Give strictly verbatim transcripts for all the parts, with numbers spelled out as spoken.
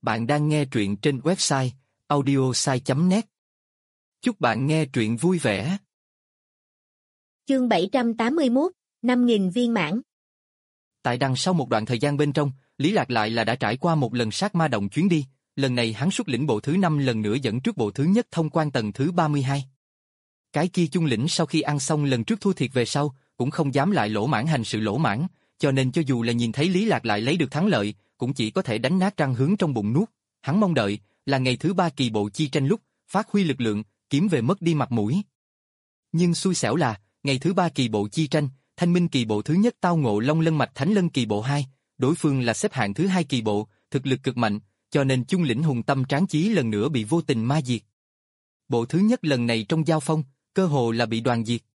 Bạn đang nghe truyện trên website audiosai chấm net. Chúc bạn nghe truyện vui vẻ. Chương bảy trăm tám mươi mốt, năm nghìn viên mãn. Tại đằng sau một đoạn thời gian bên trong, Lý Lạc lại là đã trải qua một lần sát ma động chuyến đi, lần này hắn xuất lĩnh bộ thứ năm lần nữa dẫn trước bộ thứ nhất thông quan tầng thứ ba mươi hai. Cái kia chung lĩnh sau khi ăn xong lần trước thua thiệt về sau, cũng không dám lại lỗ mãn hành sự lỗ mãn, cho nên cho dù là nhìn thấy Lý Lạc lại lấy được thắng lợi, cũng chỉ có thể đánh nát răng hướng trong bụng nuốt. Hắn mong đợi là ngày thứ ba kỳ bộ chi tranh lúc phát huy lực lượng, kiếm về mất đi mặt mũi. Nhưng xui xẻo là ngày thứ ba kỳ bộ chi tranh, Thanh Minh kỳ bộ thứ nhất tao ngộ Long Lân mạch Thánh Lân kỳ bộ hai, đối phương là xếp hạng thứ hai kỳ bộ, thực lực cực mạnh, cho nên chung lĩnh hùng tâm tráng chí lần nữa bị vô tình ma diệt. Bộ thứ nhất lần này trong giao phong, cơ hồ là bị đoàn diệt.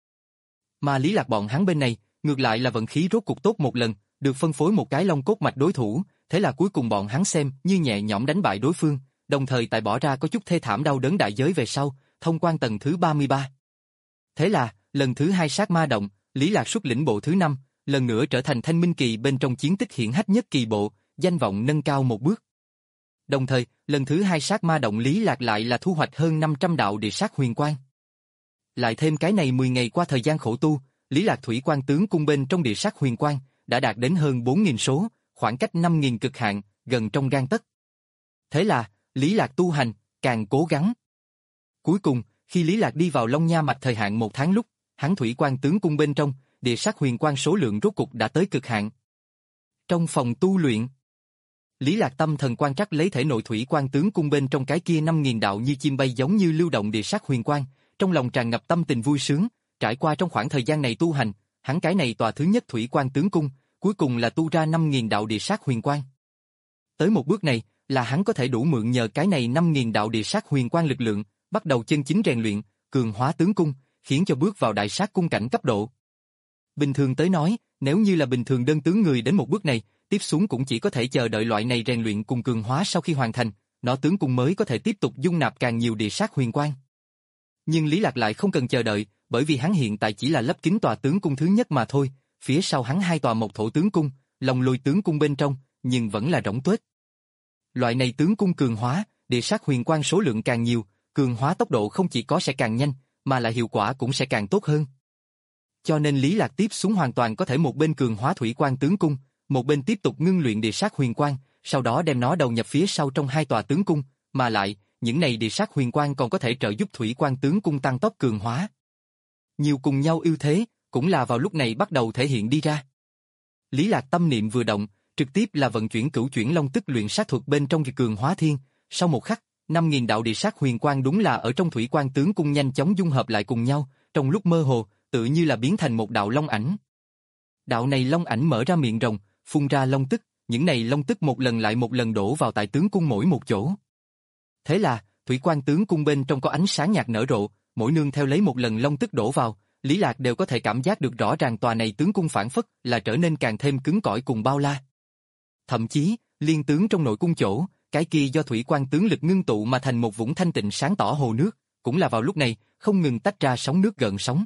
Mà Lý Lạc bọn hắn bên này, ngược lại là vận khí rốt cục tốt một lần, được phân phối một cái long cốt mạch đối thủ, thế là cuối cùng bọn hắn xem như nhẹ nhõm đánh bại đối phương, đồng thời tại bỏ ra có chút thê thảm đau đớn đại giới về sau, thông quan tầng thứ ba mươi ba. Thế là, lần thứ hai sát ma động, Lý Lạc xuất lĩnh bộ thứ năm, lần nữa trở thành Thanh Minh kỳ bên trong chiến tích hiển hách nhất kỳ bộ, danh vọng nâng cao một bước. Đồng thời, lần thứ hai sát ma động Lý Lạc lại là thu hoạch hơn năm trăm đạo địa sát huyền quang. Lại thêm cái này mười ngày qua thời gian khổ tu, Lý Lạc thủy quan tướng cung bên trong địa sát huyền quang đã đạt đến hơn bốn nghìn số, khoảng cách năm nghìn cực hạn, gần trong gang tấc. Thế là, Lý Lạc tu hành, càng cố gắng. Cuối cùng, khi Lý Lạc đi vào Long Nha mạch thời hạn một tháng lúc, hắn thủy quan tướng cung bên trong, địa sát huyền quang số lượng rốt cục đã tới cực hạn. Trong phòng tu luyện, Lý Lạc tâm thần quan trắc lấy thể nội thủy quan tướng cung bên trong cái kia năm nghìn đạo như chim bay giống như lưu động địa sát huyền quang, trong lòng tràn ngập tâm tình vui sướng, trải qua trong khoảng thời gian này tu hành, hắn cái này tòa thứ nhất thủy quan tướng cung, cuối cùng là tu ra năm nghìn đạo địa sát huyền quang. Tới một bước này, là hắn có thể đủ mượn nhờ cái này năm nghìn đạo địa sát huyền quang lực lượng, bắt đầu chân chính rèn luyện, cường hóa tướng cung, khiến cho bước vào đại sát cung cảnh cấp độ. Bình thường tới nói, nếu như là bình thường đơn tướng người đến một bước này, tiếp xuống cũng chỉ có thể chờ đợi loại này rèn luyện cùng cường hóa sau khi hoàn thành, nó tướng cung mới có thể tiếp tục dung nạp càng nhiều địa sát huyền quang. Nhưng Lý Lạc lại không cần chờ đợi, bởi vì hắn hiện tại chỉ là lấp kín tòa tướng cung thứ nhất mà thôi, phía sau hắn hai tòa một thổ tướng cung, Long Lôi tướng cung bên trong, nhưng vẫn là rỗng tuếch. Loại này tướng cung cường hóa, địa sát huyền quang số lượng càng nhiều, cường hóa tốc độ không chỉ có sẽ càng nhanh, mà là hiệu quả cũng sẽ càng tốt hơn. Cho nên Lý Lạc tiếp xuống hoàn toàn có thể một bên cường hóa thủy quan tướng cung, một bên tiếp tục ngưng luyện địa sát huyền quang, sau đó đem nó đầu nhập phía sau trong hai tòa tướng cung, mà lại, những này địa sát huyền quang còn có thể trợ giúp thủy quan tướng cung tăng tốc cường hóa. Nhiều cùng nhau ưu thế, cũng là vào lúc này bắt đầu thể hiện đi ra. Lý Lạc tâm niệm vừa động, trực tiếp là vận chuyển cửu chuyển long tức luyện sát thuật bên trong việc cường hóa thiên, sau một khắc, năm nghìn đạo địa sát huyền quang đúng là ở trong thủy quan tướng cung nhanh chóng dung hợp lại cùng nhau, trong lúc mơ hồ, tự như là biến thành một đạo long ảnh. Đạo này long ảnh mở ra miệng rồng, phun ra long tức, những này long tức một lần lại một lần đổ vào tại tướng cung mỗi một chỗ. Thế là, thủy quan tướng cung bên trong có ánh sáng nhạt nở rộ, mỗi nương theo lấy một lần long tức đổ vào, Lý Lạc đều có thể cảm giác được rõ ràng tòa này tướng cung phản phất là trở nên càng thêm cứng cỏi cùng bao la. Thậm chí, liên tướng trong nội cung chỗ, cái kia do thủy quan tướng lực ngưng tụ mà thành một vũng thanh tịnh sáng tỏ hồ nước, cũng là vào lúc này, không ngừng tách ra sóng nước gợn sóng.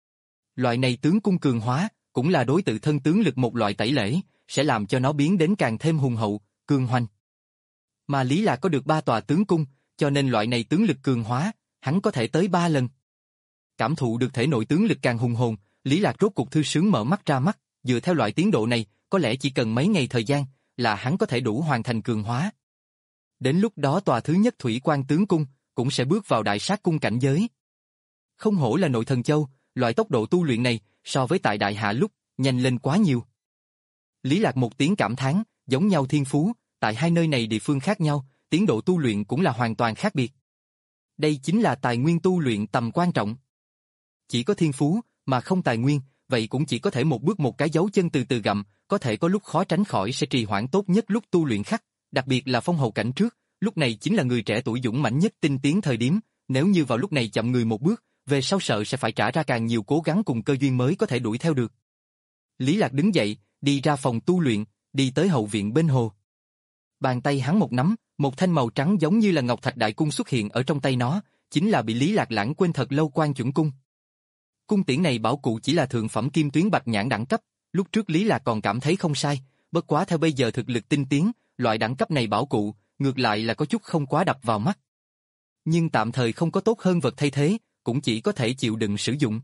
Loại này tướng cung cường hóa, cũng là đối tự thân tướng lực một loại tẩy lễ, sẽ làm cho nó biến đến càng thêm hùng hậu, cường hoành. Mà Lý Lạc có được ba tòa tướng cung, cho nên loại này tướng lực cường hóa, hắn có thể tới ba lần. Cảm thụ được thể nội tướng lực càng hùng hồn, Lý Lạc rốt cục thư sướng mở mắt ra mắt, dựa theo loại tiến độ này, có lẽ chỉ cần mấy ngày thời gian, là hắn có thể đủ hoàn thành cường hóa. Đến lúc đó tòa thứ nhất thủy quan tướng cung, cũng sẽ bước vào đại sát cung cảnh giới. Không hổ là nội thần châu, loại tốc độ tu luyện này, so với tại đại hạ lúc, nhanh lên quá nhiều. Lý Lạc một tiếng cảm thán, giống nhau thiên phú, tại hai nơi này địa phương khác nhau, tiến độ tu luyện cũng là hoàn toàn khác biệt. Đây chính là tài nguyên tu luyện tầm quan trọng. Chỉ có thiên phú, mà không tài nguyên, vậy cũng chỉ có thể một bước một cái dấu chân từ từ gặm, có thể có lúc khó tránh khỏi sẽ trì hoãn tốt nhất lúc tu luyện khắc, đặc biệt là phong hầu cảnh trước, lúc này chính là người trẻ tuổi dũng mãnh nhất tinh tiến thời điểm, nếu như vào lúc này chậm người một bước, về sau sợ sẽ phải trả ra càng nhiều cố gắng cùng cơ duyên mới có thể đuổi theo được. Lý Lạc đứng dậy, đi ra phòng tu luyện, đi tới hậu viện bên hồ. Bàn tay hắn một nắm, một thanh màu trắng giống như là ngọc thạch đại cung xuất hiện ở trong tay nó, chính là bị Lý Lạc lãng quên thật lâu quan chuẩn cung. Cung tiễn này bảo cụ chỉ là thượng phẩm kim tuyến bạch nhãn đẳng cấp, lúc trước Lý Lạc còn cảm thấy không sai, bất quá theo bây giờ thực lực tinh tiến, loại đẳng cấp này bảo cụ, ngược lại là có chút không quá đập vào mắt. Nhưng tạm thời không có tốt hơn vật thay thế, cũng chỉ có thể chịu đựng sử dụng.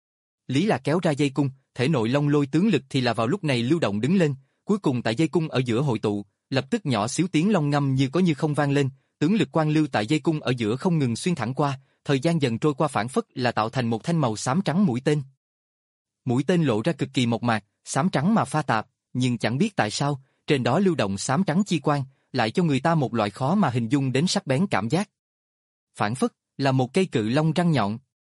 Lý Lạc kéo ra dây cung, thể nội long lôi tướng lực thì là vào lúc này lưu động đứng lên, cuối cùng tại dây cung ở giữa hội tụ, lập tức nhỏ xíu tiếng long ngâm như có như không vang lên, tướng lực quang lưu tại dây cung ở giữa không ngừng xuyên thẳng qua, thời gian dần trôi qua phản phất là tạo thành một thanh màu xám trắng mũi tên. Mũi tên lộ ra cực kỳ mộc mạc, xám trắng mà pha tạp, nhưng chẳng biết tại sao, trên đó lưu động xám trắng chi quang, lại cho người ta một loại khó mà hình dung đến sắc bén cảm giác. Phản phất là một cây cự long răng nhọn.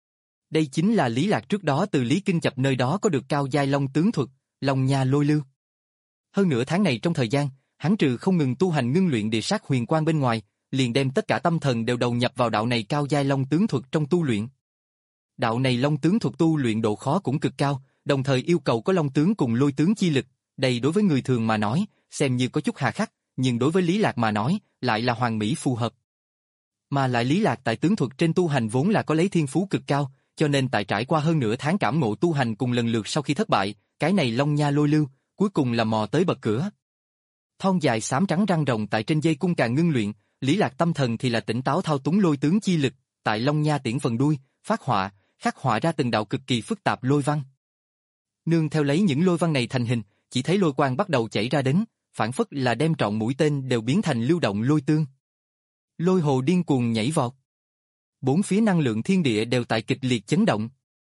Đây chính là Lý Lạc trước đó từ Lý Kinh Chập nơi đó có được cao giai long tướng thuật, Long Nha Lôi Lưu. Hơn nửa tháng này trong thời gian, hắn trừ không ngừng tu hành ngưng luyện địa sát huyền quang bên ngoài, liền đem tất cả tâm thần đều đầu nhập vào đạo này cao giai long tướng thuật trong tu luyện. Đạo này long tướng thuật tu luyện độ khó cũng cực cao, đồng thời yêu cầu có long tướng cùng lôi tướng chi lực, đây đối với người thường mà nói, xem như có chút hà khắc, nhưng đối với Lý Lạc mà nói, lại là hoàn mỹ phù hợp. Mà lại Lý Lạc tại tướng thuật trên tu hành vốn là có lấy thiên phú cực cao, cho nên tại trải qua hơn nửa tháng cảm ngộ tu hành cùng lần lượt sau khi thất bại, cái này Long Nha Lôi Lưu, cuối cùng là mò tới bậc cửa. Thon dài xám trắng răng rồng tại trên dây cung càng ngưng luyện, Lý Lạc tâm thần thì là tỉnh táo thao túng lôi tướng chi lực, tại Long Nha tiễn phần đuôi, phát họa, khắc họa ra từng đạo cực kỳ phức tạp lôi văn. Nương theo lấy những lôi văn này thành hình, chỉ thấy lôi quang bắt đầu chảy ra đến, phản phất là đem trọn mũi tên đều biến thành lưu động lôi tương. Lôi hồ điên cuồng nhảy vọt. Bốn phía năng lượng thiên địa đều tại kịch liệt chấn động.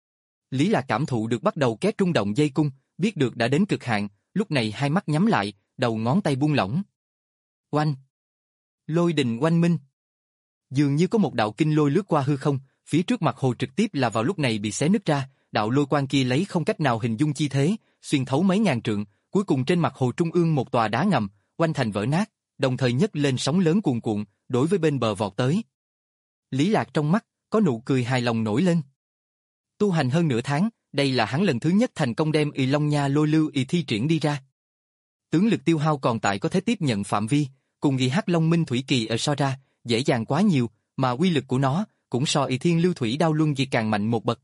Lý Lạc cảm thụ được bắt đầu két rung động dây cung, biết được đã đến cực hạn, lúc này hai mắt nhắm lại, đầu ngón tay buông lỏng. Oanh! Lôi đình oanh minh. Dường như có một đạo kinh lôi lướt qua hư không, phía trước mặt hồ trực tiếp là vào lúc này bị xé nứt ra, đạo lôi quang kia lấy không cách nào hình dung chi thế, xuyên thấu mấy ngàn trượng, cuối cùng trên mặt hồ trung ương một tòa đá ngầm, oanh thành vỡ nát, đồng thời nhấc lên sóng lớn cuồn cuộn, đối với bên bờ vọt tới. Lý Lạc trong mắt có nụ cười hài lòng nổi lên. Tu hành hơn nửa tháng, đây là hắn lần thứ nhất thành công đem Y Long Nha Lôi Lưu y thi triển đi ra. Tướng lực tiêu hao còn tại có thể tiếp nhận phạm vi, cùng Y Hắc Long Minh Thủy Kỳ ở so ra, dễ dàng quá nhiều, mà uy lực của nó cũng so Y Thiên Lưu Thủy Đao Luân Diệt càng mạnh một bậc.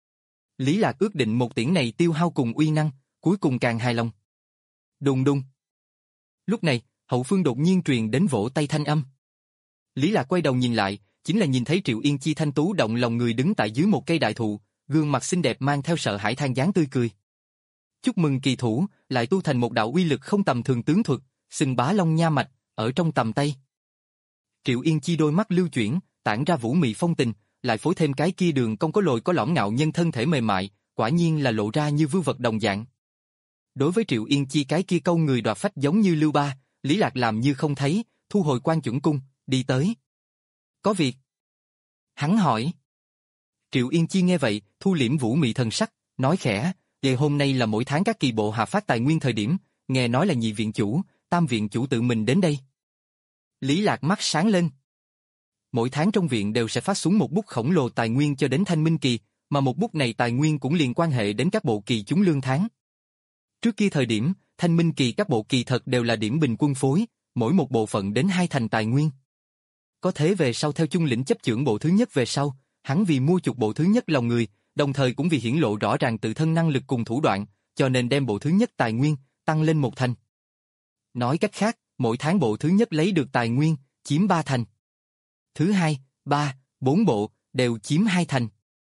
Lý Lạc ước định một tiễn này tiêu hao cùng uy năng, cuối cùng càng hài lòng. Đùng đùng. Lúc này, hậu phương đột nhiên truyền đến vỗ tay thanh âm. Lý Lạc quay đầu nhìn lại, chính là nhìn thấy Triệu Yên Chi thanh tú động lòng người đứng tại dưới một cây đại thụ, gương mặt xinh đẹp mang theo sợ hãi than dáng tươi cười. Chúc mừng kỳ thủ, lại tu thành một đạo uy lực không tầm thường tướng thuật, xưng bá long nha mạch, ở trong tầm tay. Triệu Yên Chi đôi mắt lưu chuyển, tản ra vũ mị phong tình, lại phối thêm cái kia đường cong có lồi có lõm ngạo nhân thân thể mềm mại, quả nhiên là lộ ra như vưu vật đồng dạng. Đối với Triệu Yên Chi cái kia câu người đoạt phách giống như Lưu Ba, Lý Lạc làm như không thấy, thu hồi quan chuẩn cung, đi tới. Có việc? Hắn hỏi. Triệu Yên Chi nghe vậy, thu liễm vũ mị thần sắc, nói khẽ, về hôm nay là mỗi tháng các kỳ bộ hạ phát tài nguyên thời điểm, nghe nói là nhị viện chủ, tam viện chủ tự mình đến đây. Lý Lạc mắt sáng lên. Mỗi tháng trong viện đều sẽ phát xuống một bút khổng lồ tài nguyên cho đến thanh minh kỳ, mà một bút này tài nguyên cũng liền quan hệ đến các bộ kỳ chúng lương tháng. Trước kia thời điểm, thanh minh kỳ các bộ kỳ thật đều là điểm bình quân phối, mỗi một bộ phận đến hai thành tài nguyên. Có thế về sau theo chung lĩnh chấp chưởng bộ thứ nhất về sau, hắn vì mua chuộc bộ thứ nhất lòng người, đồng thời cũng vì hiển lộ rõ ràng tự thân năng lực cùng thủ đoạn, cho nên đem bộ thứ nhất tài nguyên tăng lên một thành. Nói cách khác, mỗi tháng bộ thứ nhất lấy được tài nguyên chiếm ba thành. Thứ hai, ba, bốn bộ đều chiếm hai thành.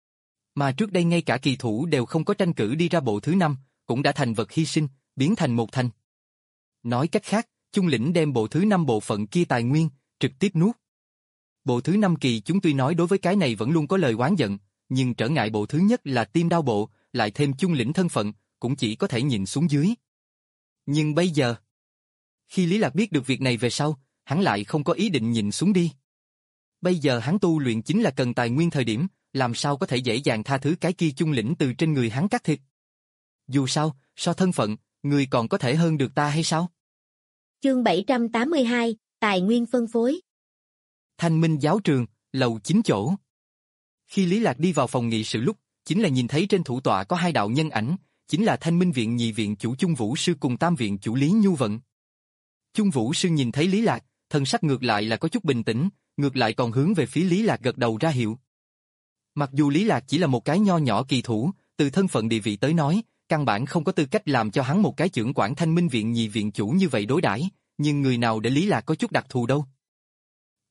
Mà trước đây ngay cả kỳ thủ đều không có tranh cử đi ra bộ thứ năm, cũng đã thành vật hy sinh, biến thành một thành. Nói cách khác, chung lĩnh đem bộ thứ năm bộ phận kia tài nguyên trực tiếp nuốt. Bộ thứ năm kỳ chúng tuy nói đối với cái này vẫn luôn có lời oán giận, nhưng trở ngại bộ thứ nhất là tim đau bộ, lại thêm chung lĩnh thân phận, cũng chỉ có thể nhìn xuống dưới. Nhưng bây giờ, khi Lý Lạc biết được việc này về sau, hắn lại không có ý định nhìn xuống đi. Bây giờ hắn tu luyện chính là cần tài nguyên thời điểm, làm sao có thể dễ dàng tha thứ cái kia chung lĩnh từ trên người hắn cắt thịt. Dù sao, so thân phận, người còn có thể hơn được ta hay sao? Chương bảy trăm tám mươi hai, Tài nguyên phân phối. Thanh Minh giáo trường, lầu chín chỗ. Khi Lý Lạc đi vào phòng nghị sự lúc, chính là nhìn thấy trên thủ tọa có hai đạo nhân ảnh, chính là Thanh Minh viện nhị viện chủ Chung Vũ Sư cùng tam viện chủ Lý Nhu Vận. Chung Vũ Sư nhìn thấy Lý Lạc, thân sắc ngược lại là có chút bình tĩnh, ngược lại còn hướng về phía Lý Lạc gật đầu ra hiệu. Mặc dù Lý Lạc chỉ là một cái nho nhỏ kỳ thủ, từ thân phận địa vị tới nói, căn bản không có tư cách làm cho hắn một cái chưởng quản Thanh Minh viện nhị viện chủ như vậy đối đãi, nhưng người nào để Lý Lạc có chút đặc thù đâu.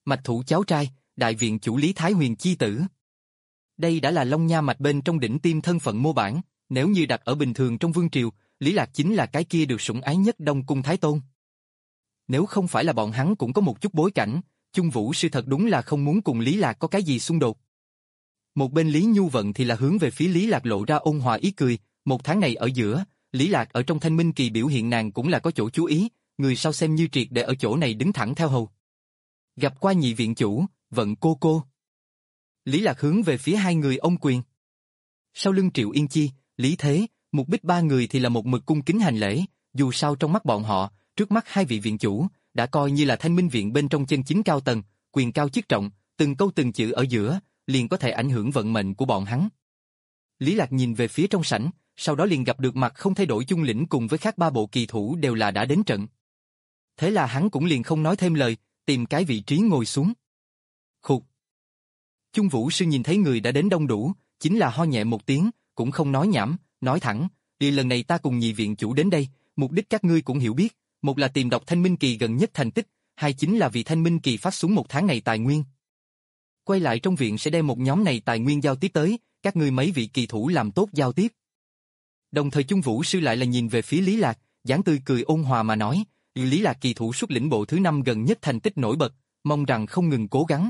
Mạch thủ cháu trai, đại viện chủ Lý Thái Huyền chi tử. Đây đã là Long Nha mạch bên trong đỉnh tiêm thân phận mô bản, nếu như đặt ở bình thường trong vương triều, Lý Lạc chính là cái kia được sủng ái nhất Đông Cung Thái Tôn. Nếu không phải là bọn hắn cũng có một chút bối cảnh, Chung Vũ Sư thật đúng là không muốn cùng Lý Lạc có cái gì xung đột. Một bên Lý Nhu Vận thì là hướng về phía Lý Lạc lộ ra ôn hòa ý cười, một tháng này ở giữa, Lý Lạc ở trong Thanh Minh Kỳ biểu hiện nàng cũng là có chỗ chú ý, người sau xem như triệt để ở chỗ này đứng thẳng theo hầu. Gặp qua nhị viện chủ, Vận cô cô. Lý Lạc hướng về phía hai người ôm quyền. Sau lưng Triệu Yên Chi, Lý Thế, Mục Bích ba người thì là một mực cung kính hành lễ, dù sao trong mắt bọn họ, trước mắt hai vị viện chủ, đã coi như là Thanh Minh viện bên trong chân chính cao tầng, quyền cao chức trọng, từng câu từng chữ ở giữa, liền có thể ảnh hưởng vận mệnh của bọn hắn. Lý Lạc nhìn về phía trong sảnh, sau đó liền gặp được mặt không thay đổi Chung Lĩnh cùng với khác ba bộ kỳ thủ đều là đã đến trận. Thế là hắn cũng liền không nói thêm lời, tìm cái vị trí ngồi xuống. Khục. Chung Vũ Sư nhìn thấy người đã đến đông đủ, chính là ho nhẹ một tiếng, cũng không nói nhảm, nói thẳng, "Vì lần này ta cùng nhị viện chủ đến đây, mục đích các ngươi cũng hiểu biết, một là tìm đọc Thanh Minh Kỳ gần nhất thành tích, hai chính là vì Thanh Minh Kỳ phát xuống một tháng này tài nguyên. Quay lại trong viện sẽ đem một nhóm này tài nguyên giao tiếp tới, các ngươi mấy vị kỳ thủ làm tốt giao tiếp." Đồng thời Chung Vũ Sư lại là nhìn về phía Lý Lạc, dáng tươi cười ôn hòa mà nói, "Lý Lạc kỳ thủ xuất lĩnh bộ thứ năm gần nhất thành tích nổi bật, mong rằng không ngừng cố gắng."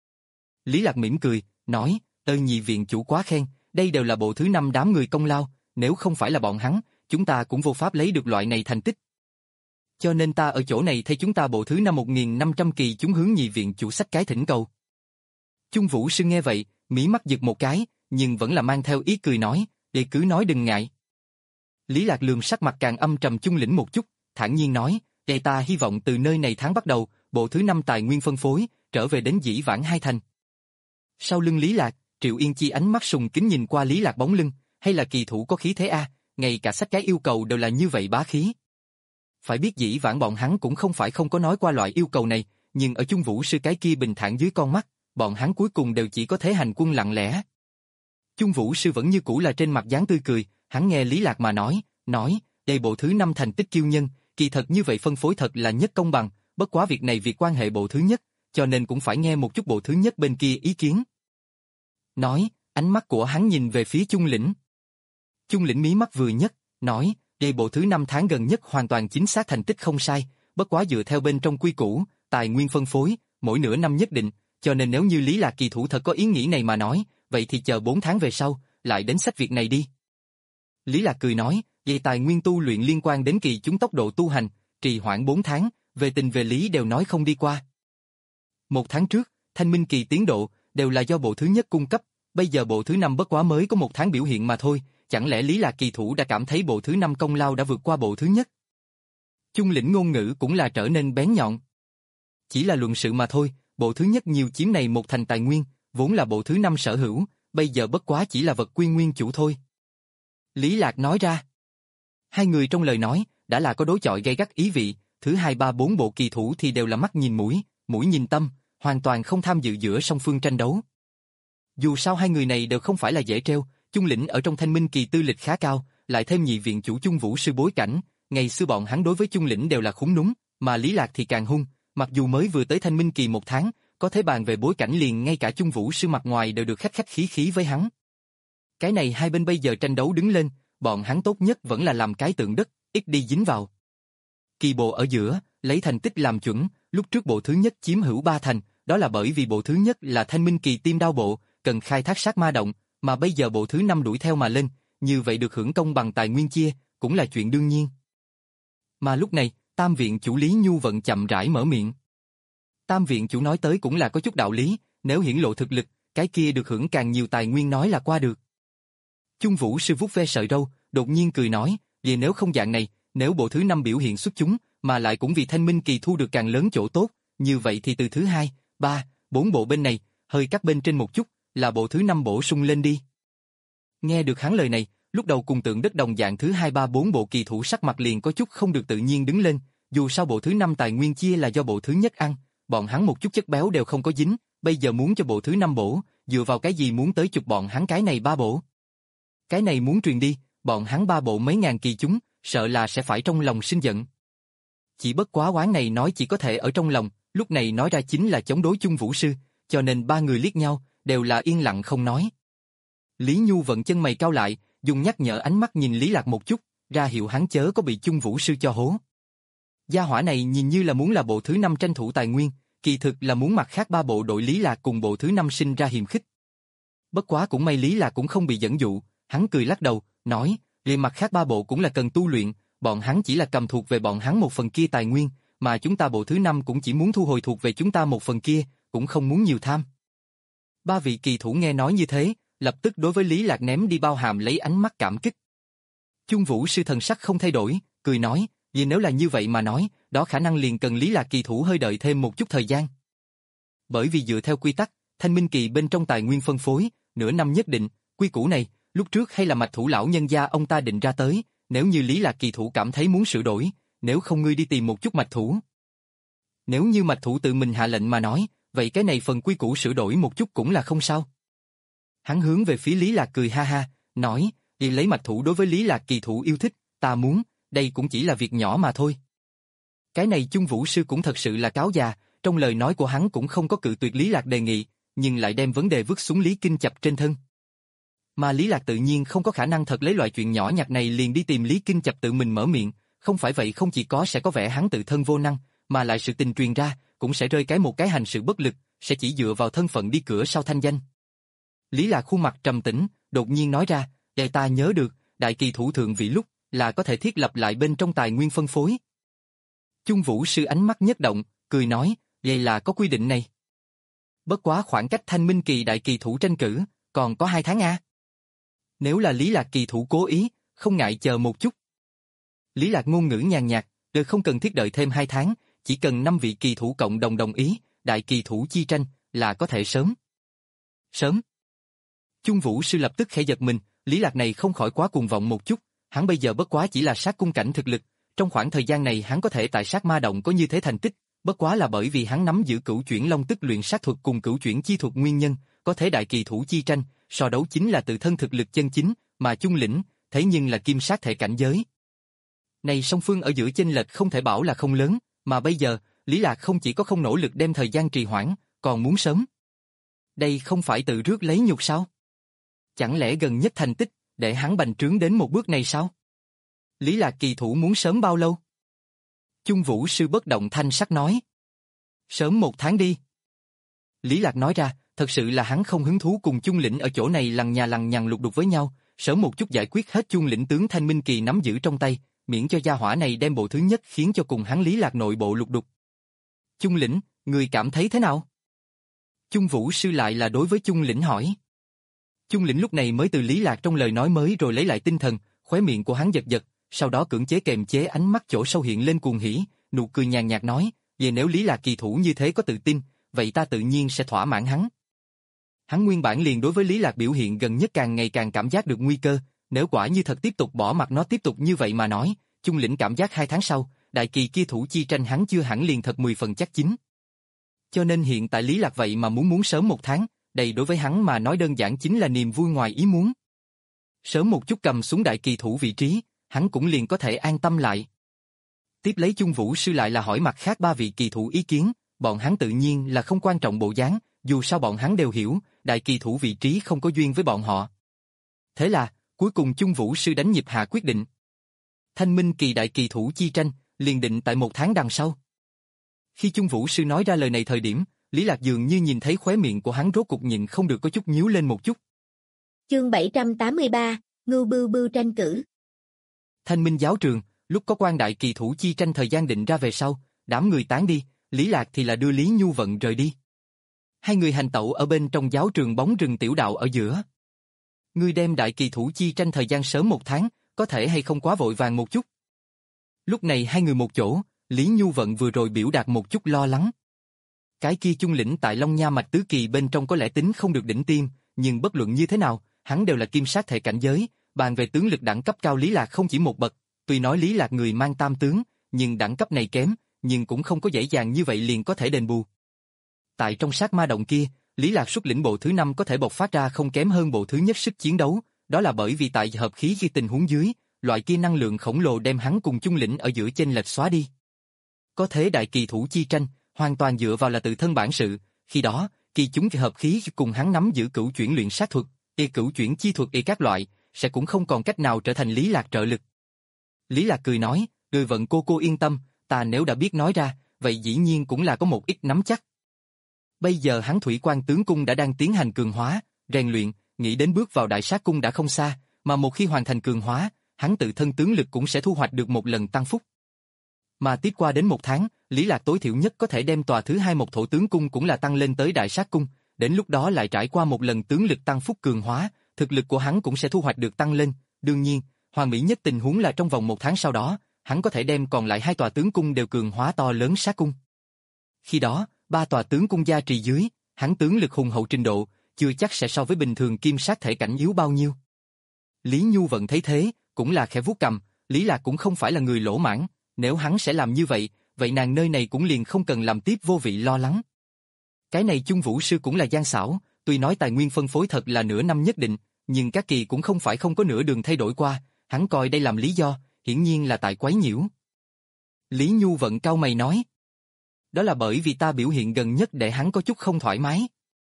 Lý Lạc mỉm cười, nói, "Ơn nhị viện chủ quá khen, đây đều là bộ thứ năm đám người công lao, nếu không phải là bọn hắn, chúng ta cũng vô pháp lấy được loại này thành tích. Cho nên ta ở chỗ này thay chúng ta bộ thứ năm một nghìn năm trăm kỳ chúng hướng nhị viện chủ sách cái thỉnh cầu." Chung Vũ Sư nghe vậy, mí mắt giật một cái, nhưng vẫn là mang theo ý cười nói, "Để cứ nói đừng ngại." Lý Lạc lườm sắc mặt càng âm trầm Chung Lĩnh một chút, thản nhiên nói, "Để ta hy vọng từ nơi này tháng bắt đầu, bộ thứ năm tài nguyên phân phối, trở về đến dĩ vãng hai thành." Sau lưng Lý Lạc, Triệu Yên Chi ánh mắt sùng kính nhìn qua Lý Lạc bóng lưng, hay là kỳ thủ có khí thế a, ngay cả sách cái yêu cầu đều là như vậy bá khí. Phải biết dĩ vãng bọn hắn cũng không phải không có nói qua loại yêu cầu này, nhưng ở Chung Vũ Sư cái kia bình thản dưới con mắt, bọn hắn cuối cùng đều chỉ có thể hành quân lặng lẽ. Chung Vũ Sư vẫn như cũ là trên mặt dáng tươi cười, hắn nghe Lý Lạc mà nói, nói, đây bộ thứ năm thành tích kiêu nhân, kỳ thật như vậy phân phối thật là nhất công bằng, bất quá việc này việc quan hệ bộ thứ nhất, cho nên cũng phải nghe một chút bộ thứ nhất bên kia ý kiến. Nói, ánh mắt của hắn nhìn về phía Chung Lĩnh. Chung Lĩnh mí mắt vừa nhất, nói, đây bộ thứ năm tháng gần nhất hoàn toàn chính xác thành tích không sai, bất quá dựa theo bên trong quy củ, tài nguyên phân phối, mỗi nửa năm nhất định, cho nên nếu như Lý Lạc kỳ thủ thật có ý nghĩ này mà nói, vậy thì chờ bốn tháng về sau, lại đến sách việc này đi. Lý Lạc cười nói, vậy tài nguyên tu luyện liên quan đến kỳ chúng tốc độ tu hành, trì hoãn bốn tháng, về tình về lý đều nói không đi qua. Một tháng trước, Thanh Minh Kỳ tiến độ, đều là do bộ thứ nhất cung cấp, bây giờ bộ thứ năm bất quá mới có một tháng biểu hiện mà thôi, chẳng lẽ Lý Lạc kỳ thủ đã cảm thấy bộ thứ năm công lao đã vượt qua bộ thứ nhất? Chung Lĩnh ngôn ngữ cũng là trở nên bén nhọn. Chỉ là luận sự mà thôi, bộ thứ nhất nhiều chiếm này một thành tài nguyên, vốn là bộ thứ năm sở hữu, bây giờ bất quá chỉ là vật quy nguyên chủ thôi. Lý Lạc nói ra. Hai người trong lời nói, đã là có đối chọi gay gắt ý vị, thứ hai ba bốn bộ kỳ thủ thì đều là mắt nhìn mũi, mũi nhìn tâm, hoàn toàn không tham dự giữa song phương tranh đấu. Dù sao hai người này đều không phải là dễ treo, Chung Lĩnh ở trong Thanh Minh Kỳ tư lịch khá cao, lại thêm nhị viện chủ Chung Vũ Sư bối cảnh, ngày xưa bọn hắn đối với Chung Lĩnh đều là khúng núng, mà Lý Lạc thì càng hung, mặc dù mới vừa tới Thanh Minh Kỳ một tháng, có thể bàn về bối cảnh liền ngay cả Chung Vũ Sư mặt ngoài đều được khách khách khí khí với hắn. Cái này hai bên bây giờ tranh đấu đứng lên, bọn hắn tốt nhất vẫn là làm cái tượng đất, ít đi dính vào. Kỳ bộ ở giữa, lấy thành tích làm chuẩn, lúc trước bộ thứ nhất chiếm hữu ba thành, đó là bởi vì bộ thứ nhất là Thanh Minh Kỳ Tim Đao bộ, cần khai thác sát ma động, mà bây giờ bộ thứ năm đuổi theo mà lên, như vậy được hưởng công bằng tài nguyên chia, cũng là chuyện đương nhiên. Mà lúc này, Tam viện chủ Lý Nhu Vận chậm rãi mở miệng. Tam viện chủ nói tới cũng là có chút đạo lý, nếu hiển lộ thực lực, cái kia được hưởng càng nhiều tài nguyên nói là qua được. Chung Vũ Sư vuốt ve sợi râu, đột nhiên cười nói, vì nếu không dạng này, nếu bộ thứ năm biểu hiện xuất chúng, mà lại cũng vì Thanh Minh Kỳ thu được càng lớn chỗ tốt, như vậy thì từ thứ hai, ba, bốn bộ bên này, hơi cắt bên trên một chút, là bộ thứ năm bổ sung lên đi. Nghe được hắn lời này, lúc đầu cùng tượng đất đồng dạng thứ hai ba bốn bộ kỳ thủ sắc mặt liền có chút không được tự nhiên đứng lên, dù sao bộ thứ năm tài nguyên chia là do bộ thứ nhất ăn, bọn hắn một chút chất béo đều không có dính, bây giờ muốn cho bộ thứ năm bổ, dựa vào cái gì muốn tới chụp bọn hắn cái này ba bổ. Cái này muốn truyền đi, bọn hắn ba bộ mấy ngàn kỳ chúng, sợ là sẽ phải trong lòng sinh giận. Chỉ bất quá oán này nói chỉ có thể ở trong lòng, lúc này nói ra chính là chống đối chung vũ sư, cho nên ba người liếc nhau, đều là yên lặng không nói. Lý Nhu vận chân mày cau lại, dùng nhắc nhở ánh mắt nhìn Lý Lạc một chút, ra hiệu hắn chớ có bị chung vũ sư cho hố. Gia hỏa này nhìn như là muốn là bộ thứ năm tranh thủ tài nguyên, kỳ thực là muốn mặt khác ba bộ đội Lý Lạc cùng bộ thứ năm sinh ra hiềm khích. Bất quá cũng may Lý Lạc cũng không bị dẫn dụ, hắn cười lắc đầu, nói, liền mặt khác ba bộ cũng là cần tu luyện, bọn hắn chỉ là cầm thuộc về bọn hắn một phần kia tài nguyên, mà chúng ta bộ thứ năm cũng chỉ muốn thu hồi thuộc về chúng ta một phần kia, cũng không muốn nhiều tham. Ba vị kỳ thủ nghe nói như thế, lập tức đối với Lý Lạc ném đi bao hàm lấy ánh mắt cảm kích. Chung vũ sư thần sắc không thay đổi, cười nói, vì nếu là như vậy mà nói, đó khả năng liền cần Lý Lạc kỳ thủ hơi đợi thêm một chút thời gian. Bởi vì dựa theo quy tắc, thanh minh kỳ bên trong tài nguyên phân phối, nửa năm nhất định, quy củ này, lúc trước hay là mạch thủ lão nhân gia ông ta định ra tới, nếu như Lý Lạc kỳ thủ cảm thấy muốn sửa đổi, nếu không ngươi đi tìm một chút mạch thủ. Nếu như mạch thủ tự mình hạ lệnh mà nói, vậy cái này phần quy củ sửa đổi một chút cũng là không sao. Hắn hướng về phía Lý Lạc cười ha ha, nói, đi lấy mạch thủ đối với Lý Lạc kỳ thủ yêu thích, ta muốn, đây cũng chỉ là việc nhỏ mà thôi. Cái này chung vũ sư cũng thật sự là cáo già, trong lời nói của hắn cũng không có cự tuyệt Lý Lạc đề nghị, nhưng lại đem vấn đề vứt xuống Lý Kinh Chập trên thân. Mà Lý Lạc tự nhiên không có khả năng thật lấy loại chuyện nhỏ nhặt này liền đi tìm Lý Kinh Chập tự mình mở miệng, không phải vậy không chỉ có sẽ có vẻ hắn tự thân vô năng, mà lại sự tình truyền ra, cũng sẽ rơi cái một cái hành sự bất lực, sẽ chỉ dựa vào thân phận đi cửa sau thanh danh. Lý Lạc khuôn mặt trầm tĩnh, đột nhiên nói ra, để ta nhớ được, đại kỳ thủ thượng vị lúc, là có thể thiết lập lại bên trong tài nguyên phân phối. Chung vũ sư ánh mắt nhất động, cười nói, vậy là có quy định này. Bất quá khoảng cách thanh minh kỳ đại kỳ thủ tranh cử, còn có hai tháng a. Nếu là Lý Lạc kỳ thủ cố ý, không ngại chờ một chút. Lý Lạc ngôn ngữ nhàn nhạt, đều không cần thiết đợi thêm hai tháng, chỉ cần năm vị kỳ thủ cộng đồng đồng ý, đại kỳ thủ chi tranh, là có thể sớm. Sớm. Chung vũ sư lập tức khẽ giật mình, Lý Lạc này không khỏi quá cuồng vọng một chút, hắn bây giờ bất quá chỉ là sát cung cảnh thực lực, trong khoảng thời gian này hắn có thể tại sát ma động có như thế thành tích, bất quá là bởi vì hắn nắm giữ cửu chuyển long tức luyện sát thuật cùng cửu chuyển chi thuật nguyên nhân, có thể đại kỳ thủ chi tranh, so đấu chính là tự thân thực lực chân chính, mà chung lĩnh, thế nhưng là kim sát thể cảnh giới. Này song phương ở giữa chênh lệch không thể bảo là không lớn, mà bây giờ, Lý Lạc không chỉ có không nỗ lực đem thời gian trì hoãn, còn muốn sớm. Đây không phải tự rước lấy nhục sao? Chẳng lẽ gần nhất thành tích, để hắn bành trướng đến một bước này sao? Lý Lạc kỳ thủ muốn sớm bao lâu? Chung vũ sư bất động thanh sắc nói. Sớm một tháng đi. Lý Lạc nói ra, thật sự là hắn không hứng thú cùng chung lĩnh ở chỗ này lằng nhà lằng nhằng lục đục với nhau, sớm một chút giải quyết hết chung lĩnh tướng Thanh Minh Kỳ nắm giữ trong tay, miễn cho gia hỏa này đem bộ thứ nhất khiến cho cùng hắn Lý Lạc nội bộ lục đục. Chung lĩnh, người cảm thấy thế nào? Chung vũ sư lại là đối với chung lĩnh hỏi. Chung lĩnh lúc này mới từ Lý Lạc trong lời nói mới rồi lấy lại tinh thần, khóe miệng của hắn giật giật, sau đó cưỡng chế kềm chế ánh mắt chỗ sâu hiện lên cuồng hỉ, nụ cười nhàn nhạt nói, về nếu Lý Lạc kỳ thủ như thế có tự tin, vậy ta tự nhiên sẽ thỏa mãn hắn. Hắn nguyên bản liền đối với Lý Lạc biểu hiện gần nhất càng ngày càng cảm giác được nguy cơ, nếu quả như thật tiếp tục bỏ mặc nó tiếp tục như vậy mà nói, chung lĩnh cảm giác hai tháng sau, đại kỳ kia thủ chi tranh hắn chưa hẳn liền thật mười phần chắc chín. Cho nên hiện tại Lý Lạc vậy mà muốn muốn sớm một tháng, đây đối với hắn mà nói đơn giản chính là niềm vui ngoài ý muốn. Sớm một chút cầm xuống đại kỳ thủ vị trí, hắn cũng liền có thể an tâm lại. Tiếp lấy chung vũ sư lại là hỏi mặt khác ba vị kỳ thủ ý kiến, bọn hắn tự nhiên là không quan trọng bộ dáng, dù sao bọn hắn đều hiểu, đại kỳ thủ vị trí không có duyên với bọn họ. Thế là, cuối cùng chung vũ sư đánh nhịp hạ quyết định. Thanh minh kỳ đại kỳ thủ chi tranh, liền định tại một tháng đằng sau. Khi chung vũ sư nói ra lời này thời điểm, Lý Lạc dường như nhìn thấy khóe miệng của hắn rốt cục nhịn không được có chút nhíu lên một chút. Chương bảy trăm tám mươi ba, Ngưu Bưu Bưu tranh cử. Thanh minh giáo trường, lúc có quan đại kỳ thủ chi tranh thời gian định ra về sau, đám người tán đi, Lý Lạc thì là đưa Lý Nhu Vận rời đi. Hai người hành tẩu ở bên trong giáo trường bóng rừng tiểu đạo ở giữa. Ngươi đem đại kỳ thủ chi tranh thời gian sớm một tháng, có thể hay không quá vội vàng một chút. Lúc này hai người một chỗ, Lý Nhu Vận vừa rồi biểu đạt một chút lo lắng. Cái kia chung lĩnh tại Long Nha mạch tứ kỳ bên trong có lẽ tính không được đỉnh tiêm, nhưng bất luận như thế nào, hắn đều là kim sát thể cảnh giới, bàn về tướng lực đẳng cấp cao Lý Lạc không chỉ một bậc, tuy nói Lý Lạc người mang tam tướng, nhưng đẳng cấp này kém, nhưng cũng không có dễ dàng như vậy liền có thể đền bù. Tại trong sát ma động kia, Lý Lạc xuất lĩnh bộ thứ năm có thể bộc phát ra không kém hơn bộ thứ nhất sức chiến đấu, đó là bởi vì tại hợp khí khi tình huống dưới, loại kia năng lượng khổng lồ đem hắn cùng chung lĩnh ở giữa chênh lệch xóa đi. Có thế đại kỳ thủ chi tranh, hoàn toàn dựa vào là tự thân bản sự, khi đó, kỳ chúng hợp khí cùng hắn nắm giữ cửu chuyển luyện sát thuật, y cửu chuyển chi thuật y các loại, sẽ cũng không còn cách nào trở thành Lý Lạc trợ lực. Lý Lạc cười nói, người vận cô cô yên tâm, ta nếu đã biết nói ra, vậy dĩ nhiên cũng là có một ít nắm chắc. Bây giờ hắn Thủy Quan tướng cung đã đang tiến hành cường hóa, rèn luyện, nghĩ đến bước vào đại sát cung đã không xa, mà một khi hoàn thành cường hóa, hắn tự thân tướng lực cũng sẽ thu hoạch được một lần tăng phúc. Mà tiếp qua đến một tháng, Lý Lạc tối thiểu nhất có thể đem tòa thứ hai một thổ tướng cung cũng là tăng lên tới đại sát cung, đến lúc đó lại trải qua một lần tướng lực tăng phúc cường hóa, thực lực của hắn cũng sẽ thu hoạch được tăng lên, đương nhiên, hoàn mỹ nhất tình huống là trong vòng một tháng sau đó, hắn có thể đem còn lại hai tòa tướng cung đều cường hóa to lớn sát cung. Khi đó, ba tòa tướng cung gia trì dưới, hắn tướng lực hùng hậu trình độ, chưa chắc sẽ so với bình thường kim sát thể cảnh yếu bao nhiêu. Lý Nhu Vận thấy thế, cũng là khẽ vuốt cầm, Lý Lạc cũng không phải là người lỗ mãn, nếu hắn sẽ làm như vậy, vậy nàng nơi này cũng liền không cần làm tiếp vô vị lo lắng. Cái này Chung Vũ Sư cũng là gian xảo, tuy nói tài nguyên phân phối thật là nửa năm nhất định, nhưng các kỳ cũng không phải không có nửa đường thay đổi qua, hắn coi đây làm lý do, hiển nhiên là tại quấy nhiễu. Lý Nhu Vận cau mày nói, đó là bởi vì ta biểu hiện gần nhất để hắn có chút không thoải mái.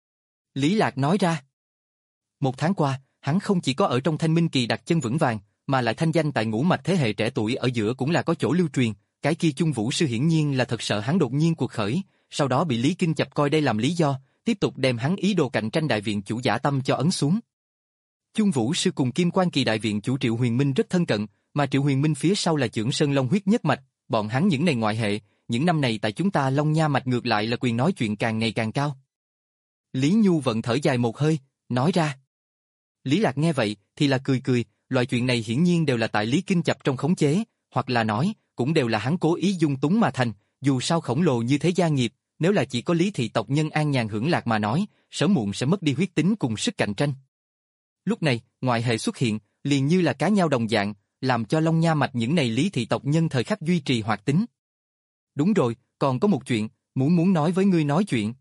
Lý Lạc nói ra, một tháng qua, hắn không chỉ có ở trong Thanh Minh Kỳ đặt chân vững vàng, mà lại thanh danh tại ngũ mạch thế hệ trẻ tuổi ở giữa cũng là có chỗ lưu truyền, cái kia Chung Vũ Sư hiển nhiên là thật sợ hắn đột nhiên cuộc khởi, sau đó bị Lý Kinh Chập coi đây làm lý do, tiếp tục đem hắn ý đồ cạnh tranh đại viện chủ giả tâm cho ấn xuống. Chung Vũ Sư cùng Kim Quan Kỳ đại viện chủ Triệu Huyền Minh rất thân cận, mà Triệu Huyền Minh phía sau là Chưởng Sơn Long huyết nhất mạch, bọn hắn những này ngoại hệ, những năm này tại chúng ta Long Nha mạch ngược lại là quyền nói chuyện càng ngày càng cao. Lý Nhu Vận thở dài một hơi, nói ra. Lý Lạc nghe vậy thì là cười cười, loại chuyện này hiển nhiên đều là tại Lý Kinh Chập trong khống chế, hoặc là nói, cũng đều là hắn cố ý dung túng mà thành, dù sao khổng lồ như thế gia nghiệp, nếu là chỉ có Lý thị tộc nhân an nhàn hưởng lạc mà nói, sớm muộn sẽ mất đi huyết tính cùng sức cạnh tranh. Lúc này, ngoại hệ xuất hiện, liền như là cá nhau đồng dạng, làm cho Long Nha mạch những này Lý thị tộc nhân thời khắc duy trì hoạt tính. Đúng rồi, còn có một chuyện, muốn muốn nói với ngươi nói chuyện.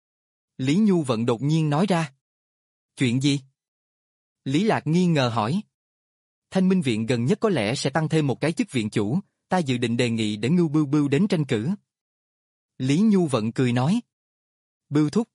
Lý Nhu Vận đột nhiên nói ra. Chuyện gì? Lý Lạc nghi ngờ hỏi. Thanh Minh Viện gần nhất có lẽ sẽ tăng thêm một cái chức viện chủ, ta dự định đề nghị để Ngưu Bưu Bưu đến tranh cử. Lý Nhu Vận cười nói. Bưu Thúc.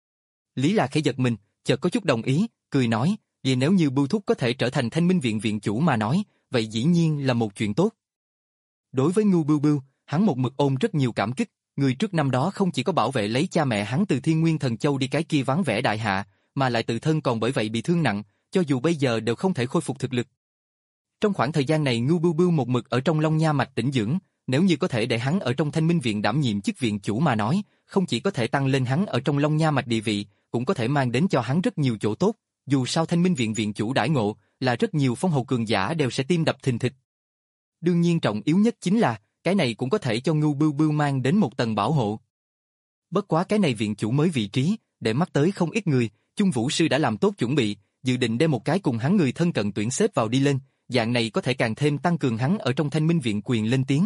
Lý Lạc khẽ giật mình, chợt có chút đồng ý, cười nói, vì nếu như Bưu Thúc có thể trở thành Thanh Minh Viện viện chủ mà nói, vậy dĩ nhiên là một chuyện tốt. Đối với Ngưu Bưu Bưu, hắn một mực ôm rất nhiều cảm kích, người trước năm đó không chỉ có bảo vệ lấy cha mẹ hắn từ Thiên Nguyên Thần Châu đi cái kia vắng vẻ đại hạ, mà lại tự thân còn bởi vậy bị thương nặng, cho dù bây giờ đều không thể khôi phục thực lực. Trong khoảng thời gian này Ngưu Bưu Bưu một mực ở trong Long Nha mạch tĩnh dưỡng, nếu như có thể để hắn ở trong Thanh Minh Viện đảm nhiệm chức viện chủ mà nói, không chỉ có thể tăng lên hắn ở trong Long Nha mạch địa vị, cũng có thể mang đến cho hắn rất nhiều chỗ tốt, dù sao Thanh Minh Viện viện chủ đãi ngộ, là rất nhiều phong hầu cường giả đều sẽ tim đập thình thịch. Đương nhiên trọng yếu nhất chính là, cái này cũng có thể cho Ngưu Bưu Bưu mang đến một tầng bảo hộ. Bất quá cái này viện chủ mới vị trí, để mắt tới không ít người, Chung Vũ Sư đã làm tốt chuẩn bị, dự định đem một cái cùng hắn người thân cận tuyển xếp vào đi lên, dạng này có thể càng thêm tăng cường hắn ở trong Thanh Minh Viện quyền lên tiếng.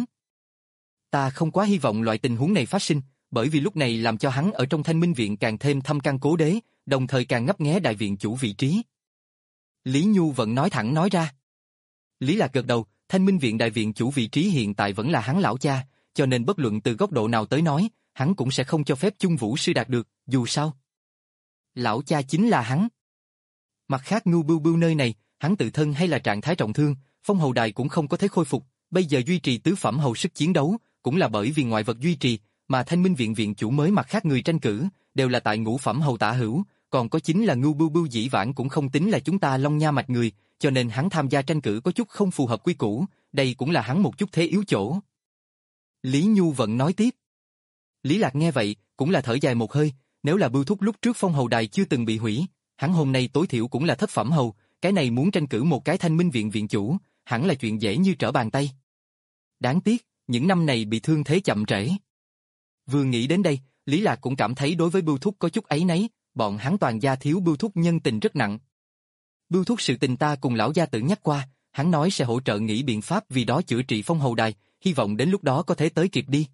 Ta không quá hy vọng loại tình huống này phát sinh, bởi vì lúc này làm cho hắn ở trong Thanh Minh Viện càng thêm thâm căn cố đế, đồng thời càng ngấp nghé đại viện chủ vị trí. Lý Nhu Vận nói thẳng nói ra. Lý Lạc gật đầu, Thanh Minh Viện đại viện chủ vị trí hiện tại vẫn là hắn lão cha, cho nên bất luận từ góc độ nào tới nói, hắn cũng sẽ không cho phép Chung Vũ Sư đạt được, dù sao. Lão cha chính là hắn. Mặt khác Ngưu Bưu Bưu nơi này, hắn tự thân hay là trạng thái trọng thương, phong hầu đài cũng không có thể khôi phục, bây giờ duy trì tứ phẩm hầu sức chiến đấu, cũng là bởi vì ngoại vật duy trì, mà Thanh Minh Viện viện chủ mới mặt khác người tranh cử, đều là tại ngũ phẩm hầu tả hữu, còn có chính là Ngưu Bưu Bưu dĩ vãng cũng không tính là chúng ta Long Nha mạch người, cho nên hắn tham gia tranh cử có chút không phù hợp quy củ, đây cũng là hắn một chút thế yếu chỗ. Lý Nhu Vận nói tiếp. Lý Lạc nghe vậy, cũng là thở dài một hơi, nếu là Bưu Thúc lúc trước phong hầu đài chưa từng bị hủy, hắn hôm nay tối thiểu cũng là thất phẩm hầu, cái này muốn tranh cử một cái Thanh Minh Viện viện chủ, hẳn là chuyện dễ như trở bàn tay. Đáng tiếc, những năm này bị thương thế chậm trễ. Vừa nghĩ đến đây, Lý Lạc cũng cảm thấy đối với Bưu Thúc có chút áy náy, bọn hắn toàn gia thiếu Bưu Thúc nhân tình rất nặng. Bưu Thúc sự tình ta cùng lão gia tử nhắc qua, hắn nói sẽ hỗ trợ nghĩ biện pháp vì đó chữa trị phong hầu đài, hy vọng đến lúc đó có thể tới kịp đi.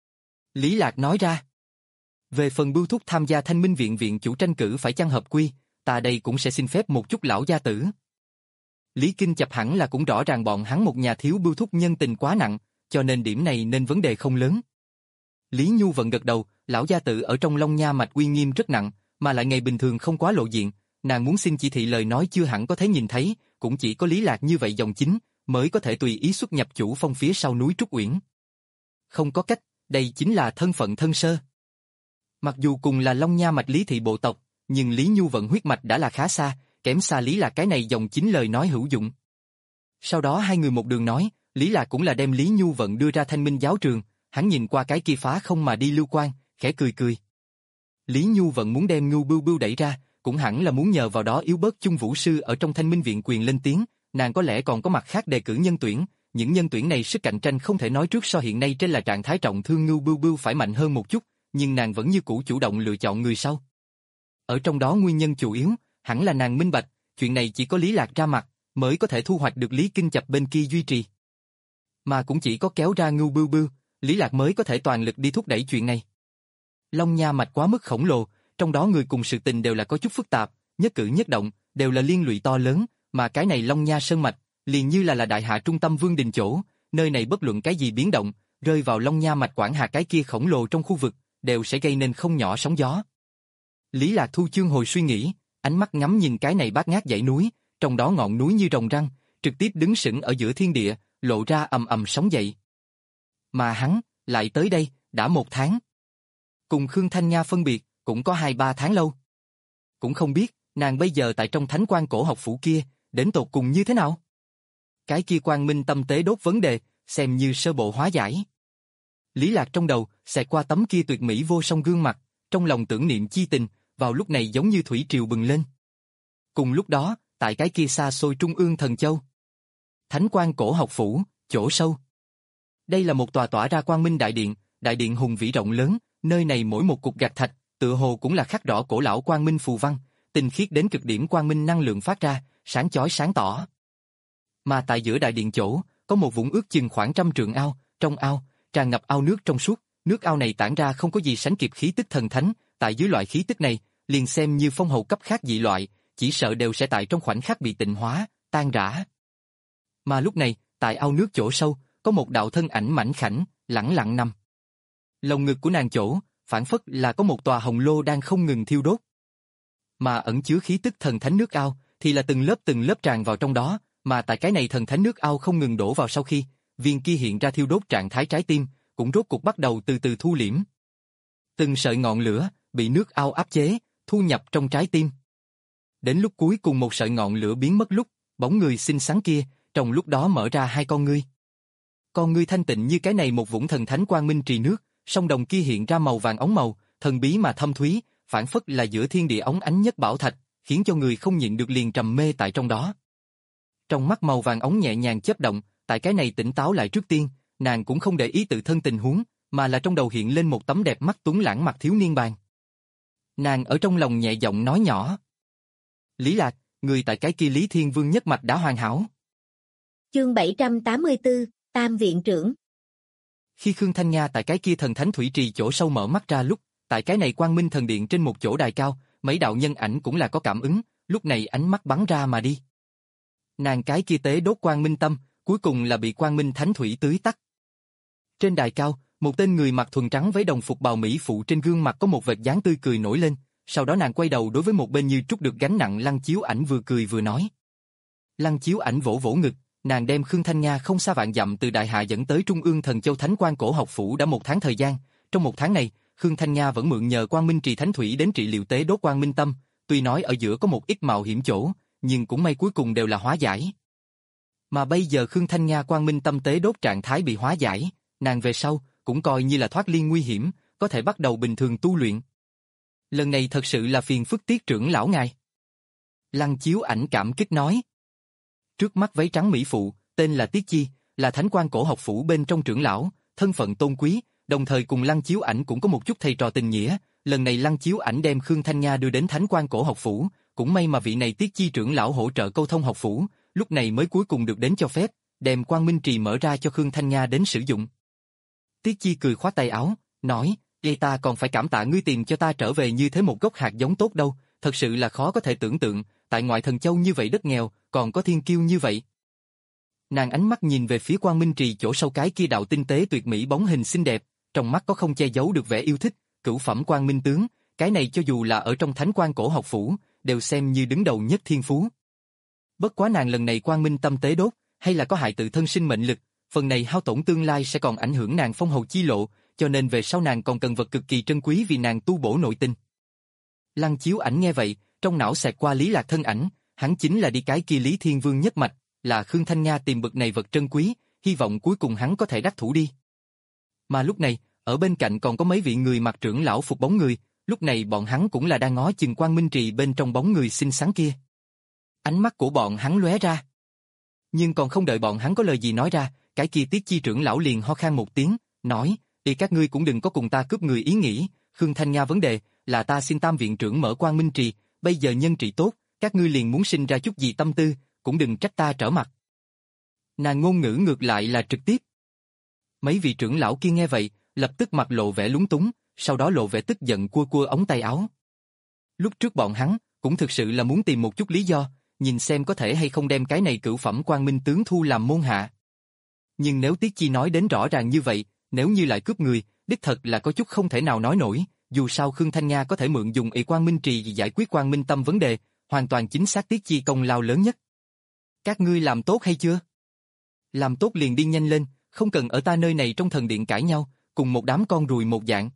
Lý Lạc nói ra. Về phần Bưu Thúc tham gia Thanh Minh Viện viện chủ tranh cử phải chăng hợp quy, ta đây cũng sẽ xin phép một chút lão gia tử. Lý Kinh Chập hẳn là cũng rõ ràng bọn hắn một nhà thiếu Bưu Thúc nhân tình quá nặng, cho nên điểm này nên vấn đề không lớn. Lý Nhu Vận gật đầu, lão gia tự ở trong Long Nha mạch uy nghiêm rất nặng, mà lại ngày bình thường không quá lộ diện, nàng muốn xin chỉ thị lời nói chưa hẳn có thể nhìn thấy, cũng chỉ có Lý Lạc như vậy dòng chính, mới có thể tùy ý xuất nhập chủ phong phía sau núi Trúc Uyển. Không có cách, đây chính là thân phận thân sơ. Mặc dù cùng là Long Nha mạch Lý thị bộ tộc, nhưng Lý Nhu Vận huyết mạch đã là khá xa, kém xa Lý Lạc cái này dòng chính lời nói hữu dụng. Sau đó hai người một đường nói, Lý Lạc cũng là đem Lý Nhu Vận đưa ra Thanh Minh giáo trường, hắn nhìn qua cái kia phá không mà đi lưu quan, khẽ cười cười. Lý Nhu Vận muốn đem Ngưu Bưu Bưu đẩy ra, cũng hẳn là muốn nhờ vào đó yếu bớt Chung Vũ sư ở trong Thanh Minh viện quyền lên tiếng, nàng có lẽ còn có mặt khác đề cử nhân tuyển, những nhân tuyển này sức cạnh tranh không thể nói trước so hiện nay trên là trạng thái trọng thương Ngưu Bưu Bưu phải mạnh hơn một chút, nhưng nàng vẫn như cũ chủ động lựa chọn người sau. Ở trong đó nguyên nhân chủ yếu, hẳn là nàng minh bạch, chuyện này chỉ có Lý Lạc ra mặt, mới có thể thu hoạch được Lý Kinh Chập bên kia duy trì. Mà cũng chỉ có kéo ra Ngưu Bưu Bưu, Lý Lạc mới có thể toàn lực đi thúc đẩy chuyện này. Long Nha mạch quá mức khổng lồ, trong đó người cùng sự tình đều là có chút phức tạp, nhất cử nhất động, đều là liên lụy to lớn, mà cái này Long Nha Sơn mạch, liền như là là đại hạ trung tâm vương đình chỗ, nơi này bất luận cái gì biến động, rơi vào Long Nha mạch quản hạt cái kia khổng lồ trong khu vực, đều sẽ gây nên không nhỏ sóng gió. Lý Lạc thu chương hồi suy nghĩ, ánh mắt ngắm nhìn cái này bát ngát dãy núi, trong đó ngọn núi như rồng răng, trực tiếp đứng sững ở giữa thiên địa, lộ ra ầm ầm sóng dậy. Mà hắn, lại tới đây, đã một tháng. Cùng Khương Thanh Nga phân biệt, cũng có hai ba tháng lâu. Cũng không biết, nàng bây giờ tại trong thánh quan cổ học phủ kia, đến tột cùng như thế nào? Cái kia Quang Minh tâm tế đốt vấn đề, xem như sơ bộ hóa giải. Lý Lạc trong đầu, xẹt qua tấm kia tuyệt mỹ vô song gương mặt, trong lòng tưởng niệm chi tình, vào lúc này giống như thủy triều bừng lên. Cùng lúc đó, tại cái kia xa xôi trung ương thần châu. Thánh quan cổ học phủ, chỗ sâu. Đây là một tòa tỏa ra quang minh đại điện, đại điện hùng vĩ rộng lớn, nơi này mỗi một cục gạch thạch, tựa hồ cũng là khắc rõ cổ lão quang minh phù văn, tinh khiết đến cực điểm quang minh năng lượng phát ra, sáng chói sáng tỏ. Mà tại giữa đại điện chỗ, có một vũng ước chừng khoảng trăm trượng ao, trong ao, tràn ngập ao nước trong suốt, nước ao này tản ra không có gì sánh kịp khí tức thần thánh, tại dưới loại khí tức này, liền xem như phong hầu cấp khác dị loại, chỉ sợ đều sẽ tại trong khoảnh khắc bị tịnh hóa, tan rã. Mà lúc này, tại ao nước chỗ sâu, có một đạo thân ảnh mảnh khảnh, lẳng lặng nằm. Lồng ngực của nàng chỗ, phản phất là có một tòa hồng lô đang không ngừng thiêu đốt. Mà ẩn chứa khí tức thần thánh nước ao, thì là từng lớp từng lớp tràn vào trong đó, mà tại cái này thần thánh nước ao không ngừng đổ vào sau khi, viên kia hiện ra thiêu đốt trạng thái trái tim, cũng rốt cuộc bắt đầu từ từ thu liễm. Từng sợi ngọn lửa, bị nước ao áp chế, thu nhập trong trái tim. Đến lúc cuối cùng một sợi ngọn lửa biến mất lúc, bóng người xinh xắn kia, trong lúc đó mở ra hai con ngươi. Con ngươi thanh tịnh như cái này một vũng thần thánh quang minh trì nước, sông đồng kia hiện ra màu vàng óng màu, thần bí mà thâm thúy, phản phất là giữa thiên địa óng ánh nhất bảo thạch, khiến cho người không nhịn được liền trầm mê tại trong đó. Trong mắt màu vàng óng nhẹ nhàng chớp động, tại cái này tỉnh táo lại trước tiên, nàng cũng không để ý tự thân tình huống, mà là trong đầu hiện lên một tấm đẹp mắt tuấn lãng mặt thiếu niên bàn. Nàng ở trong lòng nhẹ giọng nói nhỏ. Lý Lạc, người tại cái kia Lý Thiên Vương nhất mạch đã hoàn hảo. Chương bảy trăm tám mươi tư, Tam viện trưởng. Khi Khương Thanh Nga tại cái kia thần thánh thủy trì chỗ sâu mở mắt ra lúc, tại cái này quang minh thần điện trên một chỗ đài cao, mấy đạo nhân ảnh cũng là có cảm ứng, lúc này ánh mắt bắn ra mà đi. Nàng cái kia tế đốt quang minh tâm, cuối cùng là bị quang minh thánh thủy tưới tắt. Trên đài cao, một tên người mặc thuần trắng với đồng phục bào mỹ phụ trên gương mặt có một vệt dáng tươi cười nổi lên, sau đó nàng quay đầu đối với một bên như trút được gánh nặng Lăng Chiếu Ảnh vừa cười vừa nói. Lăng Chiếu Ảnh vỗ vỗ ngực, nàng đem Khương Thanh Nga không xa vạn dặm từ Đại Hạ dẫn tới Trung ương Thần Châu Thánh Quan cổ học phủ đã một tháng thời gian, trong một tháng này, Khương Thanh Nga vẫn mượn nhờ Quang Minh Trì Thánh Thủy đến trị liệu tế đốt Quang Minh Tâm, tuy nói ở giữa có một ít mạo hiểm chỗ, nhưng cũng may cuối cùng đều là hóa giải. Mà bây giờ Khương Thanh Nga Quang Minh Tâm tế đốt trạng thái bị hóa giải, nàng về sau cũng coi như là thoát liên nguy hiểm, có thể bắt đầu bình thường tu luyện. Lần này thật sự là phiền phức Tiết trưởng lão ngài. Lăng Chiếu Ảnh cảm kích nói. Trước mắt váy trắng mỹ phụ, tên là Tiết Chi, là Thánh Quan cổ học phủ bên trong trưởng lão, thân phận tôn quý, đồng thời cùng Lăng Chiếu Ảnh cũng có một chút thầy trò tình nghĩa. Lần này Lăng Chiếu Ảnh đem Khương Thanh Nga đưa đến Thánh Quan cổ học phủ, cũng may mà vị này Tiết Chi trưởng lão hỗ trợ câu thông học phủ, lúc này mới cuối cùng được đến cho phép, đem Quang Minh Trì mở ra cho Khương Thanh Nga đến sử dụng. Tiết Chi cười khoát tay áo, nói, "Ê ta còn phải cảm tạ ngươi tìm cho ta trở về như thế một gốc hạt giống tốt đâu, thật sự là khó có thể tưởng tượng, tại ngoại thần châu như vậy đất nghèo, còn có thiên kiêu như vậy." Nàng ánh mắt nhìn về phía Quang Minh Trì chỗ sâu cái kia đạo tinh tế tuyệt mỹ bóng hình xinh đẹp, trong mắt có không che giấu được vẻ yêu thích, cửu phẩm quang minh tướng, cái này cho dù là ở trong thánh quan cổ học phủ, đều xem như đứng đầu nhất thiên phú. Bất quá nàng lần này quang minh tâm tế đốt, hay là có hại tự thân sinh mệnh lực, phần này hao tổn tương lai sẽ còn ảnh hưởng nàng phong hầu chi lộ, cho nên về sau nàng còn cần vật cực kỳ trân quý vì nàng tu bổ nội tinh. Lăng Chiếu Ảnh nghe vậy, trong não xẹt qua Lý Lạc thân ảnh, hắn chính là đi cái kia Lý Thiên Vương nhất mạch, là Khương Thanh Nga tìm bực này vật trân quý, hy vọng cuối cùng hắn có thể đắc thủ đi. Mà lúc này, ở bên cạnh còn có mấy vị người mặc trưởng lão phục bóng người, lúc này bọn hắn cũng là đang ngó chừng Quang Minh Trì bên trong bóng người xinh xắn kia. Ánh mắt của bọn hắn lóe ra. Nhưng còn không đợi bọn hắn có lời gì nói ra, cái kia Tiết Chi trưởng lão liền ho khan một tiếng, nói, đi các ngươi cũng đừng có cùng ta cướp người ý nghĩ, Khương Thanh Nga vấn đề là ta xin Tam viện trưởng mở Quang Minh Trì, bây giờ nhân trị tốt, các ngươi liền muốn sinh ra chút gì tâm tư, cũng đừng trách ta trở mặt. Nàng ngôn ngữ ngược lại là trực tiếp. Mấy vị trưởng lão kia nghe vậy, lập tức mặt lộ vẻ lúng túng, sau đó lộ vẻ tức giận cua cua ống tay áo. Lúc trước bọn hắn cũng thực sự là muốn tìm một chút lý do, nhìn xem có thể hay không đem cái này cửu phẩm quang minh tướng thu làm môn hạ. Nhưng nếu Tiết Chi nói đến rõ ràng như vậy, nếu như lại cướp người, đích thật là có chút không thể nào nói nổi, dù sao Khương Thanh Nga có thể mượn dùng ỷ Quang Minh Trì giải quyết Quang Minh Tâm vấn đề, hoàn toàn chính xác Tiết Chi công lao lớn nhất. Các ngươi làm tốt hay chưa? Làm tốt liền đi nhanh lên, không cần ở ta nơi này trong thần điện cãi nhau, cùng một đám con ruồi một dạng.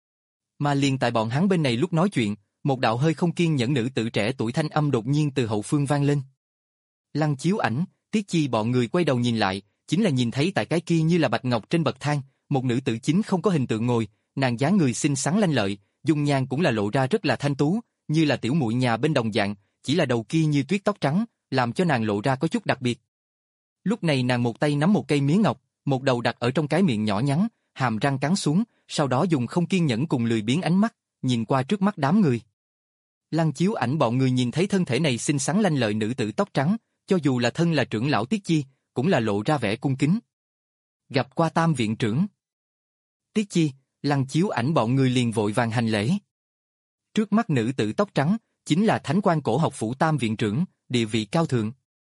Mà liền tại bọn hắn bên này lúc nói chuyện, một đạo hơi không kiên nhẫn nữ tử trẻ tuổi thanh âm đột nhiên từ hậu phương vang lên. Lăng Chiếu Ảnh, Tiết Chi bọn người quay đầu nhìn lại, chính là nhìn thấy tại cái kia như là bạch ngọc trên bậc thang, một nữ tử chính không có hình tượng ngồi, nàng dáng người xinh xắn lanh lợi, dung nhan cũng là lộ ra rất là thanh tú, như là tiểu muội nhà bên đồng dạng, chỉ là đầu kia như tuyết tóc trắng, làm cho nàng lộ ra có chút đặc biệt. Lúc này nàng một tay nắm một cây mía ngọc, một đầu đặt ở trong cái miệng nhỏ nhắn, hàm răng cắn xuống, sau đó dùng không kiên nhẫn cùng lười biếng ánh mắt, nhìn qua trước mắt đám người. Lăng Chiếu Ảnh bọn người nhìn thấy thân thể này xinh xắn lanh lợi nữ tử tóc trắng, cho dù là thân là trưởng lão Tiết Chi, cũng là lộ ra vẻ cung kính. Gặp qua Tam viện trưởng. Tiết Chi, Lăng Chiếu Ảnh bọn người liền vội vàng hành lễ. Trước mắt nữ tử tóc trắng, chính là Thánh Quan Cổ Học Phủ Tam viện trưởng, địa vị cao thượng.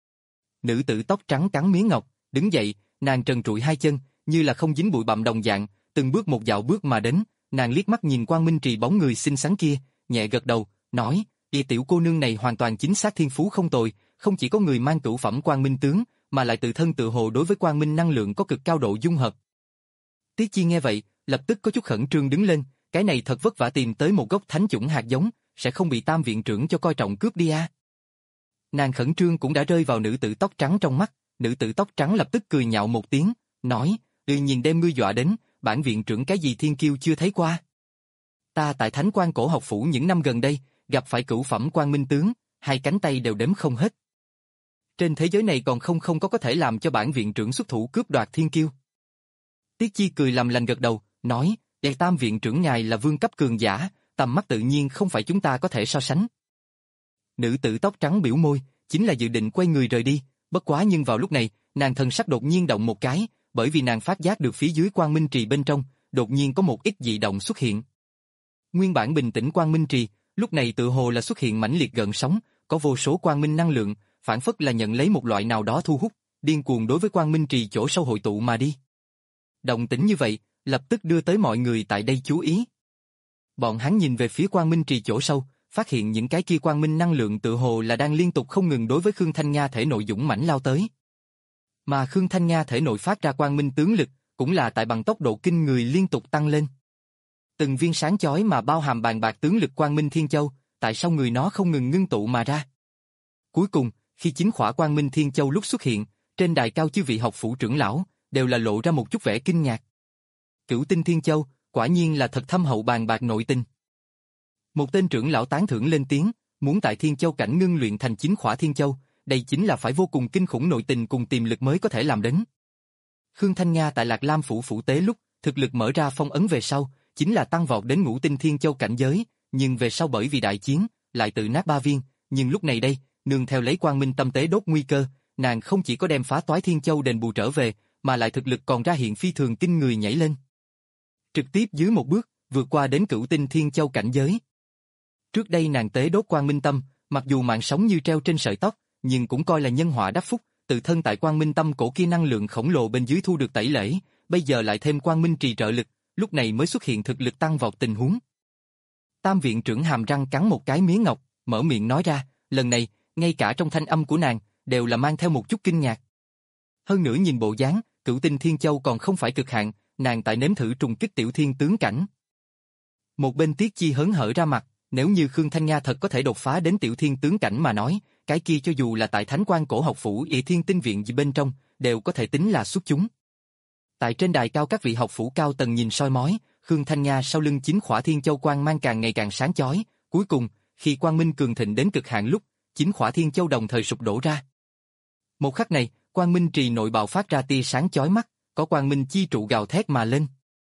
Nữ tử tóc trắng cắn miếng ngọc, đứng dậy, nàng trần trụi hai chân, như là không dính bụi bặm đồng dạng, từng bước một dạo bước mà đến, nàng liếc mắt nhìn Quang Minh Trì bóng người xinh xắn kia, nhẹ gật đầu, nói, y tiểu cô nương này hoàn toàn chính xác thiên phú không tồi, không chỉ có người mang cửu phẩm Quang Minh tướng, mà lại tự thân tự hồ đối với Quang Minh năng lượng có cực cao độ dung hợp. Tiết Chi nghe vậy, lập tức có chút khẩn trương đứng lên, cái này thật vất vả tìm tới một gốc thánh chủng hạt giống, sẽ không bị Tam viện trưởng cho coi trọng cướp đi à. Nàng khẩn trương cũng đã rơi vào nữ tử tóc trắng trong mắt, nữ tử tóc trắng lập tức cười nhạo một tiếng, nói, ừ nhìn đem ngươi dọa đến, bản viện trưởng cái gì thiên kiêu chưa thấy qua. Ta tại Thánh Quan Cổ Học Phủ những năm gần đây, gặp phải cửu phẩm Quang Minh tướng, hai cánh tay đều đếm không hết. Trên thế giới này còn không không có có thể làm cho bản viện trưởng xuất thủ cướp đoạt thiên kiêu. Tiết Chi cười làm lành gật đầu, nói, đại Tam viện trưởng ngài là vương cấp cường giả, tầm mắt tự nhiên không phải chúng ta có thể so sánh. Nữ tử tóc trắng biểu môi, chính là dự định quay người rời đi, bất quá nhưng vào lúc này, nàng thần sắc đột nhiên động một cái, bởi vì nàng phát giác được phía dưới Quang Minh Trì bên trong, đột nhiên có một ít dị động xuất hiện. Nguyên bản bình tĩnh Quang Minh Trì, lúc này tự hồ là xuất hiện mãnh liệt gợn sóng, có vô số quang minh năng lượng, phản phất là nhận lấy một loại nào đó thu hút, điên cuồng đối với Quang Minh Trì chỗ sâu hội tụ mà đi. Động tĩnh như vậy, lập tức đưa tới mọi người tại đây chú ý. Bọn hắn nhìn về phía Quang Minh Trì chỗ sâu, phát hiện những cái kia quang minh năng lượng tự hồ là đang liên tục không ngừng đối với Khương Thanh Nga thể nội dũng mãnh lao tới. Mà Khương Thanh Nga thể nội phát ra quang minh tướng lực, cũng là tại bằng tốc độ kinh người liên tục tăng lên. Từng viên sáng chói mà bao hàm bàn bạc tướng lực quang minh thiên châu, tại sao người nó không ngừng ngưng tụ mà ra. Cuối cùng, khi chính khỏa quang minh thiên châu lúc xuất hiện, trên đài cao chư vị học phủ trưởng lão, đều là lộ ra một chút vẻ kinh ngạc. Cửu tinh thiên châu, quả nhiên là thật thâm hậu bàn bạc nội tình. Một tên trưởng lão tán thưởng lên tiếng, muốn tại Thiên Châu cảnh ngưng luyện thành chính khỏa Thiên Châu, đây chính là phải vô cùng kinh khủng nội tình cùng tiềm lực mới có thể làm đến. Khương Thanh Nga tại Lạc Lam phủ phủ tế lúc, thực lực mở ra phong ấn về sau, chính là tăng vọt đến ngũ tinh Thiên Châu cảnh giới, nhưng về sau bởi vì đại chiến, lại tự nát ba viên, nhưng lúc này đây, nương theo lấy quang minh tâm tế đốt nguy cơ, nàng không chỉ có đem phá toái Thiên Châu đền bù trở về, mà lại thực lực còn ra hiện phi thường kinh người nhảy lên. Trực tiếp dưới một bước, vượt qua đến cửu tinh Thiên Châu cảnh giới. Trước đây nàng tế đốt quang minh tâm, mặc dù mạng sống như treo trên sợi tóc, nhưng cũng coi là nhân họa đắc phúc, tự thân tại quang minh tâm cổ kia năng lượng khổng lồ bên dưới thu được tẩy lễ, bây giờ lại thêm quang minh trì trợ lực, lúc này mới xuất hiện thực lực tăng vọt tình huống. Tam viện trưởng hàm răng cắn một cái mía ngọc, mở miệng nói ra, lần này, ngay cả trong thanh âm của nàng, đều là mang theo một chút kinh ngạc. Hơn nữa nhìn bộ dáng, Cửu Tinh Thiên Châu còn không phải cực hạn, nàng tại nếm thử trùng kích tiểu thiên tướng cảnh. Một bên Tiết Chi hớn hở ra mặt, nếu như Khương Thanh Nga thật có thể đột phá đến tiểu thiên tướng cảnh mà nói, cái kia cho dù là tại Thánh Quan Cổ Học Phủ Ỷ Thiên Tinh Viện gì bên trong, đều có thể tính là xuất chúng. Tại trên đài cao các vị học phủ cao tầng nhìn soi mói, Khương Thanh Nga sau lưng chính khỏa thiên châu quang mang càng ngày càng sáng chói, cuối cùng, khi quang minh cường thịnh đến cực hạn lúc, chính khỏa thiên châu đồng thời sụp đổ ra. Một khắc này, quang minh trì nội bạo phát ra tia sáng chói mắt, có quang minh chi trụ gào thét mà lên.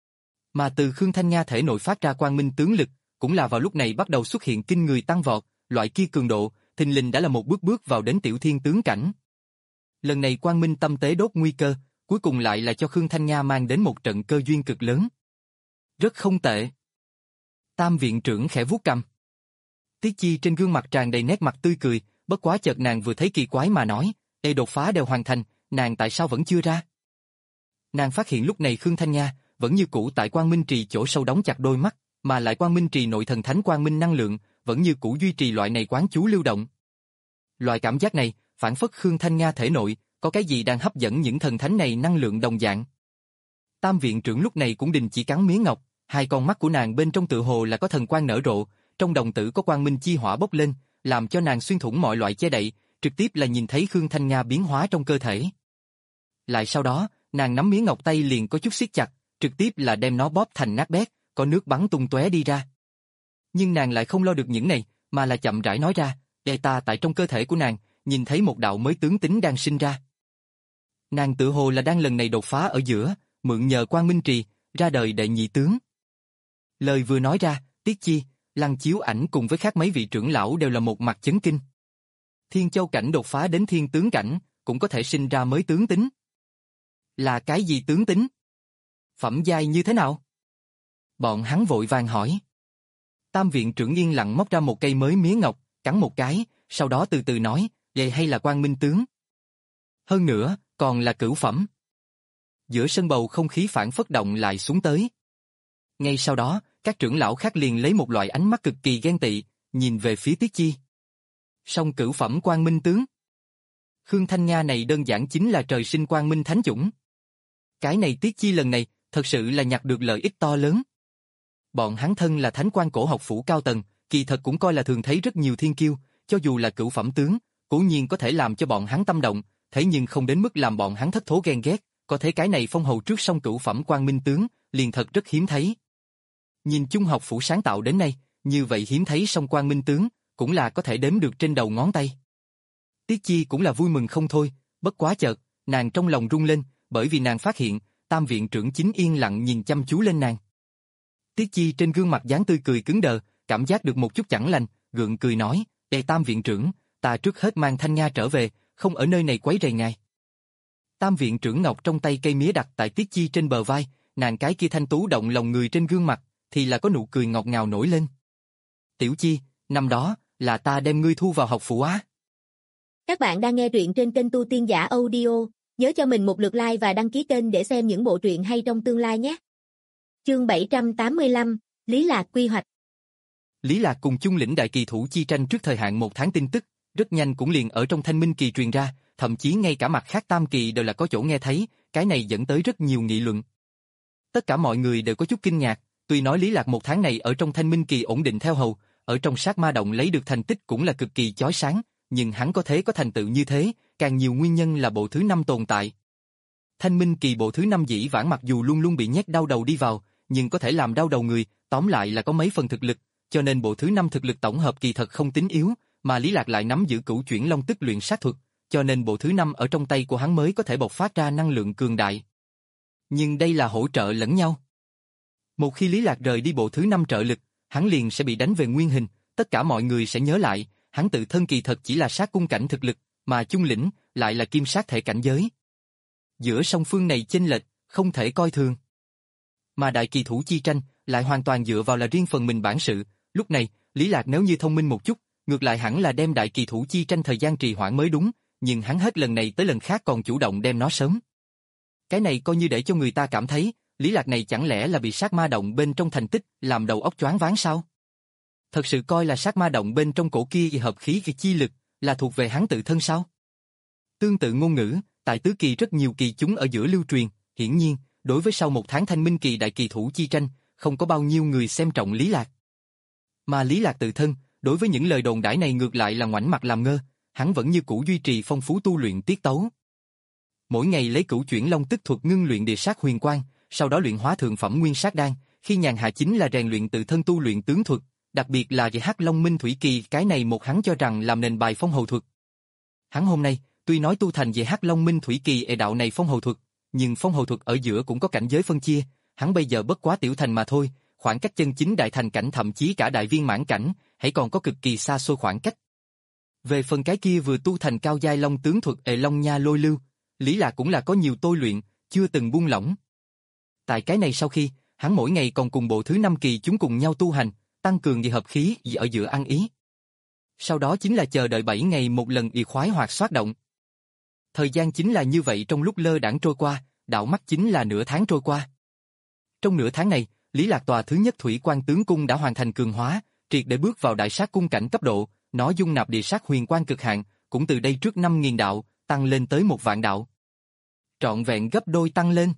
Mà từ Khương Thanh Nga thể nội phát ra quang minh tướng lực, cũng là vào lúc này bắt đầu xuất hiện kinh người tăng vọt, loại kia cường độ, thình lình đã là một bước bước vào đến tiểu thiên tướng cảnh. Lần này quang minh tâm tế đốt nguy cơ, cuối cùng lại là cho Khương Thanh Nga mang đến một trận cơ duyên cực lớn. Rất không tệ. Tam viện trưởng khẽ vuốt cằm. Tiết Chi trên gương mặt tràn đầy nét mặt tươi cười, bất quá chợt nàng vừa thấy kỳ quái mà nói, "Ê, đột phá đều hoàn thành, nàng tại sao vẫn chưa ra?" Nàng phát hiện lúc này Khương Thanh Nga vẫn như cũ tại Quang Minh Trì chỗ sâu đóng chặt đôi mắt, mà lại Quang Minh Trì nội thần thánh quang minh năng lượng vẫn như cũ duy trì loại này quán chú lưu động. Loại cảm giác này, phản phất Khương Thanh Nga thể nội có cái gì đang hấp dẫn những thần thánh này năng lượng đồng dạng. Tam viện trưởng lúc này cũng đình chỉ cắn mía ngọc, hai con mắt của nàng bên trong tự hồ là có thần quang nở rộ, trong đồng tử có quang minh chi hỏa bốc lên, làm cho nàng xuyên thủng mọi loại che đậy, trực tiếp là nhìn thấy Khương Thanh Nga biến hóa trong cơ thể. Lại sau đó, nàng nắm mía ngọc tay liền có chút siết chặt, trực tiếp là đem nó bóp thành nát bét, có nước bắn tung tóe đi ra. Nhưng nàng lại không lo được những này, mà là chậm rãi nói ra, "Để ta tại trong cơ thể của nàng, nhìn thấy một đạo mới tướng tính đang sinh ra." Nàng tự hồ là đang lần này đột phá ở giữa, mượn nhờ Quang Minh Trì, ra đời đệ nhị tướng. Lời vừa nói ra, Tiết Chi, Lăng Chiếu Ảnh cùng với khác mấy vị trưởng lão đều là một mặt chấn kinh. Thiên Châu cảnh đột phá đến thiên tướng cảnh, cũng có thể sinh ra mới tướng tính. Là cái gì tướng tính? Phẩm giai như thế nào? Bọn hắn vội vàng hỏi. Tam viện trưởng yên lặng móc ra một cây mới mía ngọc, cắn một cái, sau đó từ từ nói, "Vậy hay là quang minh tướng? Hơn nữa, còn là cửu phẩm." Giữa sân bầu không khí phản phất động lại xuống tới. Ngay sau đó, các trưởng lão khác liền lấy một loại ánh mắt cực kỳ ghen tị, nhìn về phía Tiết Chi. Song cửu phẩm quang minh tướng. Khương Thanh Nga này đơn giản chính là trời sinh quang minh thánh chủng. Cái này Tiết Chi lần này, thật sự là nhặt được lợi ích to lớn. Bọn hắn thân là Thánh Quan Cổ Học Phủ cao tầng, kỳ thật cũng coi là thường thấy rất nhiều thiên kiêu, cho dù là cửu phẩm tướng, cố nhiên có thể làm cho bọn hắn tâm động, thế nhưng không đến mức làm bọn hắn thất thố ghen ghét, có thể cái này phong hầu trước song cửu phẩm quang minh tướng, liền thật rất hiếm thấy. Nhìn chung học phủ sáng tạo đến nay, như vậy hiếm thấy song quang minh tướng, cũng là có thể đếm được trên đầu ngón tay. Tiết Chi cũng là vui mừng không thôi, bất quá chợt, nàng trong lòng rung lên, bởi vì nàng phát hiện, Tam viện trưởng chính yên lặng nhìn chăm chú lên nàng. Tiết Chi trên gương mặt dáng tươi cười cứng đờ, cảm giác được một chút chẳng lành, gượng cười nói, "Ê Tam viện trưởng, ta trước hết mang Thanh Nga trở về, không ở nơi này quấy rầy ngài." Tam viện trưởng ngọc trong tay cây mía đặt tại Tiết Chi trên bờ vai, nàng cái kia thanh tú động lòng người trên gương mặt, thì là có nụ cười ngọt ngào nổi lên. "Tiểu Chi, năm đó, là ta đem ngươi thu vào học phủ á." Các bạn đang nghe truyện trên kênh Tu Tiên Giả Audio, nhớ cho mình một lượt like và đăng ký kênh để xem những bộ truyện hay trong tương lai nhé. Chương bảy trăm tám mươi lăm, Lý Lạc quy hoạch. Lý Lạc cùng chung lĩnh đại kỳ thủ chi tranh trước thời hạn một tháng tin tức, rất nhanh cũng liền ở trong Thanh Minh Kỳ truyền ra, thậm chí ngay cả mặt khác tam kỳ đều là có chỗ nghe thấy, cái này dẫn tới rất nhiều nghị luận. Tất cả mọi người đều có chút kinh ngạc, tuy nói Lý Lạc một tháng này ở trong Thanh Minh Kỳ ổn định theo hầu, ở trong sát ma động lấy được thành tích cũng là cực kỳ chói sáng, nhưng hắn có thế có thành tựu như thế, càng nhiều nguyên nhân là bộ thứ năm tồn tại. Thanh Minh Kỳ bộ thứ năm dĩ vãng mặc dù luôn luôn bị nhét đau đầu đi vào, nhưng có thể làm đau đầu người, tóm lại là có mấy phần thực lực, cho nên bộ thứ năm thực lực tổng hợp kỳ thật không tính yếu, mà Lý Lạc lại nắm giữ cửu chuyển long tức luyện sát thuật, cho nên bộ thứ năm ở trong tay của hắn mới có thể bộc phát ra năng lượng cường đại. Nhưng đây là hỗ trợ lẫn nhau. Một khi Lý Lạc rời đi bộ thứ năm trợ lực, hắn liền sẽ bị đánh về nguyên hình, tất cả mọi người sẽ nhớ lại, hắn tự thân kỳ thật chỉ là sát cung cảnh thực lực, mà chung lĩnh lại là kim sát thể cảnh giới. Giữa song phương này chênh lệch, không thể coi thường. Mà đại kỳ thủ chi tranh lại hoàn toàn dựa vào là riêng phần mình bản sự, lúc này, Lý Lạc nếu như thông minh một chút, ngược lại hẳn là đem đại kỳ thủ chi tranh thời gian trì hoãn mới đúng, nhưng hắn hết lần này tới lần khác còn chủ động đem nó sớm. Cái này coi như để cho người ta cảm thấy, Lý Lạc này chẳng lẽ là bị sát ma động bên trong thành tích làm đầu óc choáng váng sao? Thật sự coi là sát ma động bên trong cổ kia hợp khí cái chi lực là thuộc về hắn tự thân sao? Tương tự ngôn ngữ, tại tứ kỳ rất nhiều kỳ chúng ở giữa lưu truyền, hiển nhiên, đối với sau một tháng thanh minh kỳ đại kỳ thủ chi tranh, không có bao nhiêu người xem trọng Lý Lạc. Mà Lý Lạc tự thân, đối với những lời đồn đãi này ngược lại là ngoảnh mặt làm ngơ, hắn vẫn như cũ duy trì phong phú tu luyện tiết tấu. Mỗi ngày lấy cửu chuyển long tức thuật ngưng luyện địa sát huyền quang, sau đó luyện hóa thượng phẩm nguyên sát đan, khi nhàn hạ chính là rèn luyện tự thân tu luyện tướng thuật, đặc biệt là về Hắc Long Minh Thủy Kỳ, cái này một hắn cho rằng làm nền bài phong hầu thuật. Hắn hôm nay, tuy nói tu thành về Hắc Long Minh Thủy Kỳ ệ đạo này phong hầu thuật, nhưng phong hầu thuật ở giữa cũng có cảnh giới phân chia, hắn bây giờ bất quá tiểu thành mà thôi, khoảng cách chân chính đại thành cảnh thậm chí cả đại viên mãn cảnh, hãy còn có cực kỳ xa xôi khoảng cách. Về phần cái kia vừa tu thành cao giai long tướng thuật ệ long nha lôi lưu, Lý Lạc cũng là có nhiều tôi luyện, chưa từng buông lỏng. Tại cái này sau khi, hắn mỗi ngày còn cùng bộ thứ năm kỳ chúng cùng nhau tu hành, tăng cường về hợp khí gì ở giữa ăn ý. Sau đó chính là chờ đợi bảy ngày một lần y khoái hoạt xoát động. Thời gian chính là như vậy trong lúc lơ đãng trôi qua, đảo mắt chính là nửa tháng trôi qua. Trong nửa tháng này, Lý Lạc tòa thứ nhất thủy quan tướng cung đã hoàn thành cường hóa, triệt để bước vào đại sát cung cảnh cấp độ, nó dung nạp địa sát huyền quan cực hạn, cũng từ đây trước năm nghìn đạo, tăng lên tới một vạn đạo. Trọn vẹn gấp đôi tăng lên.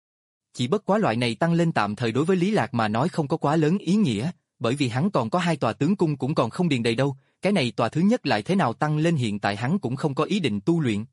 Chỉ bất quá loại này tăng lên tạm thời đối với Lý Lạc mà nói không có quá lớn ý nghĩa, bởi vì hắn còn có hai tòa tướng cung cũng còn không điền đầy đâu, cái này tòa thứ nhất lại thế nào tăng lên hiện tại hắn cũng không có ý định tu luyện.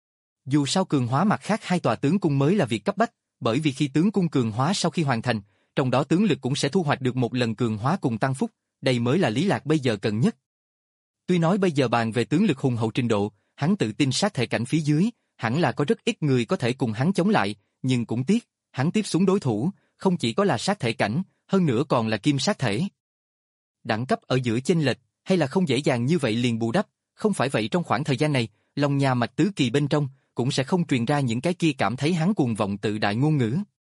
Dù sao cường hóa mặt khác hai tòa tướng cung mới là việc cấp bách, bởi vì khi tướng cung cường hóa sau khi hoàn thành, trong đó tướng lực cũng sẽ thu hoạch được một lần cường hóa cùng tăng phúc, đây mới là Lý Lạc bây giờ cần nhất. Tuy nói bây giờ bàn về tướng lực hùng hậu trình độ, hắn tự tin sát thể cảnh phía dưới, hẳn là có rất ít người có thể cùng hắn chống lại, nhưng cũng tiếc, hắn tiếp xuống đối thủ, không chỉ có là sát thể cảnh, hơn nữa còn là kim sát thể. Đẳng cấp ở giữa chênh lệch, hay là không dễ dàng như vậy liền bù đắp, không phải vậy trong khoảng thời gian này, Long Nha mạch tứ kỳ bên trong, cũng sẽ không truyền ra những cái kia cảm thấy hắn cuồng vọng tự đại ngôn ngữ.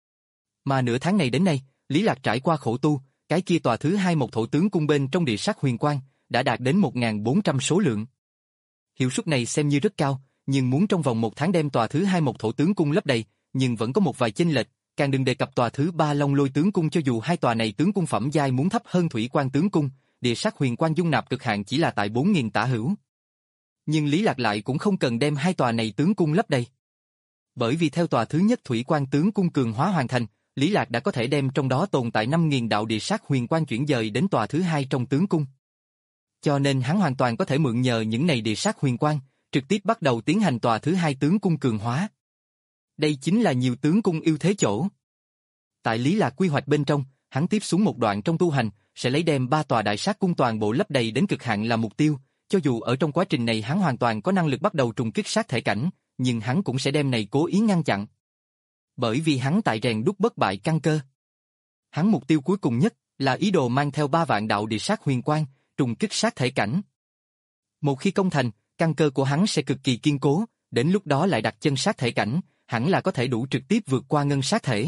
Mà nửa tháng này đến nay, Lý Lạc trải qua khổ tu, cái kia tòa thứ hai một thổ tướng cung bên trong địa sát huyền quang, đã đạt đến một nghìn bốn trăm số lượng. Hiệu suất này xem như rất cao, nhưng muốn trong vòng một tháng đem tòa thứ hai một thổ tướng cung lấp đầy, nhưng vẫn có một vài chênh lệch, càng đừng đề cập tòa thứ ba Long Lôi tướng cung cho dù hai tòa này tướng cung phẩm giai muốn thấp hơn Thủy Quan tướng cung, địa sát huyền quang dung nạp cực hạn chỉ là tại bốn nghìn tả hữu. Nhưng Lý Lạc lại cũng không cần đem hai tòa này tướng cung lấp đầy. Bởi vì theo tòa thứ nhất Thủy Quan tướng cung cường hóa hoàn thành, Lý Lạc đã có thể đem trong đó tồn tại năm nghìn đạo địa sát huyền quang chuyển dời đến tòa thứ hai trong tướng cung. Cho nên hắn hoàn toàn có thể mượn nhờ những này địa sát huyền quang, trực tiếp bắt đầu tiến hành tòa thứ hai tướng cung cường hóa. Đây chính là nhiều tướng cung ưu thế chỗ. Tại Lý Lạc quy hoạch bên trong, hắn tiếp xuống một đoạn trong tu hành, sẽ lấy đem ba tòa đại sát cung toàn bộ lấp đầy đến cực hạn là mục tiêu, cho dù ở trong quá trình này hắn hoàn toàn có năng lực bắt đầu trùng kích sát thể cảnh, nhưng hắn cũng sẽ đem này cố ý ngăn chặn. Bởi vì hắn tại rèn đúc bất bại căn cơ. Hắn mục tiêu cuối cùng nhất là ý đồ mang theo ba vạn đạo địa sát huyền quang, trùng kích sát thể cảnh. Một khi công thành, căn cơ của hắn sẽ cực kỳ kiên cố, đến lúc đó lại đặt chân sát thể cảnh, hẳn là có thể đủ trực tiếp vượt qua ngân sát thể.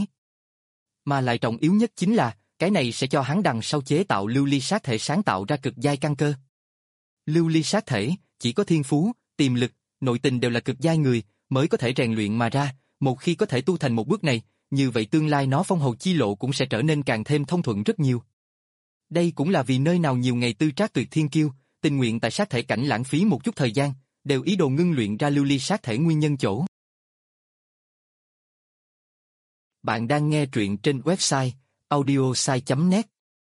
Mà lại trọng yếu nhất chính là, cái này sẽ cho hắn đằng sau chế tạo lưu ly sát thể sáng tạo ra cực giai căn cơ. Lưu ly sát thể, chỉ có thiên phú, tiềm lực, nội tình đều là cực giai người, mới có thể rèn luyện mà ra, một khi có thể tu thành một bước này, như vậy tương lai nó phong hầu chi lộ cũng sẽ trở nên càng thêm thông thuận rất nhiều. Đây cũng là vì nơi nào nhiều ngày tư trác tuyệt thiên kiêu, tình nguyện tại sát thể cảnh lãng phí một chút thời gian, đều ý đồ ngưng luyện ra lưu ly sát thể nguyên nhân chỗ. Bạn đang nghe truyện trên website audiosai chấm net.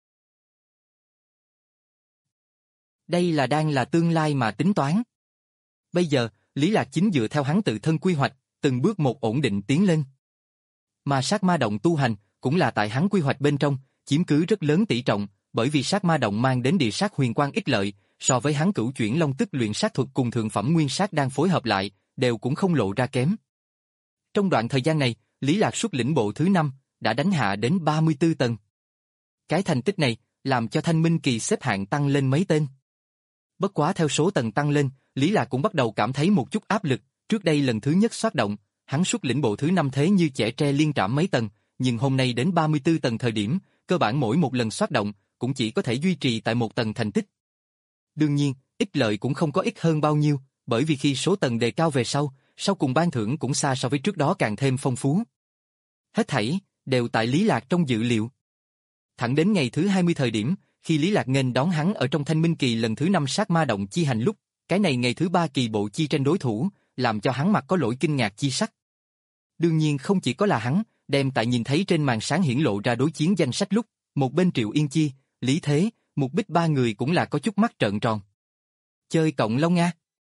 Đây là đang là tương lai mà tính toán. Bây giờ, Lý Lạc chính dựa theo hắn tự thân quy hoạch, từng bước một ổn định tiến lên. Mà sát ma động tu hành, cũng là tại hắn quy hoạch bên trong, chiếm cứ rất lớn tỷ trọng, bởi vì sát ma động mang đến địa sát huyền quang ích lợi, so với hắn cửu chuyển long tức luyện sát thuật cùng thượng phẩm nguyên sát đang phối hợp lại, đều cũng không lộ ra kém. Trong đoạn thời gian này, Lý Lạc xuất lĩnh bộ thứ năm, đã đánh hạ đến ba mươi tư tầng. Cái thành tích này, làm cho Thanh Minh Kỳ xếp hạng tăng lên mấy tên. Bất quá theo số tầng tăng lên, Lý Lạc cũng bắt đầu cảm thấy một chút áp lực, trước đây lần thứ nhất xoát động, hắn xuất lĩnh bộ thứ năm thế như chẻ tre liên trảm mấy tầng, nhưng hôm nay đến ba mươi tư tầng thời điểm, cơ bản mỗi một lần xoát động, cũng chỉ có thể duy trì tại một tầng thành tích. Đương nhiên, ích lợi cũng không có ít hơn bao nhiêu, bởi vì khi số tầng đề cao về sau, sau cùng ban thưởng cũng xa so với trước đó càng thêm phong phú. Hết thảy, đều tại Lý Lạc trong dự liệu. Thẳng đến ngày thứ hai mươi thời điểm, khi Lý Lạc nghênh đón hắn ở trong Thanh Minh Kỳ lần thứ năm sát ma động chi hành lúc, cái này ngày thứ ba kỳ bộ chi tranh đối thủ, làm cho hắn mặt có lỗi kinh ngạc chi sắc. Đương nhiên không chỉ có là hắn, đem tại nhìn thấy trên màn sáng hiển lộ ra đối chiến danh sách lúc, một bên Triệu Yên Chi, Lý Thế, Mục Bích ba người cũng là có chút mắt trợn tròn. Chơi cộng long Nga.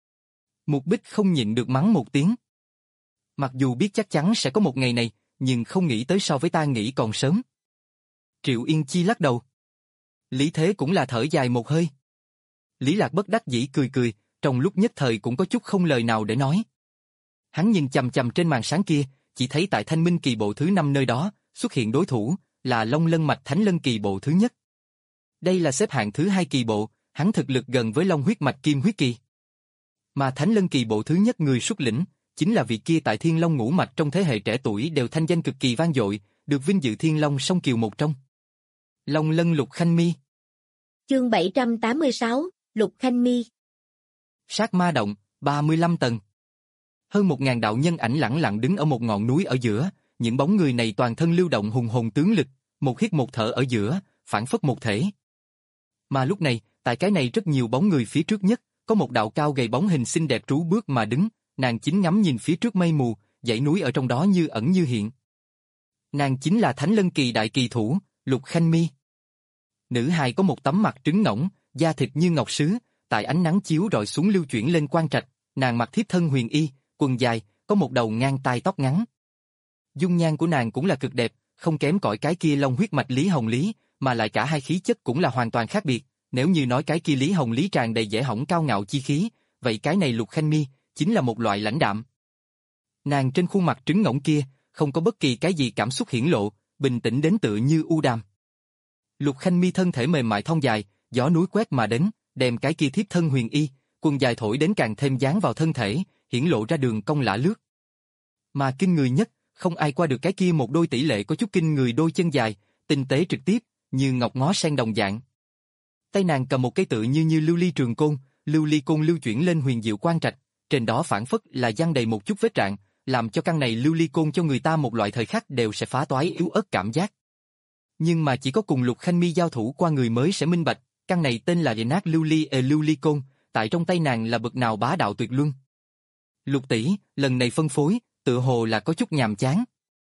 Mục Bích không nhịn được mắng một tiếng. Mặc dù biết chắc chắn sẽ có một ngày này, nhưng không nghĩ tới so với ta nghĩ còn sớm. Triệu Yên Chi lắc đầu. Lý Thế cũng là thở dài một hơi. Lý Lạc bất đắc dĩ cười cười, trong lúc nhất thời cũng có chút không lời nào để nói. Hắn nhìn chằm chằm trên màn sáng kia, chỉ thấy tại Thanh Minh Kỳ bộ thứ năm nơi đó, xuất hiện đối thủ, là Long Lân Mạch Thánh Lân Kỳ bộ thứ nhất. Đây là xếp hạng thứ hai kỳ bộ, hắn thực lực gần với Long huyết mạch Kim huyết kỳ. Mà Thánh Lân Kỳ bộ thứ nhất người xuất lĩnh, chính là vị kia tại Thiên Long ngũ mạch trong thế hệ trẻ tuổi đều thanh danh cực kỳ vang dội, được vinh dự Thiên Long song kiều một trong. Long Lân Lục Khanh Mi. Chương bảy trăm tám mươi sáu, Lục Khanh Mi. Sát ma động, ba mươi lăm tầng. Hơn một ngàn đạo nhân ảnh lẳng lặng đứng ở một ngọn núi ở giữa, những bóng người này toàn thân lưu động hùng hồn tướng lực, một hít một thở ở giữa, phản phất một thể. Mà lúc này, tại cái này rất nhiều bóng người phía trước nhất, có một đạo cao gầy bóng hình xinh đẹp trú bước mà đứng, nàng chính ngắm nhìn phía trước mây mù, dãy núi ở trong đó như ẩn như hiện. Nàng chính là Thánh Lân Kỳ đại kỳ thủ, Lục Khanh Mi. Nữ hài có một tấm mặt trứng ngỗng, da thịt như ngọc sứ, tại ánh nắng chiếu rọi xuống lưu chuyển lên quan trạch, nàng mặc thiếp thân huyền y, quần dài, có một đầu ngang tai tóc ngắn. Dung nhan của nàng cũng là cực đẹp, không kém cỏi cái kia Long huyết mạch Lý Hồng Lý, mà lại cả hai khí chất cũng là hoàn toàn khác biệt. Nếu như nói cái kia Lý Hồng Lý tràn đầy dễ hỏng cao ngạo chi khí, vậy cái này Lục Khanh Mi chính là một loại lãnh đạm. Nàng trên khuôn mặt trứng ngỗng kia, không có bất kỳ cái gì cảm xúc hiển lộ, bình tĩnh đến tựa như u đàm. Lục Khanh Mi thân thể mềm mại thon dài, gió núi quét mà đến, đem cái kia thiếp thân huyền y, quần dài thổi đến càng thêm dán vào thân thể, hiển lộ ra đường cong lả lướt. Mà kinh người nhất, không ai qua được cái kia một đôi tỷ lệ có chút kinh người đôi chân dài, tinh tế trực tiếp, như ngọc ngó sen đồng dạng. Tay nàng cầm một cây tự như như lưu ly trường côn, lưu ly côn lưu chuyển lên huyền diệu quan trạch, trên đó phản phất là giăng đầy một chút vết rạn, làm cho căn này lưu ly côn cho người ta một loại thời khắc đều sẽ phá toái yếu ớt cảm giác. Nhưng mà chỉ có cùng Lục Khanh Mi giao thủ qua người mới sẽ minh bạch, căn này tên là nát lưu ly e lưu ly côn, tại trong tay nàng là bậc nào bá đạo tuyệt luân. Lục tỷ, lần này phân phối, tựa hồ là có chút nhàm chán.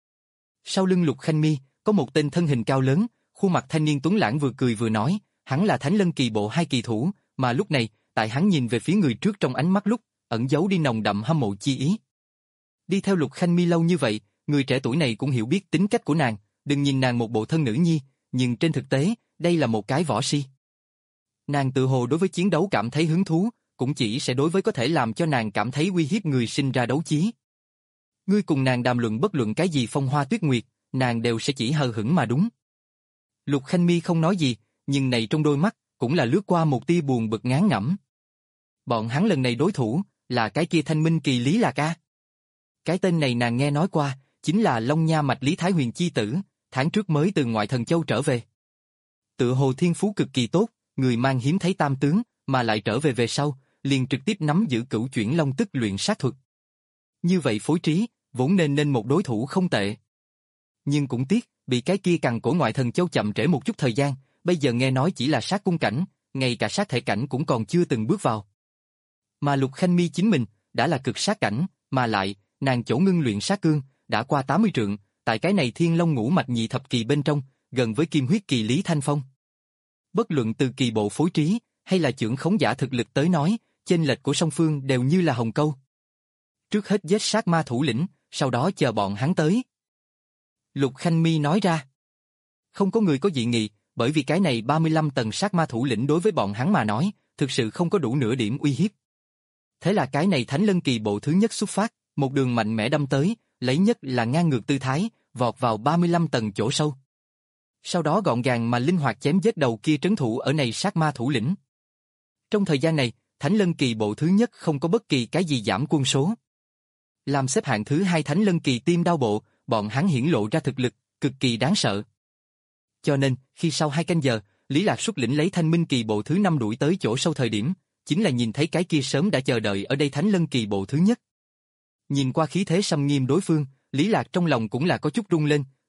Sau lưng Lục Khanh Mi, có một tên thân hình cao lớn, khuôn mặt thanh niên tuấn lãng vừa cười vừa nói, hắn là Thánh Lân Kỳ bộ hai kỳ thủ, mà lúc này, tại hắn nhìn về phía người trước trong ánh mắt lúc, ẩn giấu đi nồng đậm hâm mộ chi ý. Đi theo Lục Khanh Mi lâu như vậy, người trẻ tuổi này cũng hiểu biết tính cách của nàng, đừng nhìn nàng một bộ thân nữ nhi, nhưng trên thực tế, đây là một cái võ si. Nàng tự hồ đối với chiến đấu cảm thấy hứng thú, cũng chỉ sẽ đối với có thể làm cho nàng cảm thấy uy hiếp người sinh ra đấu chí. Ngươi cùng nàng đàm luận bất luận cái gì phong hoa tuyết nguyệt, nàng đều sẽ chỉ hờ hững mà đúng. Lục Khanh Mi không nói gì, nhưng này trong đôi mắt, cũng là lướt qua một tia buồn bực ngán ngẩm. Bọn hắn lần này đối thủ, là cái kia Thanh Minh Kỳ Lý Lạc A. Cái tên này nàng nghe nói qua, chính là Long Nha mạch Lý Thái Huyền chi tử, tháng trước mới từ ngoại thần châu trở về. Tựa hồ thiên phú cực kỳ tốt, người mang hiếm thấy tam tướng, mà lại trở về về sau, liền trực tiếp nắm giữ cửu chuyển long tức luyện sát thuật. Như vậy phối trí, vốn nên nên một đối thủ không tệ. Nhưng cũng tiếc, bị cái kia cằn cổ ngoại thần châu chậm trễ một chút thời gian, bây giờ nghe nói chỉ là sát cung cảnh, ngay cả sát thể cảnh cũng còn chưa từng bước vào. Mà Lục Khanh Mi chính mình, đã là cực sát cảnh, mà lại, nàng chỗ ngưng luyện sát cương, đã qua tám mươi trượng, tại cái này Thiên Long ngũ mạch nhị thập kỳ bên trong, gần với Kim huyết kỳ Lý Thanh Phong. Bất luận từ kỳ bộ phối trí, hay là chưởng khống giả thực lực tới nói, chênh lệch của song phương đều như là hồng câu. Trước hết giết sát ma thủ lĩnh, sau đó chờ bọn hắn tới. Lục Khanh Mi nói ra. Không có người có dị nghị, bởi vì cái này ba mươi lăm tầng sát ma thủ lĩnh đối với bọn hắn mà nói, thực sự không có đủ nửa điểm uy hiếp. Thế là cái này Thánh Lân Kỳ bộ thứ nhất xuất phát, một đường mạnh mẽ đâm tới, lấy nhất là ngang ngược tư thái, vọt vào ba mươi lăm tầng chỗ sâu. Sau đó gọn gàng mà linh hoạt chém giết đầu kia trấn thủ ở này sát ma thủ lĩnh. Trong thời gian này, Thánh Lân Kỳ bộ thứ nhất không có bất kỳ cái gì giảm quân số. Làm xếp hạng thứ hai Thánh Lân Kỳ Tiêm Đao bộ, bọn hắn hiển lộ ra thực lực, cực kỳ đáng sợ. Cho nên, khi sau hai canh giờ, Lý Lạc xuất lĩnh lấy Thanh Minh Kỳ bộ thứ năm đuổi tới chỗ sâu thời điểm, chính là nhìn thấy cái kia sớm đã chờ đợi ở đây Thánh Lân Kỳ bộ thứ nhất. Nhìn qua khí thế xâm nghiêm đối phương, Lý Lạc trong lòng cũng là có chút rung lên,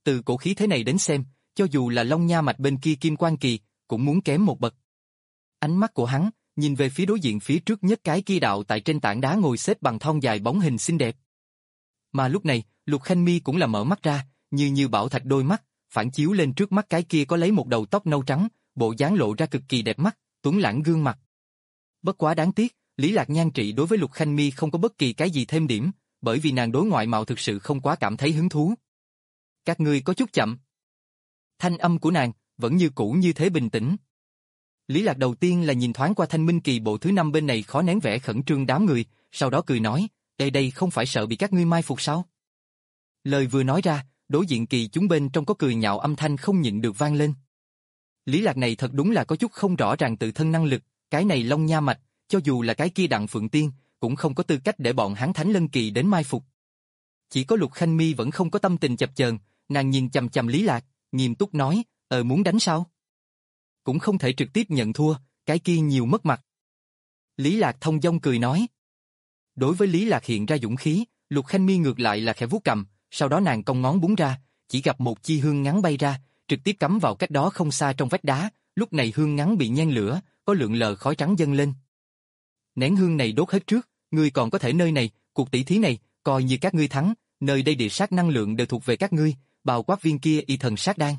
từ cổ khí thế này đến xem, cho dù là Long Nha Mạch bên kia Kim Quan Kỳ, cũng muốn kém một bậc. Ánh mắt của hắn, nhìn về phía đối diện phía trước nhất cái kia đạo tại trên tảng đá ngồi xếp bằng thon dài bóng hình xinh đẹp. Mà lúc này, Lục Khanh Mi cũng là mở mắt ra, như như bảo thạch đôi mắt, phản chiếu lên trước mắt cái kia có lấy một đầu tóc nâu trắng, bộ dáng lộ ra cực kỳ đẹp mắt, tuấn lãng gương mặt. Bất quá đáng tiếc, Lý Lạc Nhan Trị đối với Lục Khanh Mi không có bất kỳ cái gì thêm điểm, bởi vì nàng đối ngoại mạo thực sự không quá cảm thấy hứng thú. Các ngươi có chút chậm. Thanh âm của nàng vẫn như cũ như thế bình tĩnh. Lý Lạc đầu tiên là nhìn thoáng qua Thanh Minh Kỳ bộ thứ năm bên này khó nén vẻ khẩn trương đám người, sau đó cười nói, đây đây không phải sợ bị các ngươi mai phục sao? Lời vừa nói ra, đối diện kỳ chúng bên trong có cười nhạo âm thanh không nhịn được vang lên. Lý Lạc này thật đúng là có chút không rõ ràng tự thân năng lực, cái này Long Nha Mạch, cho dù là cái kia Đặng Phượng Tiên, cũng không có tư cách để bọn hắn Thánh Lân Kỳ đến mai phục. Chỉ có Lục Khanh Mi vẫn không có tâm tình chập chờn, nàng nhìn chằm chằm Lý Lạc, nghiêm túc nói, ờ muốn đánh sao? Cũng không thể trực tiếp nhận thua, cái kia nhiều mất mặt. Lý Lạc thông dong cười nói. Đối với Lý Lạc hiện ra dũng khí, Lục Khanh Mi ngược lại là khẽ vuốt cầm, sau đó nàng cong ngón búng ra, chỉ gặp một chi hương ngắn bay ra, trực tiếp cắm vào cách đó không xa trong vách đá, lúc này hương ngắn bị nhen lửa, có lượng lờ khói trắng dâng lên. Nén hương này đốt hết trước, ngươi còn có thể nơi này, cuộc tỷ thí này, coi như các ngươi thắng, nơi đây địa sát năng lượng đều thuộc về các ngươi, bao quát viên kia y thần sát đan.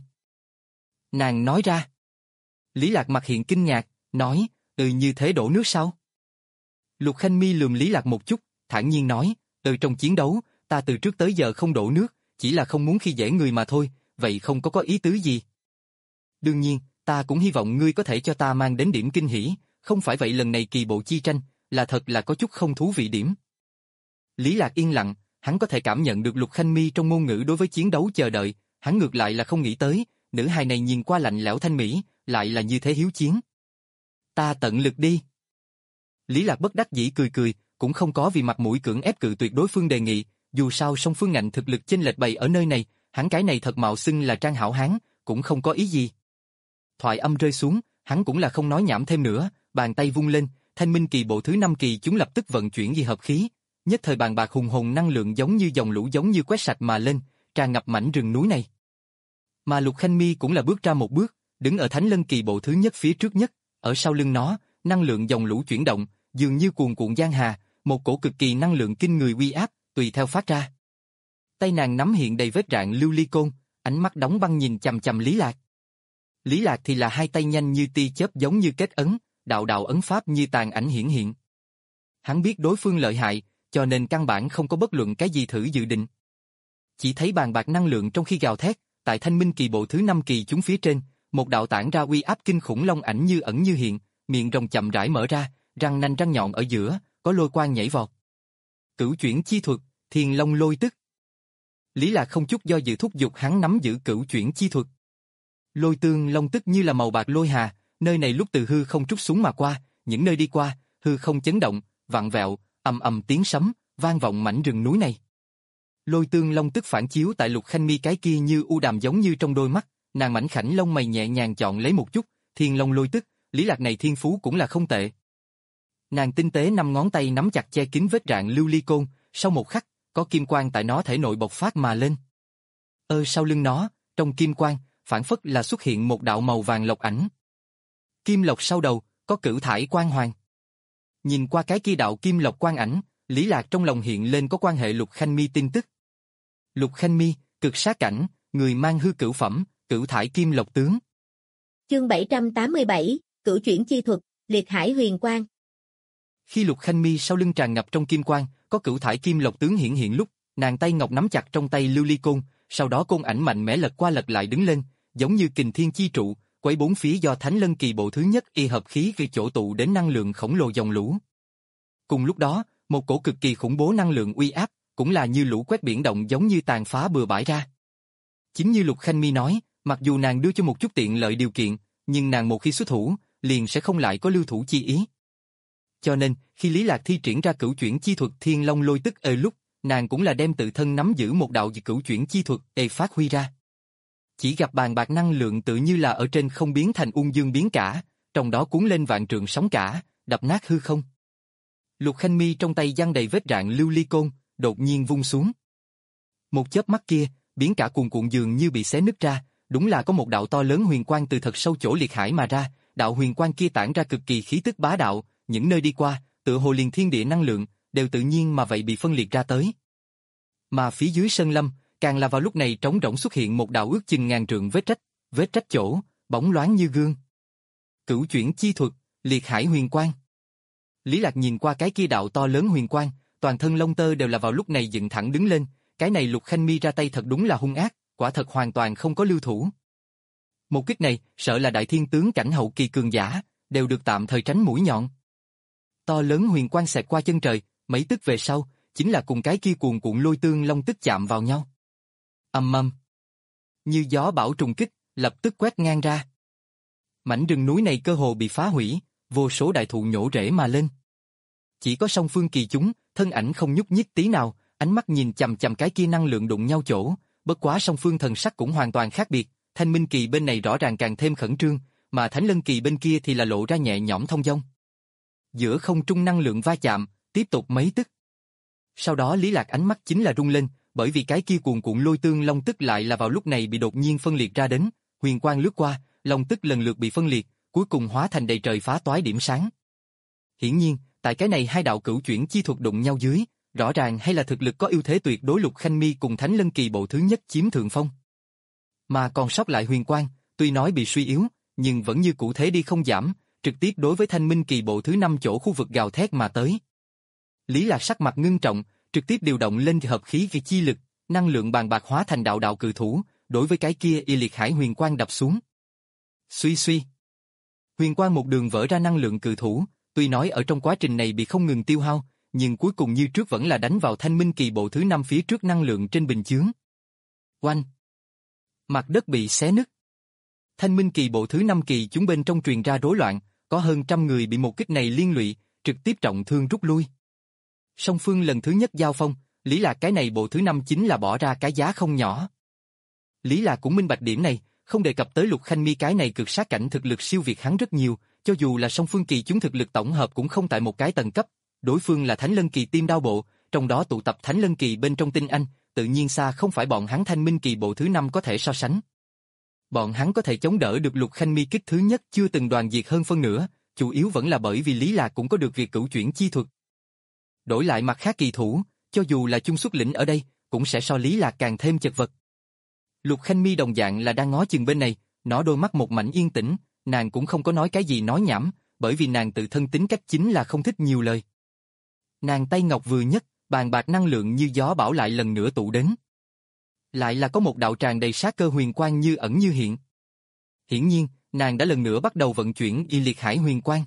Nàng nói ra. Lý Lạc mặt hiện kinh ngạc, nói, ừ như thế đổ nước sao? Lục Khanh Mi lườm Lý Lạc một chút, thản nhiên nói, từ trong chiến đấu, ta từ trước tới giờ không đổ nước, chỉ là không muốn khi dễ người mà thôi, vậy không có có ý tứ gì. Đương nhiên, ta cũng hy vọng ngươi có thể cho ta mang đến điểm kinh hỉ, không phải vậy lần này kỳ bộ chi tranh, là thật là có chút không thú vị điểm. Lý Lạc yên lặng, hắn có thể cảm nhận được Lục Khanh Mi trong ngôn ngữ đối với chiến đấu chờ đợi, hắn ngược lại là không nghĩ tới, nữ hài này nhìn qua lạnh lẽo thanh mỹ, lại là như thế hiếu chiến. Ta tận lực đi. Lý Lạc bất đắc dĩ cười cười, cũng không có vì mặt mũi cưỡng ép cự tuyệt đối phương đề nghị, dù sao song phương ngạnh thực lực chênh lệch bày ở nơi này, hắn cái này thật mạo xưng là trang hảo hán, cũng không có ý gì. Thoại âm rơi xuống, hắn cũng là không nói nhảm thêm nữa, bàn tay vung lên, Thanh Minh Kỳ bộ thứ năm kỳ chúng lập tức vận chuyển di hợp khí, nhất thời bàn bạc hùng hồn năng lượng giống như dòng lũ giống như quét sạch mà lên, tràn ngập mảnh rừng núi này. Mà Lục Khanh Mi cũng là bước ra một bước, đứng ở Thánh Lân Kỳ bộ thứ nhất phía trước nhất, ở sau lưng nó, năng lượng dòng lũ chuyển động, dường như cuồn cuộn giang hà, một cổ cực kỳ năng lượng kinh người uy áp, tùy theo phát ra. Tay nàng nắm hiện đầy vết rạn lưu ly côn, ánh mắt đóng băng nhìn chằm chằm Lý Lạc. Lý Lạc thì là hai tay nhanh như tia chớp giống như kết ấn, đạo đạo ấn pháp như tàn ảnh hiển hiện. Hắn biết đối phương lợi hại, cho nên căn bản không có bất luận cái gì thử dự định. Chỉ thấy bàn bạc năng lượng trong khi gào thét, tại Thanh Minh Kỳ bộ thứ năm kỳ chúng phía trên, một đạo tản ra uy áp kinh khủng long ảnh như ẩn như hiện, miệng rồng chậm rãi mở ra, răng nanh răng nhọn ở giữa, có lôi quang nhảy vọt. Cửu chuyển chi thuật, Thiên Long Lôi Tức. Lý Lạc không chút do dự thúc giục hắn nắm giữ cửu chuyển chi thuật. Lôi tương long tức như là màu bạc lôi hà, nơi này lúc từ hư không trút xuống mà qua, những nơi đi qua, hư không chấn động, vặn vẹo, ầm ầm tiếng sấm, vang vọng mảnh rừng núi này. Lôi tương long tức phản chiếu tại Lục Khanh Mi cái kia như u đàm giống như trong đôi mắt, nàng mảnh khảnh lông mày nhẹ nhàng chọn lấy một chút, Thiên Long Lôi Tức, Lý Lạc này thiên phú cũng là không tệ. Nàng tinh tế năm ngón tay nắm chặt che kín vết rạn lưu ly côn, sau một khắc, có kim quang tại nó thể nội bộc phát mà lên. Ơ sau lưng nó, trong kim quang, phản phất là xuất hiện một đạo màu vàng lộc ảnh. Kim lộc sau đầu, có cửu thải quang hoàng. Nhìn qua cái kia đạo kim lộc quang ảnh, Lý Lạc trong lòng hiện lên có quan hệ Lục Khanh Mi tin tức. Lục Khanh Mi, cực sát cảnh, người mang hư cửu phẩm, cửu thải kim lộc tướng. Chương bảy trăm tám mươi bảy, cửu chuyển chi thuật, liệt hải huyền quang. Khi Lục Khanh Mi sau lưng tràn ngập trong kim quang, có cửu thải kim lộc tướng hiện hiện lúc, nàng tay ngọc nắm chặt trong tay lưu ly côn, sau đó côn ảnh mạnh mẽ lật qua lật lại đứng lên, giống như kình thiên chi trụ, quấy bốn phía do Thánh Lân Kỳ bộ thứ nhất y hợp khí gây chỗ tụ đến năng lượng khổng lồ dòng lũ. Cùng lúc đó, một cổ cực kỳ khủng bố năng lượng uy áp, cũng là như lũ quét biển động giống như tàn phá bừa bãi ra. Chính như Lục Khanh Mi nói, mặc dù nàng đưa cho một chút tiện lợi điều kiện, nhưng nàng một khi xuất thủ, liền sẽ không lại có lưu thủ chi ý. Cho nên, khi Lý Lạc thi triển ra cửu chuyển chi thuật Thiên Long Lôi Tức ở lúc, nàng cũng là đem tự thân nắm giữ một đạo cửu chuyển chi thuật để phát huy ra. Chỉ gặp bàn bạc năng lượng tự như là ở trên không biến thành ung dương biến cả, trong đó cuốn lên vạn trượng sóng cả, đập nát hư không. Lục Khanh Mi trong tay giăng đầy vết rạn lưu ly côn, đột nhiên vung xuống. Một chớp mắt kia, biến cả cuồn cuộn dường như bị xé nứt ra, đúng là có một đạo to lớn huyền quang từ thật sâu chỗ liệt hải mà ra, đạo huyền quang kia tản ra cực kỳ khí tức bá đạo, những nơi đi qua, tựa hồ liền thiên địa năng lượng, đều tự nhiên mà vậy bị phân liệt ra tới. Mà phía dưới sơn lâm, càng là vào lúc này trống rỗng xuất hiện một đạo ước chừng ngàn trượng vết rách, vết rách chỗ, bóng loáng như gương. Cửu chuyển chi thuật, liệt hải huyền quang. Lý Lạc nhìn qua cái kia đạo to lớn huyền quang, toàn thân lông tơ đều là vào lúc này dựng thẳng đứng lên, cái này Lục Khanh Mi ra tay thật đúng là hung ác, quả thật hoàn toàn không có lưu thủ. Một kích này, sợ là đại thiên tướng cảnh hậu kỳ cường giả, đều được tạm thời tránh mũi nhọn. To lớn huyền quang xẹt qua chân trời, mấy tức về sau, chính là cùng cái kia cuồn cuộn lôi tương long tức chạm vào nhau. Ầm ầm. Như gió bão trùng kích, lập tức quét ngang ra. Mảnh rừng núi này cơ hồ bị phá hủy, vô số đại thụ nhổ rễ mà lên. Chỉ có song phương kỳ chúng, thân ảnh không nhúc nhích tí nào, ánh mắt nhìn chằm chằm cái kia năng lượng đụng nhau chỗ, bất quá song phương thần sắc cũng hoàn toàn khác biệt, Thanh Minh Kỳ bên này rõ ràng càng thêm khẩn trương, mà Thánh Lân Kỳ bên kia thì là lộ ra nhẹ nhõm thông dong. Giữa không trung năng lượng va chạm, tiếp tục mấy tức. Sau đó Lý Lạc ánh mắt chính là rung lên, bởi vì cái kia cuồn cuộn lôi tương long tức lại là vào lúc này bị đột nhiên phân liệt ra đến, huyền quang lướt qua, long tức lần lượt bị phân liệt, cuối cùng hóa thành đầy trời phá toái điểm sáng. Hiển nhiên, tại cái này hai đạo cửu chuyển chi thuật đụng nhau dưới, rõ ràng hay là thực lực có ưu thế tuyệt đối Lục Khanh Mi cùng Thánh Lân Kỳ bộ thứ nhất chiếm thượng phong. Mà còn sót lại huyền quang, tuy nói bị suy yếu, nhưng vẫn như cũ thế đi không giảm, trực tiếp đối với Thanh Minh Kỳ bộ thứ năm chỗ khu vực gào thét mà tới. Lý Lạc sắc mặt ngưng trọng, trực tiếp điều động lên hợp khí kỳ chi lực, năng lượng bàn bạc hóa thành đạo đạo cự thủ, đối với cái kia y liệt hải huyền quang đập xuống. Suy suy. Huyền quang một đường vỡ ra năng lượng cự thủ, tuy nói ở trong quá trình này bị không ngừng tiêu hao, nhưng cuối cùng như trước vẫn là đánh vào Thanh Minh Kỳ bộ thứ năm phía trước năng lượng trên bình chướng. Oanh! Mặt đất bị xé nứt. Thanh Minh Kỳ bộ thứ năm kỳ chúng bên trong truyền ra rối loạn, có hơn trăm người bị một kích này liên lụy, trực tiếp trọng thương rút lui. Song phương lần thứ nhất giao phong, Lý Lạc cái này bộ thứ năm chính là bỏ ra cái giá không nhỏ. Lý Lạc cũng minh bạch điểm này, không đề cập tới Lục Khanh Mi cái này cực sát cảnh thực lực siêu việt hắn rất nhiều, cho dù là song phương kỳ chúng thực lực tổng hợp cũng không tại một cái tầng cấp, đối phương là Thánh Lân Kỳ Tim Đao bộ, trong đó tụ tập Thánh Lân Kỳ bên trong tinh anh, tự nhiên xa không phải bọn hắn Thanh Minh Kỳ bộ thứ năm có thể so sánh. Bọn hắn có thể chống đỡ được Lục Khanh Mi kích thứ nhất chưa từng đoàn diệt hơn phân nửa, chủ yếu vẫn là bởi vì Lý Lạc cũng có được việc cửu chuyển chi thuật. Đổi lại mặt khác kỳ thủ, cho dù là chung xuất lĩnh ở đây, cũng sẽ so Lý Lạc càng thêm chật vật. Lục Khanh Mi đồng dạng là đang ngó chừng bên này, nó đôi mắt một mảnh yên tĩnh, nàng cũng không có nói cái gì nói nhảm, bởi vì nàng tự thân tính cách chính là không thích nhiều lời. Nàng tay ngọc vừa nhấc, bàn bạc năng lượng như gió bão lại lần nữa tụ đến. Lại là có một đạo tràn đầy sát cơ huyền quang như ẩn như hiện. Hiển nhiên, nàng đã lần nữa bắt đầu vận chuyển y liệt hải huyền quang.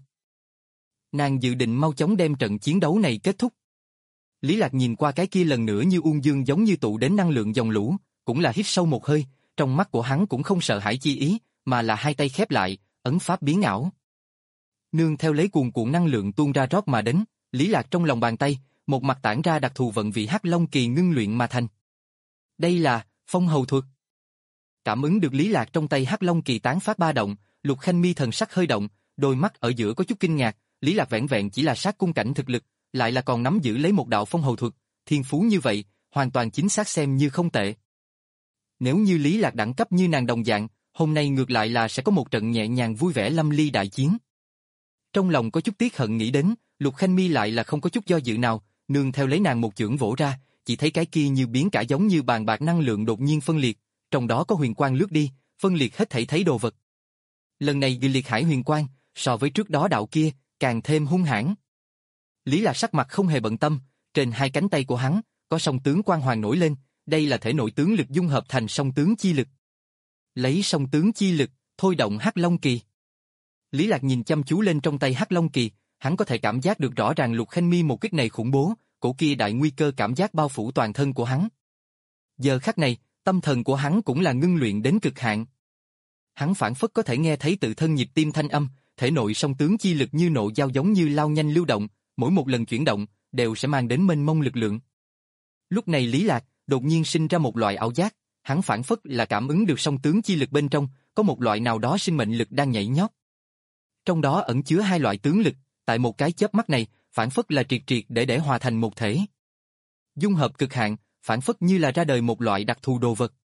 Nàng dự định mau chóng đem trận chiến đấu này kết thúc. Lý Lạc nhìn qua cái kia lần nữa như uông dương giống như tụ đến năng lượng dòng lũ, cũng là hít sâu một hơi, trong mắt của hắn cũng không sợ hãi chi ý, mà là hai tay khép lại, ấn pháp biến ảo. Nương theo lấy cuồn cuộn năng lượng tuôn ra rót mà đến, Lý Lạc trong lòng bàn tay, một mặt tản ra đặc thù vận vị Hắc Long Kỳ ngưng luyện mà thành. Đây là phong hầu thuật. Cảm ứng được Lý Lạc trong tay Hắc Long Kỳ tán phát ba động, Lục Khanh Mi thần sắc hơi động, đôi mắt ở giữa có chút kinh ngạc, Lý Lạc vẹn vẹn chỉ là sát cung cảnh thực lực, lại là còn nắm giữ lấy một đạo phong hầu thuật, thiên phú như vậy, hoàn toàn chính xác xem như không tệ. Nếu như Lý Lạc đẳng cấp như nàng đồng dạng, hôm nay ngược lại là sẽ có một trận nhẹ nhàng vui vẻ lâm ly đại chiến. Trong lòng có chút tiếc hận nghĩ đến, Lục Khanh Mi lại là không có chút do dự nào, nương theo lấy nàng một chưởng vỗ ra, chỉ thấy cái kia như biến cả giống như bàn bạc năng lượng đột nhiên phân liệt, trong đó có huyền quang lướt đi, phân liệt hết thảy thấy đồ vật. Lần này ghi liệt hải huyền quang, so với trước đó đạo kia, càng thêm hung hãn. Lý Lạc sắc mặt không hề bận tâm, trên hai cánh tay của hắn, có song tướng quang hoàng nổi lên, đây là thể nội tướng lực dung hợp thành song tướng chi lực. Lấy song tướng chi lực, thôi động Hắc Long Kỳ. Lý Lạc nhìn chăm chú lên trong tay Hắc Long Kỳ, hắn có thể cảm giác được rõ ràng Lục Khanh Mi một kích này khủng bố, cổ kia đại nguy cơ cảm giác bao phủ toàn thân của hắn. Giờ khắc này, tâm thần của hắn cũng là ngưng luyện đến cực hạn. Hắn phảng phất có thể nghe thấy tự thân nhịp tim thanh âm, thể nội song tướng chi lực như nộ dao giống như lao nhanh lưu động, mỗi một lần chuyển động đều sẽ mang đến mênh mông lực lượng. Lúc này Lý Lạc đột nhiên sinh ra một loại ảo giác, hắn phảng phất là cảm ứng được song tướng chi lực bên trong, có một loại nào đó sinh mệnh lực đang nhảy nhót. Trong đó ẩn chứa hai loại tướng lực, tại một cái chớp mắt này, phảng phất là triệt triệt để để hòa thành một thể. Dung hợp cực hạn, phảng phất như là ra đời một loại đặc thù đồ vật.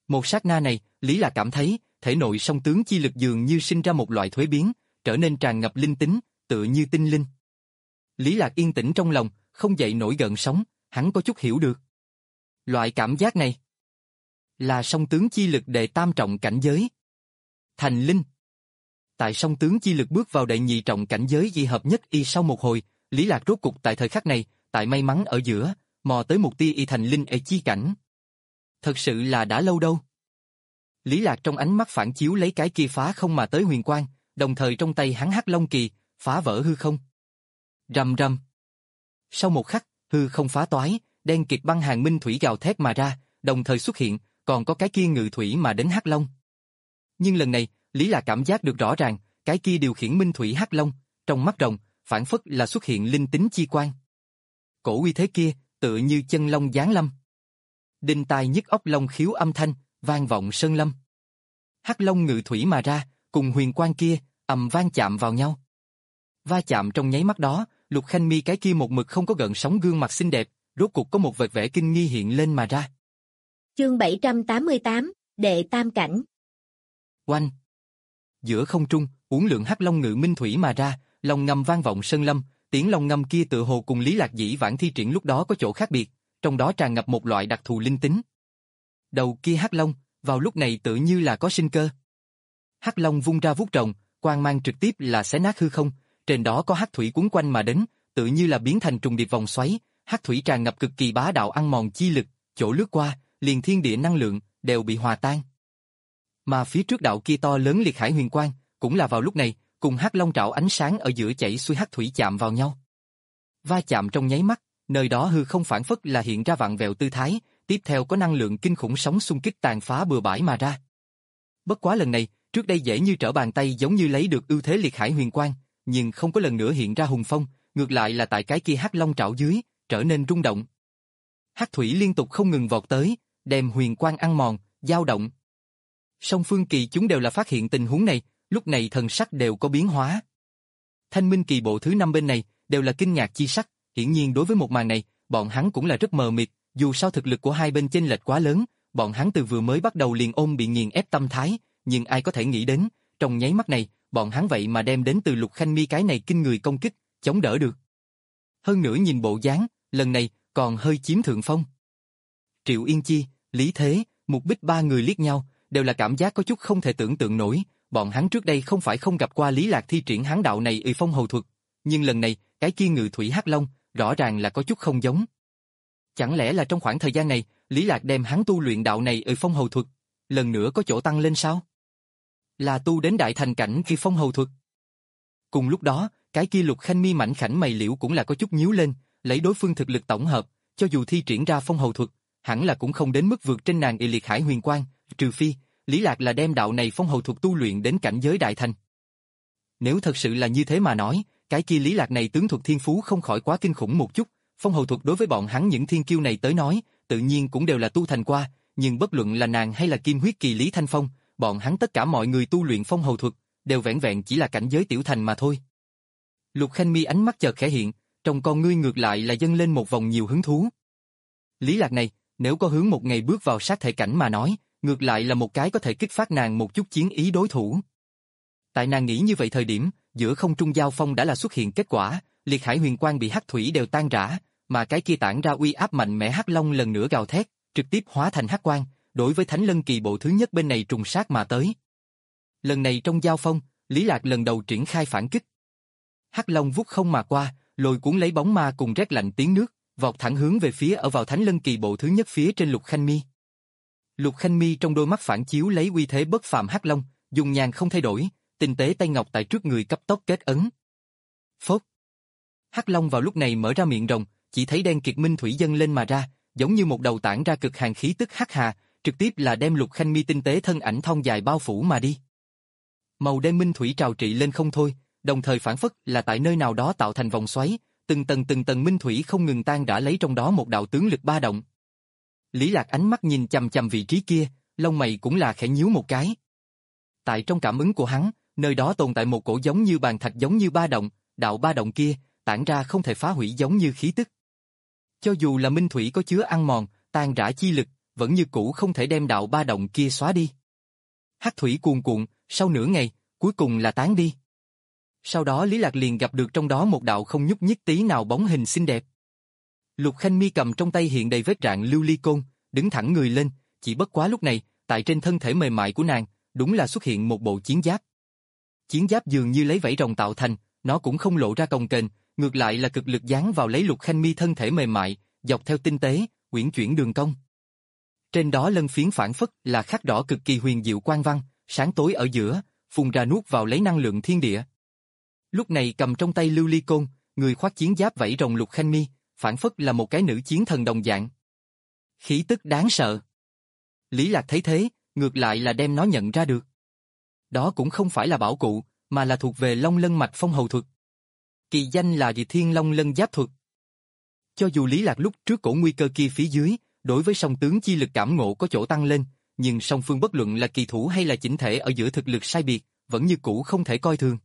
Một sát na này, Lý Lạc cảm thấy, thể nội song tướng chi lực dường như sinh ra một loại thuế biến, trở nên tràn ngập linh tính, tựa như tinh linh. Lý Lạc yên tĩnh trong lòng, không dậy nổi gợn sóng, hắn có chút hiểu được. Loại cảm giác này là song tướng chi lực đệ tam trọng cảnh giới. Thành linh. Tại song tướng chi lực bước vào đệ nhị trọng cảnh giới dị hợp nhất y sau một hồi, Lý Lạc rốt cục tại thời khắc này, tại may mắn ở giữa, mò tới một tia y thành linh e chi cảnh. Thật sự là đã lâu đâu. Lý Lạc trong ánh mắt phản chiếu lấy cái kia phá không mà tới huyền quang, đồng thời trong tay hắn hắc long kỳ, phá vỡ hư không. Rầm rầm. Sau một khắc, hư không phá toái, đen kịt băng hàng minh thủy gào thét mà ra, đồng thời xuất hiện, còn có cái kia ngự thủy mà đến hắc long. Nhưng lần này, Lý Lạc cảm giác được rõ ràng, cái kia điều khiển minh thủy hắc long, trong mắt rồng, phản phất là xuất hiện linh tính chi quang. Cổ uy thế kia, tựa như chân long giáng lâm. Đinh tai nhức óc long khiếu âm thanh, vang vọng sơn lâm. Hắc long ngự thủy mà ra, cùng huyền quang kia, ầm vang chạm vào nhau. Va chạm trong nháy mắt đó, Lục Khanh Mi cái kia một mực không có gợn sóng gương mặt xinh đẹp, rốt cục có một vệt vẻ kinh nghi hiện lên mà ra. Chương bảy trăm tám mươi tám, đệ tam cảnh. Oanh! Giữa không trung, uốn lượn hắc long ngự minh thủy mà ra, long ngâm vang vọng sơn lâm, tiếng long ngâm kia tựa hồ cùng Lý Lạc dĩ vãng thi triển lúc đó có chỗ khác biệt, trong đó tràn ngập một loại đặc thù linh tính. Đầu kia hắc long, vào lúc này tự như là có sinh cơ. Hắc long vung ra vuốt rồng, quang mang trực tiếp là xé nát hư không, trên đó có hắc thủy cuốn quanh mà đến, tự như là biến thành trùng điệp vòng xoáy, hắc thủy tràn ngập cực kỳ bá đạo ăn mòn chi lực, chỗ lướt qua, liền thiên địa năng lượng đều bị hòa tan. Mà phía trước đạo kia to lớn liệt hải huyền quang, cũng là vào lúc này, cùng hắc long trảo ánh sáng ở giữa chảy xuôi hắc thủy chạm vào nhau. Va chạm trong nháy mắt, nơi đó hư không phản phất là hiện ra vặn vẹo tư thái, tiếp theo có năng lượng kinh khủng sóng xung kích tàn phá bừa bãi mà ra. Bất quá lần này, trước đây dễ như trở bàn tay giống như lấy được ưu thế liệt hải huyền quang, nhưng không có lần nữa hiện ra hùng phong, ngược lại là tại cái kia hắc long trảo dưới, trở nên rung động. Hắc thủy liên tục không ngừng vọt tới, đem huyền quang ăn mòn, dao động. Song phương kỳ chúng đều là phát hiện tình huống này, lúc này thần sắc đều có biến hóa. Thanh Minh kỳ bộ thứ năm bên này, đều là kinh ngạc chi sắc, hiển nhiên đối với một màn này, bọn hắn cũng là rất mờ mịt, dù sao thực lực của hai bên chênh lệch quá lớn, bọn hắn từ vừa mới bắt đầu liền ôm bị nghiền ép tâm thái, nhưng ai có thể nghĩ đến, trong nháy mắt này, bọn hắn vậy mà đem đến từ Lục Khanh Mi cái này kinh người công kích, chống đỡ được. Hơn nữa nhìn bộ dáng, lần này còn hơi chiếm thượng phong. Triệu Yên Chi, Lý Thế, Mục Bích ba người liếc nhau, đều là cảm giác có chút không thể tưởng tượng nổi, bọn hắn trước đây không phải không gặp qua Lý Lạc thi triển hán đạo này uy phong hầu thuật, nhưng lần này, cái kia ngự thủy hắc long, rõ ràng là có chút không giống. Chẳng lẽ là trong khoảng thời gian này, Lý Lạc đem hắn tu luyện đạo này uy phong hầu thuật, lần nữa có chỗ tăng lên sao? Là tu đến đại thành cảnh uy phong hầu thuật. Cùng lúc đó, cái kia Lục Khanh Mi mảnh khảnh mày liễu cũng là có chút nhíu lên, lấy đối phương thực lực tổng hợp, cho dù thi triển ra phong hầu thuật, hẳn là cũng không đến mức vượt trên nàng y liệt hải huyền quang, trừ phi, Lý Lạc là đem đạo này phong hầu thuật tu luyện đến cảnh giới đại thành. Nếu thật sự là như thế mà nói, cái kia Lý Lạc này tướng thuật thiên phú không khỏi quá kinh khủng một chút, phong hầu thuật đối với bọn hắn những thiên kiêu này tới nói, tự nhiên cũng đều là tu thành qua, nhưng bất luận là nàng hay là kim huyết kỳ Lý Thanh Phong, bọn hắn tất cả mọi người tu luyện phong hầu thuật, đều vẻn vẹn chỉ là cảnh giới tiểu thành mà thôi. Lục Khanh Mi ánh mắt chợt khẽ hiện, trong con ngươi ngược lại là dâng lên một vòng nhiều hứng thú. Lý Lạc này, nếu có hướng một ngày bước vào sát thể cảnh mà nói, ngược lại là một cái có thể kích phát nàng một chút chiến ý đối thủ. Tại nàng nghĩ như vậy thời điểm, giữa không trung giao phong đã là xuất hiện kết quả, liệt hải huyền quang bị hắc thủy đều tan rã, mà cái kia tản ra uy áp mạnh mẽ hắc long lần nữa gào thét, trực tiếp hóa thành hắc quang, đối với Thánh Lân kỳ bộ thứ nhất bên này trùng sát mà tới. Lần này trong giao phong, Lý Lạc lần đầu triển khai phản kích. Hắc long vút không mà qua, lôi cuốn lấy bóng ma cùng rét lạnh tiếng nước, vọt thẳng hướng về phía ở vào Thánh Lân kỳ bộ thứ nhất phía trên Lục Khanh Mi. Lục Khanh Mi trong đôi mắt phản chiếu lấy uy thế bất phàm hắc long, dùng nhàn không thay đổi, tinh tế tay ngọc tại trước người cấp tốc kết ấn. Phốt. Hắc long vào lúc này mở ra miệng rồng, chỉ thấy đen kiệt minh thủy dâng lên mà ra, giống như một đầu tản ra cực hàn khí tức hắc hà, trực tiếp là đem Lục Khanh Mi tinh tế thân ảnh thon dài bao phủ mà đi. Màu đen minh thủy trào trị lên không thôi, đồng thời phản phất là tại nơi nào đó tạo thành vòng xoáy, từng tầng từng tầng minh thủy không ngừng tan rã lấy trong đó một đạo tướng lực ba động. Lý Lạc ánh mắt nhìn chằm chằm vị trí kia, lông mày cũng là khẽ nhíu một cái. Tại trong cảm ứng của hắn, nơi đó tồn tại một cổ giống như bàn thạch giống như ba động, đạo ba động kia tản ra không thể phá hủy giống như khí tức. Cho dù là minh thủy có chứa ăn mòn, tan rã chi lực, vẫn như cũ không thể đem đạo ba động kia xóa đi. Hắc thủy cuồn cuộn, sau nửa ngày, cuối cùng là tán đi. Sau đó Lý Lạc liền gặp được trong đó một đạo không nhúc nhích tí nào bóng hình xinh đẹp. Lục Khanh Mi cầm trong tay hiện đầy vết rạn lưu ly côn, đứng thẳng người lên, chỉ bất quá lúc này, tại trên thân thể mềm mại của nàng, đúng là xuất hiện một bộ chiến giáp. Chiến giáp dường như lấy vảy rồng tạo thành, nó cũng không lộ ra cồng kềnh, ngược lại là cực lực dán vào lấy Lục Khanh Mi thân thể mềm mại, dọc theo tinh tế, uyển chuyển đường cong. Trên đó lân phiến phản phất là khắc đỏ cực kỳ huyền diệu quang văn, sáng tối ở giữa, phun ra nuốt vào lấy năng lượng thiên địa. Lúc này cầm trong tay lưu ly côn, người khoác chiến giáp vảy rồng Lục Khanh Mi, phản phất là một cái nữ chiến thần đồng dạng. Khí tức đáng sợ. Lý Lạc thấy thế, ngược lại là đem nó nhận ra được. Đó cũng không phải là bảo cụ, mà là thuộc về Long Lân mạch phong hầu thuật. Kỳ danh là Dị Thiên Long Lân Giáp thuật. Cho dù Lý Lạc lúc trước cổ nguy cơ kia phía dưới, đối với song tướng chi lực cảm ngộ có chỗ tăng lên, nhưng song phương bất luận là kỳ thủ hay là chỉnh thể ở giữa thực lực sai biệt, vẫn như cũ không thể coi thường.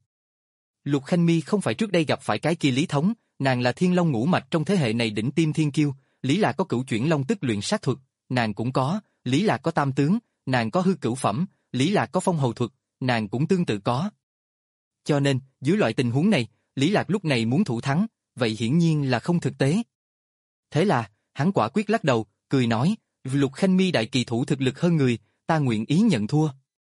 Lục Khanh Mi không phải trước đây gặp phải cái kia Lý Thống, nàng là Thiên Long ngũ mạch trong thế hệ này đỉnh tim thiên kiêu, Lý Lạc có cửu chuyển long tức luyện sát thuật, nàng cũng có, Lý Lạc có tam tướng, nàng có hư cửu phẩm, Lý Lạc có phong hầu thuật, nàng cũng tương tự có. Cho nên, dưới loại tình huống này, Lý Lạc lúc này muốn thủ thắng, vậy hiển nhiên là không thực tế. Thế là, hắn quả quyết lắc đầu, cười nói, Lục Khanh Mi đại kỳ thủ thực lực hơn người, ta nguyện ý nhận thua.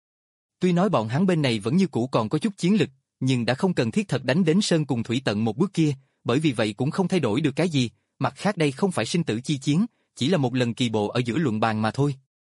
Tuy nói bọn hắn bên này vẫn như cũ còn có chút chiến lực, nhưng đã không cần thiết thật đánh đến sơn cùng thủy tận một bước kia, bởi vì vậy cũng không thay đổi được cái gì, mặt khác đây không phải sinh tử chi chiến, chỉ là một lần kỳ bộ ở giữa luận bàn mà thôi.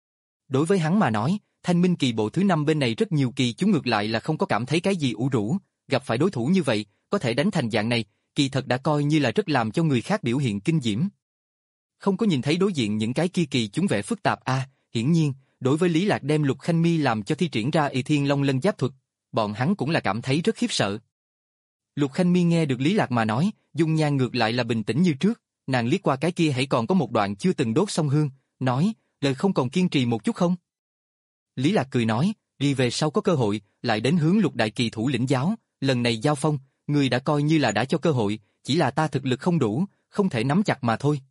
Đối với hắn mà nói, Thanh Minh kỳ bộ thứ năm bên này rất nhiều kỳ chúng ngược lại là không có cảm thấy cái gì ủ rũ, gặp phải đối thủ như vậy, có thể đánh thành dạng này, kỳ thật đã coi như là rất làm cho người khác biểu hiện kinh diễm. Không có nhìn thấy đối diện những cái kia kỳ chúng vẻ phức tạp a, à, hiển nhiên, đối với Lý Lạc đem Lục Khanh Mi làm cho thi triển ra Y Thiên Long Lân Giáp thuật, bọn hắn cũng là cảm thấy rất khiếp sợ. Lục Khanh Mi nghe được Lý Lạc mà nói, dung nhan ngược lại là bình tĩnh như trước, nàng liếc qua cái kia hãy còn có một đoạn chưa từng đốt xong hương, nói, lời không còn kiên trì một chút không? Lý Lạc cười nói, đi về sau có cơ hội, lại đến hướng Lục đại kỳ thủ lĩnh giáo, lần này giao phong, người đã coi như là đã cho cơ hội, chỉ là ta thực lực không đủ, không thể nắm chặt mà thôi.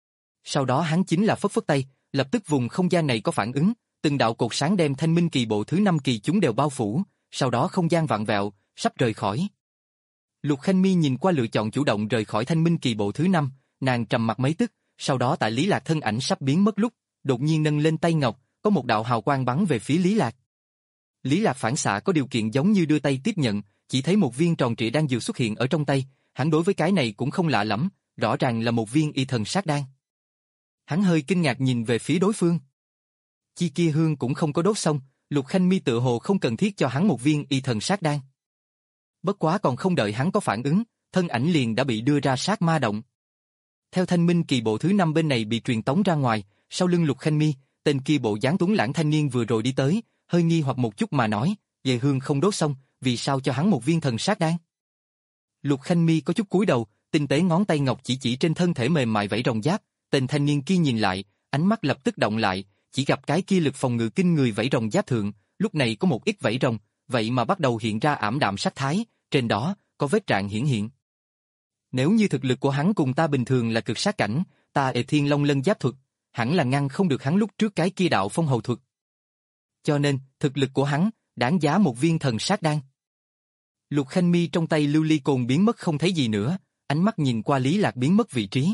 Sau đó hắn chính là phất phất tay, lập tức vùng không gian này có phản ứng, từng đạo cột sáng đem Thanh Minh kỳ bộ thứ năm kỳ chúng đều bao phủ, sau đó không gian vặn vẹo, sắp rời khỏi. Lục Khanh Mi nhìn qua lựa chọn chủ động rời khỏi Thanh Minh kỳ bộ thứ năm, nàng trầm mặt mấy tức, sau đó tại Lý Lạc thân ảnh sắp biến mất lúc, đột nhiên nâng lên tay ngọc, có một đạo hào quang bắn về phía Lý Lạc. Lý Lạc phản xạ có điều kiện giống như đưa tay tiếp nhận, chỉ thấy một viên tròn trịa đan dược xuất hiện ở trong tay, hắn đối với cái này cũng không lạ lắm, rõ ràng là một viên y thần sát đan. Hắn hơi kinh ngạc nhìn về phía đối phương. Chi kia hương cũng không có đốt xong, Lục Khanh Mi tự hồ không cần thiết cho hắn một viên y thần sát đan. Bất quá còn không đợi hắn có phản ứng, thân ảnh liền đã bị đưa ra sát ma động. Theo Thanh Minh kỳ bộ thứ năm bên này bị truyền tống ra ngoài, sau lưng Lục Khanh Mi, tên kia bộ dáng tuấn lãng thanh niên vừa rồi đi tới, hơi nghi hoặc một chút mà nói, về hương không đốt xong, vì sao cho hắn một viên thần sát đan? Lục Khanh Mi có chút cúi đầu, tinh tế ngón tay ngọc chỉ chỉ trên thân thể mềm mại vảy rồng giáp, tên thanh niên kia nhìn lại, ánh mắt lập tức động lại, chỉ gặp cái kia lực phòng ngự kinh người vảy rồng giáp thượng, lúc này có một ít vảy rồng, vậy mà bắt đầu hiện ra ảm đạm sắc thái, trên đó có vết rạn hiển hiện. Nếu như thực lực của hắn cùng ta bình thường là cực sát cảnh, ta Y Thiên Long Lân Giáp thuật, hẳn là ngăn không được hắn lúc trước cái kia đạo phong hầu thuật. Cho nên, thực lực của hắn đáng giá một viên thần sát đan. Lục Khanh Mi trong tay lưu ly cồn biến mất không thấy gì nữa, ánh mắt nhìn qua Lý Lạc biến mất vị trí.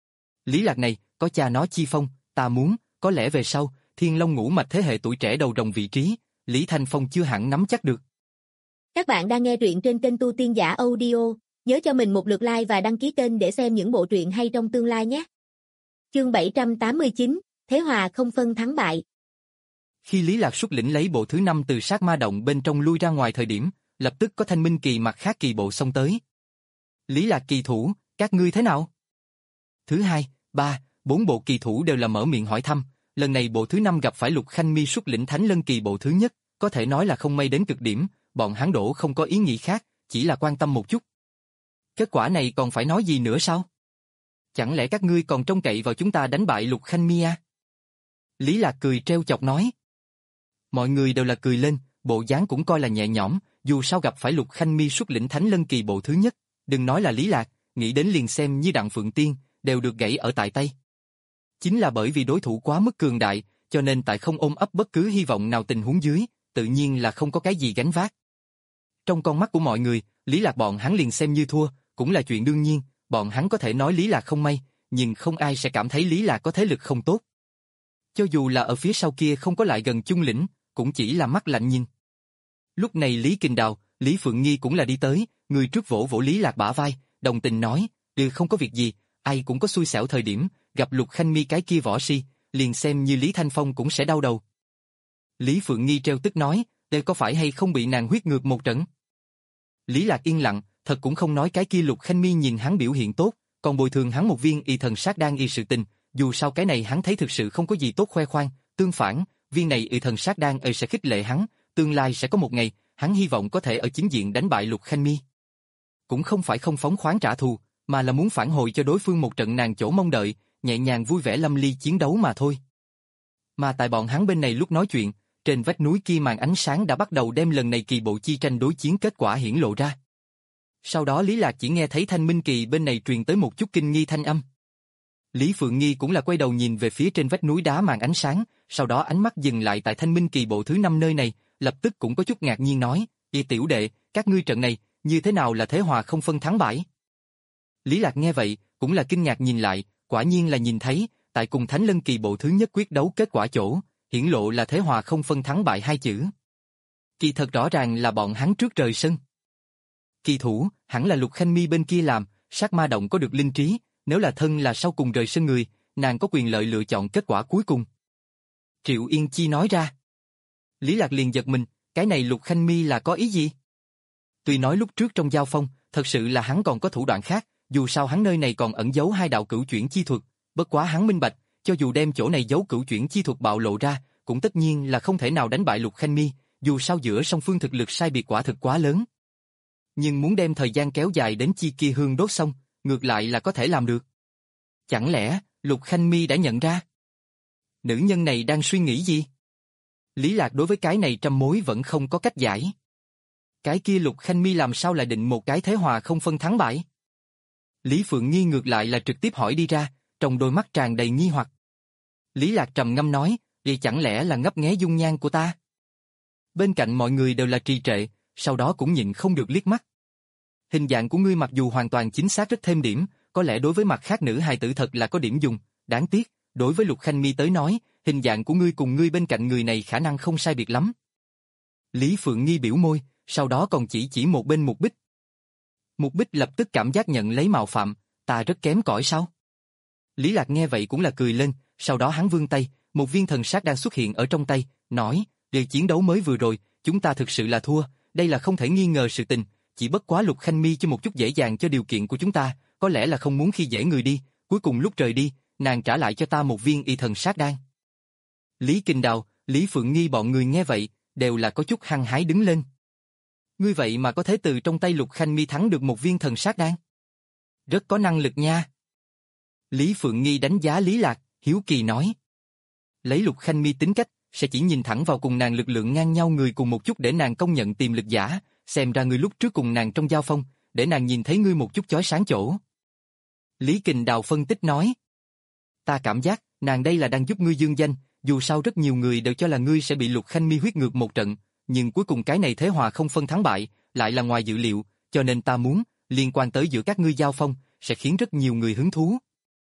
Lý Lạc này, có cha nó chi phong, ta muốn, có lẽ về sau, Thiên Long ngũ mạch thế hệ tuổi trẻ đầu rồng vị trí, Lý Thanh Phong chưa hẳn nắm chắc được. Các bạn đang nghe truyện trên kênh Tu Tiên Giả Audio, nhớ cho mình một lượt like và đăng ký kênh để xem những bộ truyện hay trong tương lai nhé. Chương bảy trăm tám mươi chín, Thế Hòa không phân thắng bại. Khi Lý Lạc xuất lĩnh lấy bộ thứ năm từ sát ma động bên trong lui ra ngoài thời điểm, lập tức có Thanh Minh kỳ mặt khác kỳ bộ xông tới. Lý Lạc kỳ thủ, các ngươi thế nào? Thứ hai, ba, bốn bộ kỳ thủ đều là mở miệng hỏi thăm, lần này bộ thứ năm gặp phải Lục Khanh Mi xuất lĩnh Thánh Lân kỳ bộ thứ nhất, có thể nói là không may đến cực điểm, bọn hắn đổ không có ý nghĩ khác, chỉ là quan tâm một chút. Kết quả này còn phải nói gì nữa sao? Chẳng lẽ các ngươi còn trông cậy vào chúng ta đánh bại Lục Khanh Mi à? Lý Lạc cười trêu chọc nói. Mọi người đều là cười lên, bộ dáng cũng coi là nhẹ nhõm, dù sao gặp phải Lục Khanh Mi xuất lĩnh Thánh Lân kỳ bộ thứ nhất, đừng nói là Lý Lạc, nghĩ đến liền xem như Đặng Phượng Tiên, đều được gãy ở tại tay. Chính là bởi vì đối thủ quá mức cường đại, cho nên tại không ôm ấp bất cứ hy vọng nào tình huống dưới, tự nhiên là không có cái gì gánh vác. Trong con mắt của mọi người, Lý Lạc bọn hắn liền xem như thua, cũng là chuyện đương nhiên, bọn hắn có thể nói Lý Lạc không may, nhưng không ai sẽ cảm thấy Lý Lạc có thế lực không tốt. Cho dù là ở phía sau kia không có lại gần chung lĩnh, cũng chỉ là mắt lạnh nhìn. Lúc này Lý Kình Đào, Lý Phượng Nghi cũng là đi tới, người trước vỗ vỗ Lý Lạc bả vai, đồng tình nói, "Ừ, không có việc gì, ai cũng có xui xẻo thời điểm, gặp Lục Khanh Mi cái kia võ si, liền xem như Lý Thanh Phong cũng sẽ đau đầu." Lý Phượng Nghi treo tức nói, "Đây có phải hay không bị nàng huyết ngược một trận?" Lý Lạc yên lặng, thật cũng không nói cái kia Lục Khanh Mi nhìn hắn biểu hiện tốt, còn bồi thường hắn một viên y thần sát đan y sự tình, dù sao cái này hắn thấy thực sự không có gì tốt khoe khoang, tương phản, viên này y thần sát đan y sẽ khích lệ hắn, tương lai sẽ có một ngày, hắn hy vọng có thể ở chính diện đánh bại Lục Khanh Mi. Cũng không phải không phóng khoáng trả thù, mà là muốn phản hồi cho đối phương một trận nàng chỗ mong đợi, nhẹ nhàng vui vẻ lâm ly chiến đấu mà thôi. Mà tại bọn hắn bên này lúc nói chuyện, trên vách núi kia màn ánh sáng đã bắt đầu đem lần này kỳ bộ chi tranh đối chiến kết quả hiển lộ ra. Sau đó Lý Lạc chỉ nghe thấy Thanh Minh Kỳ bên này truyền tới một chút kinh nghi thanh âm. Lý Phượng Nghi cũng là quay đầu nhìn về phía trên vách núi đá màn ánh sáng, sau đó ánh mắt dừng lại tại Thanh Minh Kỳ bộ thứ năm nơi này, lập tức cũng có chút ngạc nhiên nói, "Y tiểu đệ, các ngươi trận này, như thế nào là thế hòa không phân thắng bại?" Lý Lạc nghe vậy, cũng là kinh ngạc nhìn lại, quả nhiên là nhìn thấy, tại cùng Thánh Lân Kỳ bộ thứ nhất quyết đấu kết quả chỗ, hiển lộ là thế hòa không phân thắng bại hai chữ. Kỳ thật rõ ràng là bọn hắn trước rời sân. Kỳ thủ, hẳn là Lục Khanh Mi bên kia làm, sát ma động có được linh trí, nếu là thân là sau cùng rời sân người, nàng có quyền lợi lựa chọn kết quả cuối cùng. Triệu Yên Chi nói ra. Lý Lạc liền giật mình, cái này Lục Khanh Mi là có ý gì? Tuy nói lúc trước trong giao phong, thật sự là hắn còn có thủ đoạn khác, dù sao hắn nơi này còn ẩn giấu hai đạo cửu chuyển chi thuật, bất quá hắn minh bạch, cho dù đem chỗ này giấu cửu chuyển chi thuật bạo lộ ra, cũng tất nhiên là không thể nào đánh bại Lục Khanh Mi, dù sao giữa song phương thực lực sai biệt quả thực quá lớn. Nhưng muốn đem thời gian kéo dài đến chi kia hương đốt xong, ngược lại là có thể làm được. Chẳng lẽ, Lục Khanh Mi đã nhận ra? Nữ nhân này đang suy nghĩ gì? Lý Lạc đối với cái này trăm mối vẫn không có cách giải. Cái kia Lục Khanh Mi làm sao lại định một cái thế hòa không phân thắng bại? Lý Phượng Nghi ngược lại là trực tiếp hỏi đi ra, trong đôi mắt tràn đầy nghi hoặc. Lý Lạc trầm ngâm nói, vậy chẳng lẽ là ngấp nghé dung nhan của ta? Bên cạnh mọi người đều là trì trệ, sau đó cũng nhịn không được liếc mắt. Hình dạng của ngươi mặc dù hoàn toàn chính xác rất thêm điểm, có lẽ đối với mặt khác nữ hài tử thật là có điểm dùng, đáng tiếc, đối với Lục Khanh Mi tới nói, hình dạng của ngươi cùng ngươi bên cạnh người này khả năng không sai biệt lắm. Lý Phượng Nghi biểu môi, sau đó còn chỉ chỉ một bên Mục Bích. Mục Bích lập tức cảm giác nhận lấy mạo phạm, ta rất kém cỏi sao? Lý Lạc nghe vậy cũng là cười lên, sau đó hắn vươn tay, một viên thần sát đang xuất hiện ở trong tay, nói, điều chiến đấu mới vừa rồi, chúng ta thực sự là thua, đây là không thể nghi ngờ sự tình, chỉ bất quá Lục Khanh Mi cho một chút dễ dàng cho điều kiện của chúng ta, có lẽ là không muốn khi dễ người đi, cuối cùng lúc rời đi, nàng trả lại cho ta một viên y thần sát đan. Lý Kình Đào, Lý Phượng Nghi bọn người nghe vậy, đều là có chút hăng hái đứng lên. Ngươi vậy mà có thể từ trong tay Lục Khanh Mi thắng được một viên thần sát đan. Rất có năng lực nha. Lý Phượng Nghi đánh giá Lý Lạc, hiếu kỳ nói. Lấy Lục Khanh Mi tính cách, sẽ chỉ nhìn thẳng vào cùng nàng lực lượng ngang nhau người cùng một chút để nàng công nhận tiềm lực giả, xem ra ngươi lúc trước cùng nàng trong giao phong, để nàng nhìn thấy ngươi một chút chói sáng chỗ. Lý Kình Đào phân tích nói. Ta cảm giác, nàng đây là đang giúp ngươi dương danh, dù sao rất nhiều người đều cho là ngươi sẽ bị Lục Khanh Mi huyết ngược một trận, nhưng cuối cùng cái này thế hòa không phân thắng bại, lại là ngoài dự liệu, cho nên ta muốn, liên quan tới giữa các ngươi giao phong, sẽ khiến rất nhiều người hứng thú.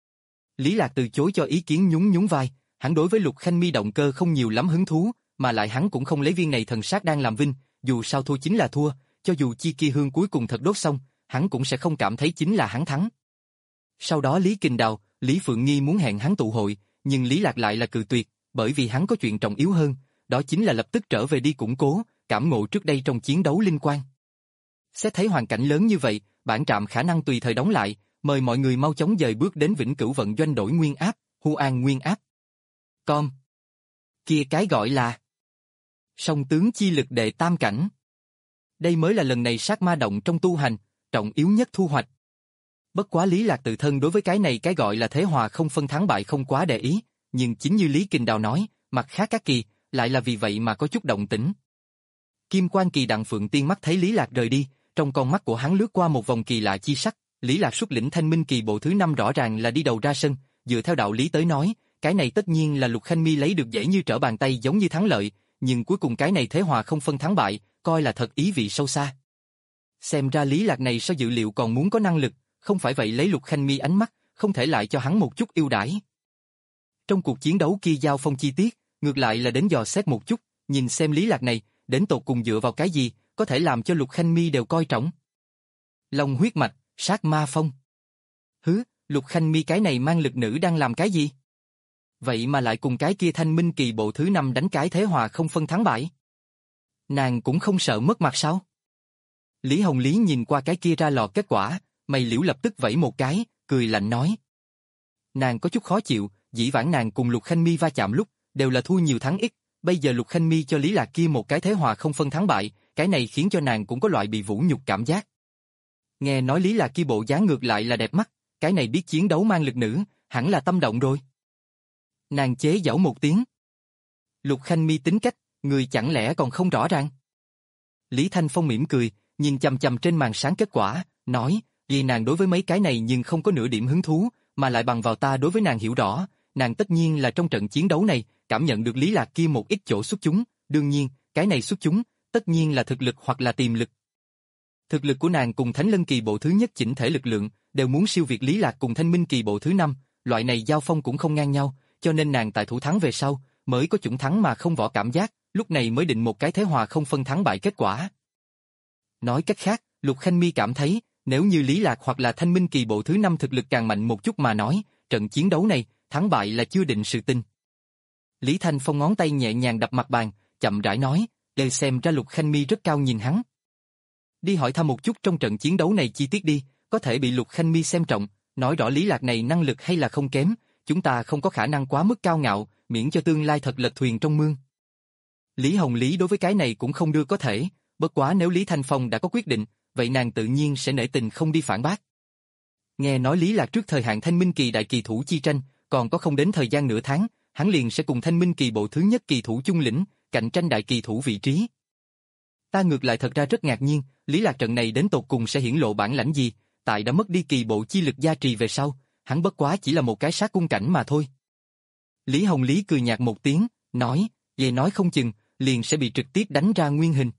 Lý Lạc từ chối cho ý kiến nhún nhún vai, hắn đối với Lục Khanh Mi động cơ không nhiều lắm hứng thú, mà lại hắn cũng không lấy viên này thần sát đang làm vinh, dù sao thua chính là thua, cho dù chi kia hương cuối cùng thật đốt xong, hắn cũng sẽ không cảm thấy chính là hắn thắng. Sau đó Lý Kình Đào, Lý Phượng Nghi muốn hẹn hắn tụ hội, nhưng Lý Lạc lại là cự tuyệt, bởi vì hắn có chuyện trọng yếu hơn, đó chính là lập tức trở về đi củng cố, cảm ngộ trước đây trong chiến đấu linh quan. Xét thấy hoàn cảnh lớn như vậy, bản trạm khả năng tùy thời đóng lại, mời mọi người mau chóng dời bước đến Vĩnh Cửu vận doanh đổi nguyên áp, Hu An nguyên áp. Com. Kia cái gọi là song tướng chi lực đệ tam cảnh. Đây mới là lần này sát ma động trong tu hành, trọng yếu nhất thu hoạch. Bất quá Lý Lạc tự thân đối với cái này cái gọi là thế hòa không phân thắng bại không quá để ý, nhưng chính như Lý Kình Đào nói, mặt khác các kỳ, lại là vì vậy mà có chút động tĩnh. Kim Quan Kỳ Đặng Phượng Tiên mắt thấy Lý Lạc rời đi, trong con mắt của hắn lướt qua một vòng kỳ lạ chi sắc, Lý Lạc xuất lĩnh Thanh Minh Kỳ bộ thứ năm rõ ràng là đi đầu ra sân, dựa theo đạo lý tới nói, cái này tất nhiên là Lục Khanh Mi lấy được dễ như trở bàn tay giống như thắng lợi, nhưng cuối cùng cái này thế hòa không phân thắng bại, coi là thật ý vị sâu xa. Xem ra Lý Lạc này sau dự liệu còn muốn có năng lực, không phải vậy lấy Lục Khanh Mi ánh mắt, không thể lại cho hắn một chút ưu đãi. Trong cuộc chiến đấu kia giao phong chi tiết, ngược lại là đến dò xét một chút, nhìn xem Lý Lạc này, đến tột cùng dựa vào cái gì, có thể làm cho Lục Khanh Mi đều coi trọng. Long huyết mạch, sát ma phong. Hứ, Lục Khanh Mi cái này mang lực nữ đang làm cái gì? Vậy mà lại cùng cái kia Thanh Minh Kỳ bộ thứ năm đánh cái thế hòa không phân thắng bại. Nàng cũng không sợ mất mặt sao? Lý Hồng Lý nhìn qua cái kia ra lò kết quả, mày liễu lập tức vẫy một cái, cười lạnh nói. Nàng có chút khó chịu, dĩ vãng nàng cùng Lục Khanh Mi va chạm lúc, đều là thua nhiều thắng ít, bây giờ Lục Khanh Mi cho Lý Lạc kia một cái thế hòa không phân thắng bại, cái này khiến cho nàng cũng có loại bị vũ nhục cảm giác. Nghe nói Lý Lạc kia bộ dáng ngược lại là đẹp mắt, cái này biết chiến đấu mang lực nữ, hẳn là tâm động rồi. Nàng chế giễu một tiếng. Lục Khanh Mi tính cách, người chẳng lẽ còn không rõ ràng? Lý Thanh Phong mỉm cười, nhìn chằm chằm trên màn sáng kết quả, nói, vì nàng đối với mấy cái này nhưng không có nửa điểm hứng thú, mà lại bằng vào ta đối với nàng hiểu rõ, nàng tất nhiên là trong trận chiến đấu này, cảm nhận được Lý Lạc kia một ít chỗ xuất chúng, đương nhiên, cái này xuất chúng, tất nhiên là thực lực hoặc là tiềm lực. Thực lực của nàng cùng Thánh Lân Kỳ bộ thứ nhất chỉnh thể lực lượng, đều muốn siêu việt Lý Lạc cùng Thanh Minh Kỳ bộ thứ năm, loại này giao phong cũng không ngang nhau, cho nên nàng tại thủ thắng về sau, mới có chủng thắng mà không võ cảm giác, lúc này mới định một cái thế hòa không phân thắng bại kết quả. Nói cách khác, Lục Khanh Mi cảm thấy, nếu như Lý Lạc hoặc là Thanh Minh Kỳ bộ thứ năm thực lực càng mạnh một chút mà nói, trận chiến đấu này, thắng bại là chưa định sự tình. Lý Thanh Phong ngón tay nhẹ nhàng đập mặt bàn, chậm rãi nói, để xem ra Lục Khanh Mi rất cao nhìn hắn. Đi hỏi thăm một chút trong trận chiến đấu này chi tiết đi, có thể bị Lục Khanh Mi xem trọng, nói rõ Lý Lạc này năng lực hay là không kém, chúng ta không có khả năng quá mức cao ngạo, miễn cho tương lai thật lật thuyền trong mương. Lý Hồng Lý đối với cái này cũng không đưa có thể, bất quá nếu Lý Thanh Phong đã có quyết định, vậy nàng tự nhiên sẽ nể tình không đi phản bác. Nghe nói Lý Lạc trước thời hạn Thanh Minh Kỳ đại kỳ thủ chi tranh, còn có không đến thời gian nửa tháng, hắn liền sẽ cùng Thanh Minh Kỳ bộ thứ nhất kỳ thủ chung lĩnh, cạnh tranh đại kỳ thủ vị trí. Ta ngược lại thật ra rất ngạc nhiên, Lý Lạc trận này đến tột cùng sẽ hiển lộ bản lãnh gì, tại đã mất đi kỳ bộ chi lực gia trì về sau, hắn bất quá chỉ là một cái sát cung cảnh mà thôi. Lý Hồng Lý cười nhạt một tiếng, nói, vậy nói không chừng, liền sẽ bị trực tiếp đánh ra nguyên hình.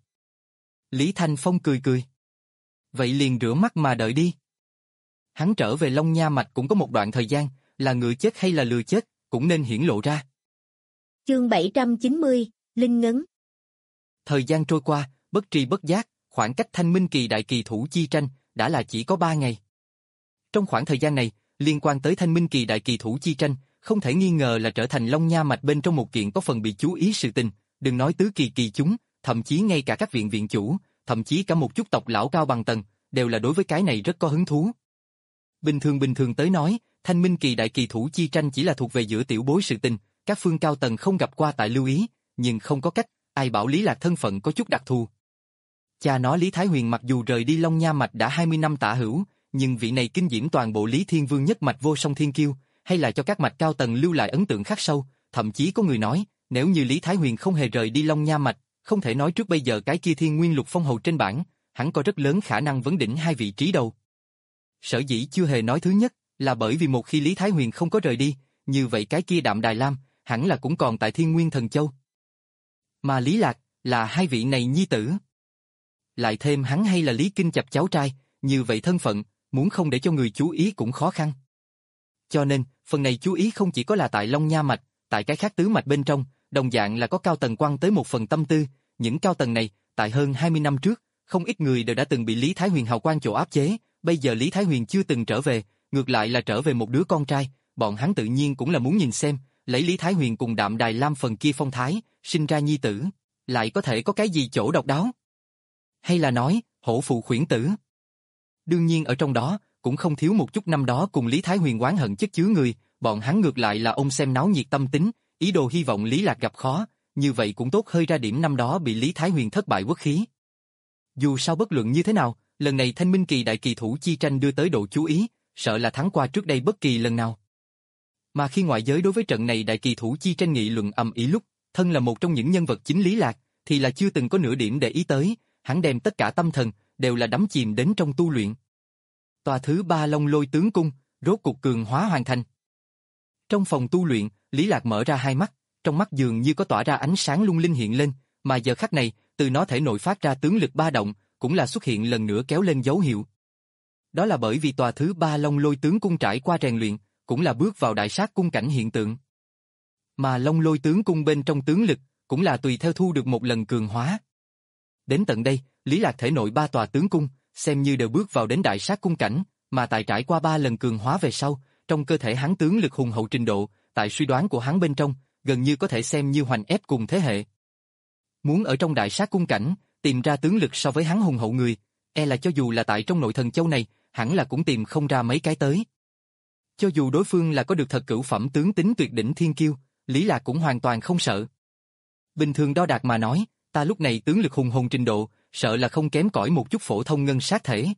Lý Thanh Phong cười cười. Vậy liền rửa mắt mà đợi đi. Hắn trở về Long Nha Mạch cũng có một đoạn thời gian, là ngựa chết hay là lừa chết, cũng nên hiển lộ ra. Chương bảy trăm chín mươi, Linh Ngấn. Thời gian trôi qua, bất tri bất giác, khoảng cách Thanh Minh Kỳ đại kỳ thủ chi tranh, đã là chỉ có ba ngày. Trong khoảng thời gian này, liên quan tới Thanh Minh Kỳ đại kỳ thủ chi tranh, không thể nghi ngờ là trở thành Long Nha Mạch bên trong một kiện có phần bị chú ý sự tình, đừng nói tứ kỳ kỳ chúng, thậm chí ngay cả các viện viện chủ, thậm chí cả một chút tộc lão cao bằng tầng, đều là đối với cái này rất có hứng thú. Bình thường bình thường tới nói, Thanh Minh Kỳ đại kỳ thủ chi tranh chỉ là thuộc về giữa tiểu bối sự tình, các phương cao tầng không gặp qua tại lưu ý, nhưng không có cách, ai bảo Lý Lạc thân phận có chút đặc thù. Cha nó Lý Thái Huyền mặc dù rời đi Long Nha Mạch đã hai mươi năm tả hữu, nhưng vị này kinh diễm toàn bộ Lý Thiên Vương nhất mạch vô song thiên kiêu, hay là cho các mạch cao tầng lưu lại ấn tượng khắc sâu, thậm chí có người nói, nếu như Lý Thái Huyền không hề rời đi Long Nha Mạch, không thể nói trước bây giờ cái kia Thiên Nguyên Lục Phong hầu trên bảng, hắn có rất lớn khả năng vấn đỉnh hai vị trí đầu. Sở dĩ chưa hề nói thứ nhất, là bởi vì một khi Lý Thái Huyền không có rời đi, như vậy cái kia Đạm Đài Lam, hẳn là cũng còn tại Thiên Nguyên Thần Châu. Mà Lý Lạc, là hai vị này nhi tử. Lại thêm hắn hay là Lý Kinh Chập cháu trai, như vậy thân phận, muốn không để cho người chú ý cũng khó khăn. Cho nên, phần này chú ý không chỉ có là tại Long Nha Mạch, tại cái khác tứ mạch bên trong, đồng dạng là có cao tầng quan tới một phần tâm tư, những cao tầng này, tại hơn hai mươi năm trước, không ít người đều đã từng bị Lý Thái Huyền hào quang chỗ áp chế, bây giờ Lý Thái Huyền chưa từng trở về, ngược lại là trở về một đứa con trai, bọn hắn tự nhiên cũng là muốn nhìn xem, lấy Lý Thái Huyền cùng Đạm Đài Lam phần kia phong thái, sinh ra nhi tử, lại có thể có cái gì chỗ độc đáo? Hay là nói, hổ phụ khuyển tử? Đương nhiên ở trong đó, cũng không thiếu một chút năm đó cùng Lý Thái Huyền oán hận chất chứa người, bọn hắn ngược lại là ông xem náo nhiệt tâm tính, ý đồ hy vọng Lý Lạc gặp khó, như vậy cũng tốt hơi ra điểm năm đó bị Lý Thái Huyền thất bại quốc khí. Dù sao bất luận như thế nào, lần này Thanh Minh Kỳ đại kỳ thủ chi tranh đưa tới độ chú ý, sợ là thắng qua trước đây bất kỳ lần nào. Mà khi ngoại giới đối với trận này đại kỳ thủ chi tranh nghị luận ầm ĩ lúc, thân là một trong những nhân vật chính Lý Lạc, thì là chưa từng có nửa điểm để ý tới, hắn đem tất cả tâm thần, đều là đắm chìm đến trong tu luyện. Tòa thứ ba Long Lôi tướng cung, rốt cục cường hóa hoàn thành. Trong phòng tu luyện, Lý Lạc mở ra hai mắt, trong mắt dường như có tỏa ra ánh sáng lung linh hiện lên, mà giờ khắc này, từ nó thể nội phát ra tướng lực ba động, cũng là xuất hiện lần nữa kéo lên dấu hiệu. Đó là bởi vì tòa thứ ba Long Lôi tướng cung trải qua rèn luyện, cũng là bước vào đại sát cung cảnh hiện tượng. Mà Long Lôi tướng cung bên trong tướng lực, cũng là tùy theo thu được một lần cường hóa. Đến tận đây, Lý Lạc thể nội ba tòa tướng cung, xem như đều bước vào đến đại sát cung cảnh, mà tại trải qua ba lần cường hóa về sau, trong cơ thể hắn tướng lực hùng hậu trình độ, tại suy đoán của hắn bên trong, gần như có thể xem như hoành ép cùng thế hệ. Muốn ở trong đại sát cung cảnh, tìm ra tướng lực so với hắn hùng hậu người, e là cho dù là tại trong nội thần châu này, hẳn là cũng tìm không ra mấy cái tới. Cho dù đối phương là có được thật cửu phẩm tướng tính tuyệt đỉnh thiên kiêu, Lý Lạc cũng hoàn toàn không sợ. Bình thường đo đạc mà nói, ta lúc này tướng lực hùng hồn trình độ, sợ là không kém cỏi một chút phổ thông ngân sát thể.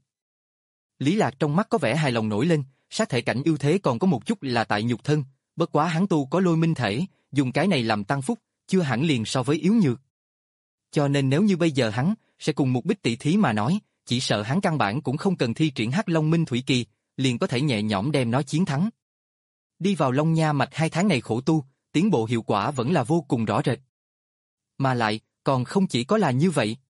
Lý Lạc trong mắt có vẻ hài lòng nổi lên, sát thể cảnh ưu thế còn có một chút là tại nhục thân, bất quá hắn tu có lôi minh thể, dùng cái này làm tăng phúc, chưa hẳn liền so với yếu nhược. Cho nên nếu như bây giờ hắn sẽ cùng một bích tỷ thí mà nói, chỉ sợ hắn căn bản cũng không cần thi triển Hắc Long Minh Thủy Kỳ, liền có thể nhẹ nhõm đem nó chiến thắng. Đi vào Long Nha mạch hai tháng này khổ tu, tiến bộ hiệu quả vẫn là vô cùng rõ rệt. Mà lại, còn không chỉ có là như vậy.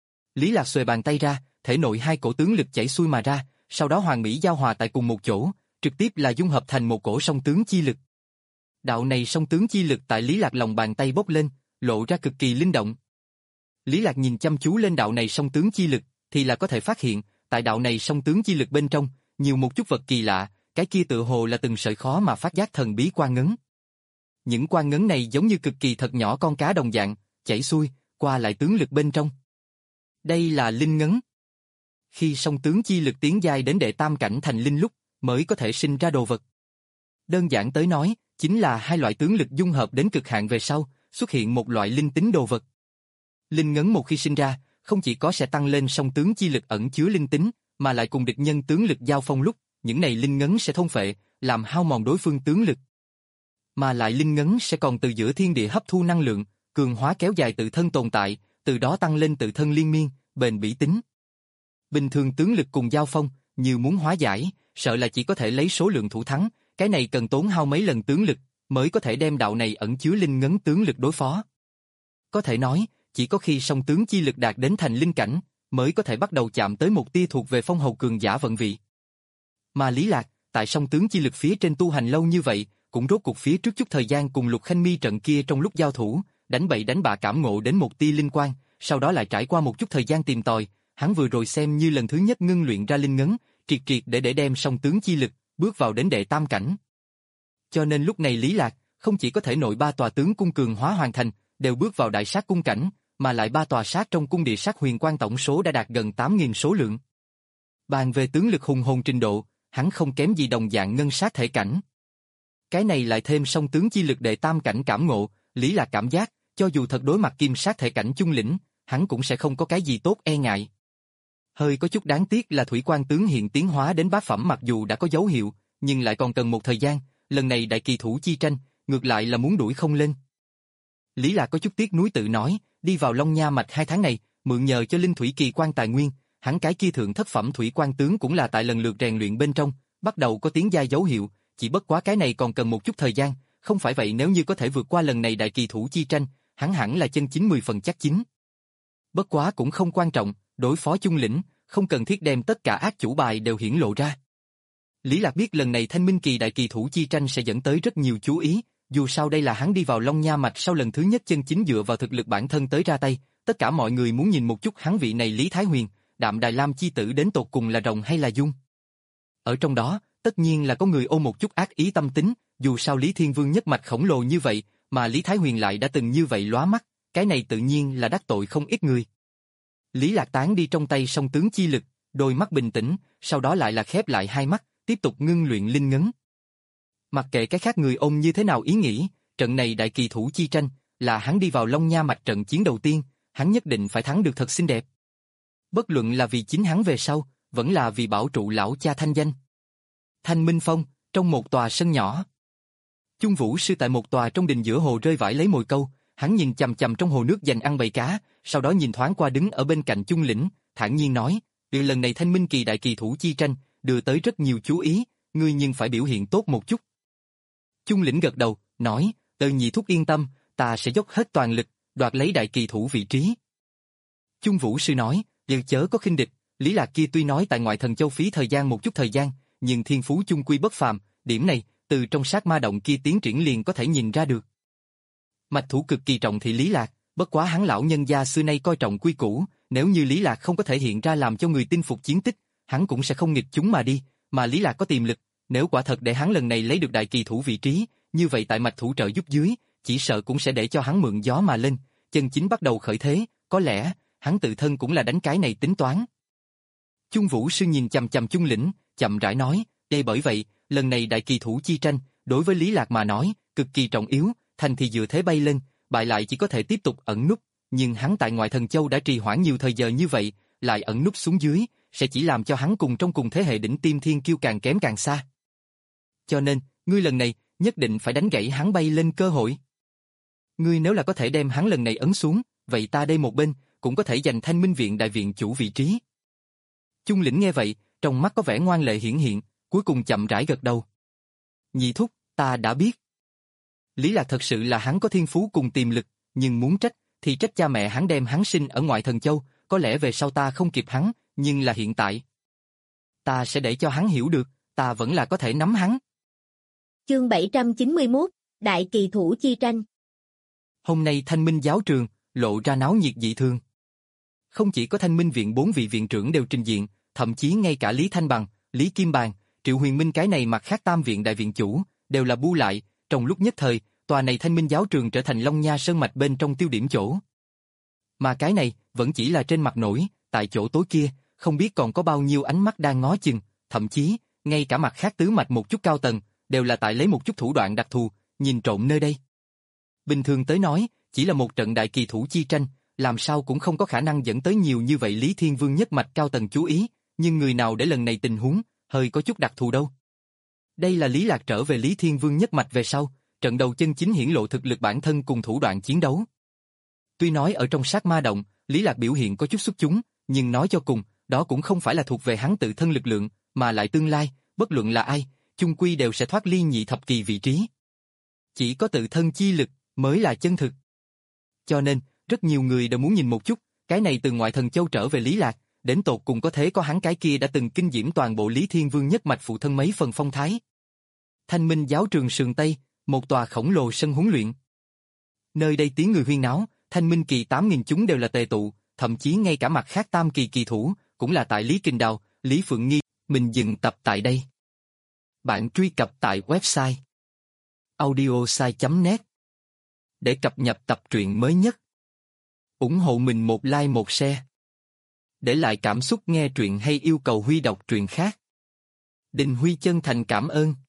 Lý Lạc xuề bàn tay ra, thể nội hai cổ tướng lực chảy xuôi mà ra, sau đó hoàn mỹ giao hòa tại cùng một chỗ, trực tiếp là dung hợp thành một cổ song tướng chi lực. Đạo này song tướng chi lực tại Lý Lạc lòng bàn tay bốc lên, lộ ra cực kỳ linh động. Lý Lạc nhìn chăm chú lên đạo này song tướng chi lực, thì là có thể phát hiện, tại đạo này song tướng chi lực bên trong, nhiều một chút vật kỳ lạ, cái kia tự hồ là từng sợi khó mà phát giác thần bí quan ngấn. Những quan ngấn này giống như cực kỳ thật nhỏ con cá đồng dạng, chảy xuôi, qua lại tướng lực bên trong. Đây là linh ngấn. Khi song tướng chi lực tiến giai đến đệ tam cảnh thành linh lúc, mới có thể sinh ra đồ vật. Đơn giản tới nói, chính là hai loại tướng lực dung hợp đến cực hạn về sau, xuất hiện một loại linh tính đồ vật. Linh ngấn một khi sinh ra, không chỉ có sẽ tăng lên song tướng chi lực ẩn chứa linh tính, mà lại cùng địch nhân tướng lực giao phong lúc, những này linh ngấn sẽ thôn phệ, làm hao mòn đối phương tướng lực. Mà lại linh ngấn sẽ còn từ giữa thiên địa hấp thu năng lượng, cường hóa kéo dài tự thân tồn tại, từ đó tăng lên tự thân liên miên, bền bỉ tính. Bình thường tướng lực cùng giao phong, như muốn hóa giải, sợ là chỉ có thể lấy số lượng thủ thắng, cái này cần tốn hao mấy lần tướng lực, mới có thể đem đạo này ẩn chứa linh ngấn tướng lực đối phó. Có thể nói, chỉ có khi song tướng chi lực đạt đến thành linh cảnh, mới có thể bắt đầu chạm tới một tia thuộc về phong hầu cường giả vận vị. Mà Lý Lạc, tại song tướng chi lực phía trên tu hành lâu như vậy, cũng rốt cuộc phía trước chút thời gian cùng Lục Khanh Mi trận kia trong lúc giao thủ, đánh bậy đánh bạ cảm ngộ đến một tia linh quang, sau đó lại trải qua một chút thời gian tìm tòi, hắn vừa rồi xem như lần thứ nhất ngưng luyện ra linh ngấn, triệt triệt để để đem song tướng chi lực bước vào đến đệ tam cảnh. Cho nên lúc này Lý Lạc không chỉ có thể nội ba tòa tướng cung cường hóa hoàn thành, đều bước vào đại sát cung cảnh, mà lại ba tòa sát trong cung địa sát huyền quan tổng số đã đạt gần tám nghìn số lượng. Bàn về tướng lực hùng hồn trình độ, hắn không kém gì đồng dạng ngân sát thể cảnh. Cái này lại thêm song tướng chi lực đệ tam cảnh cảm ngộ, Lý Lạc cảm giác, cho dù thật đối mặt kim sát thể cảnh trung lĩnh, hắn cũng sẽ không có cái gì tốt e ngại. Hơi có chút đáng tiếc là thủy quan tướng hiện tiến hóa đến bát phẩm mặc dù đã có dấu hiệu, nhưng lại còn cần một thời gian, lần này đại kỳ thủ chi tranh, ngược lại là muốn đuổi không lên. Lý Lạc có chút tiếc nuối tự nói, đi vào Long Nha mạch hai tháng này, mượn nhờ cho linh thủy kỳ quan tài nguyên, hắn cái kia thượng thất phẩm thủy quan tướng cũng là tại lần lượt rèn luyện bên trong, bắt đầu có tiến giai dấu hiệu, chỉ bất quá cái này còn cần một chút thời gian, không phải vậy nếu như có thể vượt qua lần này đại kỳ thủ chi tranh, hắn hẳn là chân chính mười phần chắc chính. Bất quá cũng không quan trọng, đối phó chung lĩnh, không cần thiết đem tất cả ác chủ bài đều hiển lộ ra. Lý Lạc biết lần này Thanh Minh kỳ đại kỳ thủ chi tranh sẽ dẫn tới rất nhiều chú ý, dù sao đây là hắn đi vào Long Nha mạch sau lần thứ nhất chân chính dựa vào thực lực bản thân tới ra tay, tất cả mọi người muốn nhìn một chút hắn vị này Lý Thái Huyền, Đạm Đài Lam chi tử đến tột cùng là rồng hay là dung. Ở trong đó, tất nhiên là có người ôm một chút ác ý tâm tính, dù sao Lý Thiên Vương nhất mạch khổng lồ như vậy, mà Lý Thái Huyền lại đã từng như vậy lóa mắt, cái này tự nhiên là đắc tội không ít người. Lý Lạc tán đi trong tay song tướng chi lực, đôi mắt bình tĩnh, sau đó lại là khép lại hai mắt, tiếp tục ngưng luyện linh ngấn. Mặc kệ cái khác người ôm như thế nào ý nghĩ, trận này đại kỳ thủ chi tranh, là hắn đi vào Long Nha mạch trận chiến đầu tiên, hắn nhất định phải thắng được thật xinh đẹp. Bất luận là vì chính hắn về sau, vẫn là vì bảo trụ lão cha thanh danh. Thanh Minh Phong, trong một tòa sân nhỏ. Chung Vũ Sư tại một tòa trong đình giữa hồ rơi vãi lấy mồi câu, hắn nhìn chằm chằm trong hồ nước dành ăn bầy cá, sau đó nhìn thoáng qua đứng ở bên cạnh Chung Lĩnh, thản nhiên nói, từ lần này Thanh Minh kỳ đại kỳ thủ chi tranh, đưa tới rất nhiều chú ý, ngươi nhưng phải biểu hiện tốt một chút. Chung Lĩnh gật đầu, nói, Từ nhị thúc yên tâm, ta sẽ dốc hết toàn lực, đoạt lấy đại kỳ thủ vị trí. Chung Vũ Sư nói, Điều chớ có khinh địch, Lý Lạc kia tuy nói tại ngoại thần châu phí thời gian một chút thời gian, nhưng thiên phú chung quy bất phàm, điểm này, từ trong sát ma động kia tiến triển liền có thể nhìn ra được. Mạch thủ cực kỳ trọng thị Lý Lạc, bất quá hắn lão nhân gia xưa nay coi trọng quy củ, nếu như Lý Lạc không có thể hiện ra làm cho người tin phục chiến tích, hắn cũng sẽ không nghịch chúng mà đi, mà Lý Lạc có tiềm lực, nếu quả thật để hắn lần này lấy được đại kỳ thủ vị trí, như vậy tại mạch thủ trợ giúp dưới, chỉ sợ cũng sẽ để cho hắn mượn gió mà lên, chân chính bắt đầu khởi thế, có lẽ, hắn tự thân cũng là đánh cái này tính toán. Chung Vũ Sư nhìn chằm chằm Chung Lĩnh, chậm rãi nói, đây bởi vậy, lần này đại kỳ thủ chi tranh, đối với Lý Lạc mà nói, cực kỳ trọng yếu, thành thì dựa thế bay lên, bại lại chỉ có thể tiếp tục ẩn núp, nhưng hắn tại ngoại thần châu đã trì hoãn nhiều thời giờ như vậy, lại ẩn núp xuống dưới, sẽ chỉ làm cho hắn cùng trong cùng thế hệ đỉnh tiêm thiên kiêu càng kém càng xa. Cho nên, ngươi lần này, nhất định phải đánh gãy hắn bay lên cơ hội. Ngươi nếu là có thể đem hắn lần này ấn xuống, vậy ta đây một bên, cũng có thể giành Thanh Minh Viện đại viện chủ vị trí. Chung Lĩnh nghe vậy, trong mắt có vẻ ngoan lệ hiển hiện, cuối cùng chậm rãi gật đầu. Nhị thúc, ta đã biết. Lý Lạc thật sự là hắn có thiên phú cùng tiềm lực, nhưng muốn trách, thì trách cha mẹ hắn đem hắn sinh ở ngoại thần châu, có lẽ về sau ta không kịp hắn, nhưng là hiện tại. Ta sẽ để cho hắn hiểu được, ta vẫn là có thể nắm hắn. Chương bảy trăm chín mươi mốt, Đại kỳ thủ chi tranh. Hôm nay Thanh Minh giáo trường, lộ ra náo nhiệt dị thường. Không chỉ có Thanh Minh viện bốn vị viện trưởng đều trình diện, thậm chí ngay cả Lý Thanh Bằng, Lý Kim Bàn, Triệu Huyền Minh cái này mặt khác tam viện đại viện chủ, đều là bu lại, trong lúc nhất thời, tòa này Thanh Minh giáo trường trở thành Long Nha Sơn Mạch bên trong tiêu điểm chỗ. Mà cái này, vẫn chỉ là trên mặt nổi, tại chỗ tối kia, không biết còn có bao nhiêu ánh mắt đang ngó chừng, thậm chí, ngay cả mặt khác tứ mạch một chút cao tầng, đều là tại lấy một chút thủ đoạn đặc thù, nhìn trộm nơi đây. Bình thường tới nói, chỉ là một trận đại kỳ thủ chi tranh, làm sao cũng không có khả năng dẫn tới nhiều như vậy Lý Thiên Vương nhất mạch cao tầng chú ý, nhưng người nào để lần này tình huống, hơi có chút đặc thù đâu. Đây là Lý Lạc trở về Lý Thiên Vương nhất mạch về sau, trận đầu chân chính hiển lộ thực lực bản thân cùng thủ đoạn chiến đấu. Tuy nói ở trong sát ma động, Lý Lạc biểu hiện có chút xuất chúng, nhưng nói cho cùng, đó cũng không phải là thuộc về hắn tự thân lực lượng, mà lại tương lai, bất luận là ai, chung quy đều sẽ thoát ly nhị thập kỳ vị trí. Chỉ có tự thân chi lực mới là chân thực. Cho nên, rất nhiều người đều muốn nhìn một chút, cái này từ ngoại thần châu trở về Lý Lạc, đến tột cùng có thế có hắn cái kia đã từng kinh diễm toàn bộ Lý Thiên Vương nhất mạch phụ thân mấy phần phong thái. Thanh Minh giáo trường sườn Tây, một tòa khổng lồ sân huấn luyện. Nơi đây tiếng người huyên náo, Thanh Minh kỳ tám nghìn chúng đều là tề tụ, thậm chí ngay cả mặt khác tam kỳ kỳ thủ, cũng là tại Lý Kinh Đào, Lý Phượng Nghi, mình dừng tập tại đây. Bạn truy cập tại website audiosai chấm net để cập nhật tập truyện mới nhất. Ủng hộ mình một like một share. Để lại cảm xúc nghe truyện hay yêu cầu Huy đọc truyện khác. Đình Huy chân thành cảm ơn.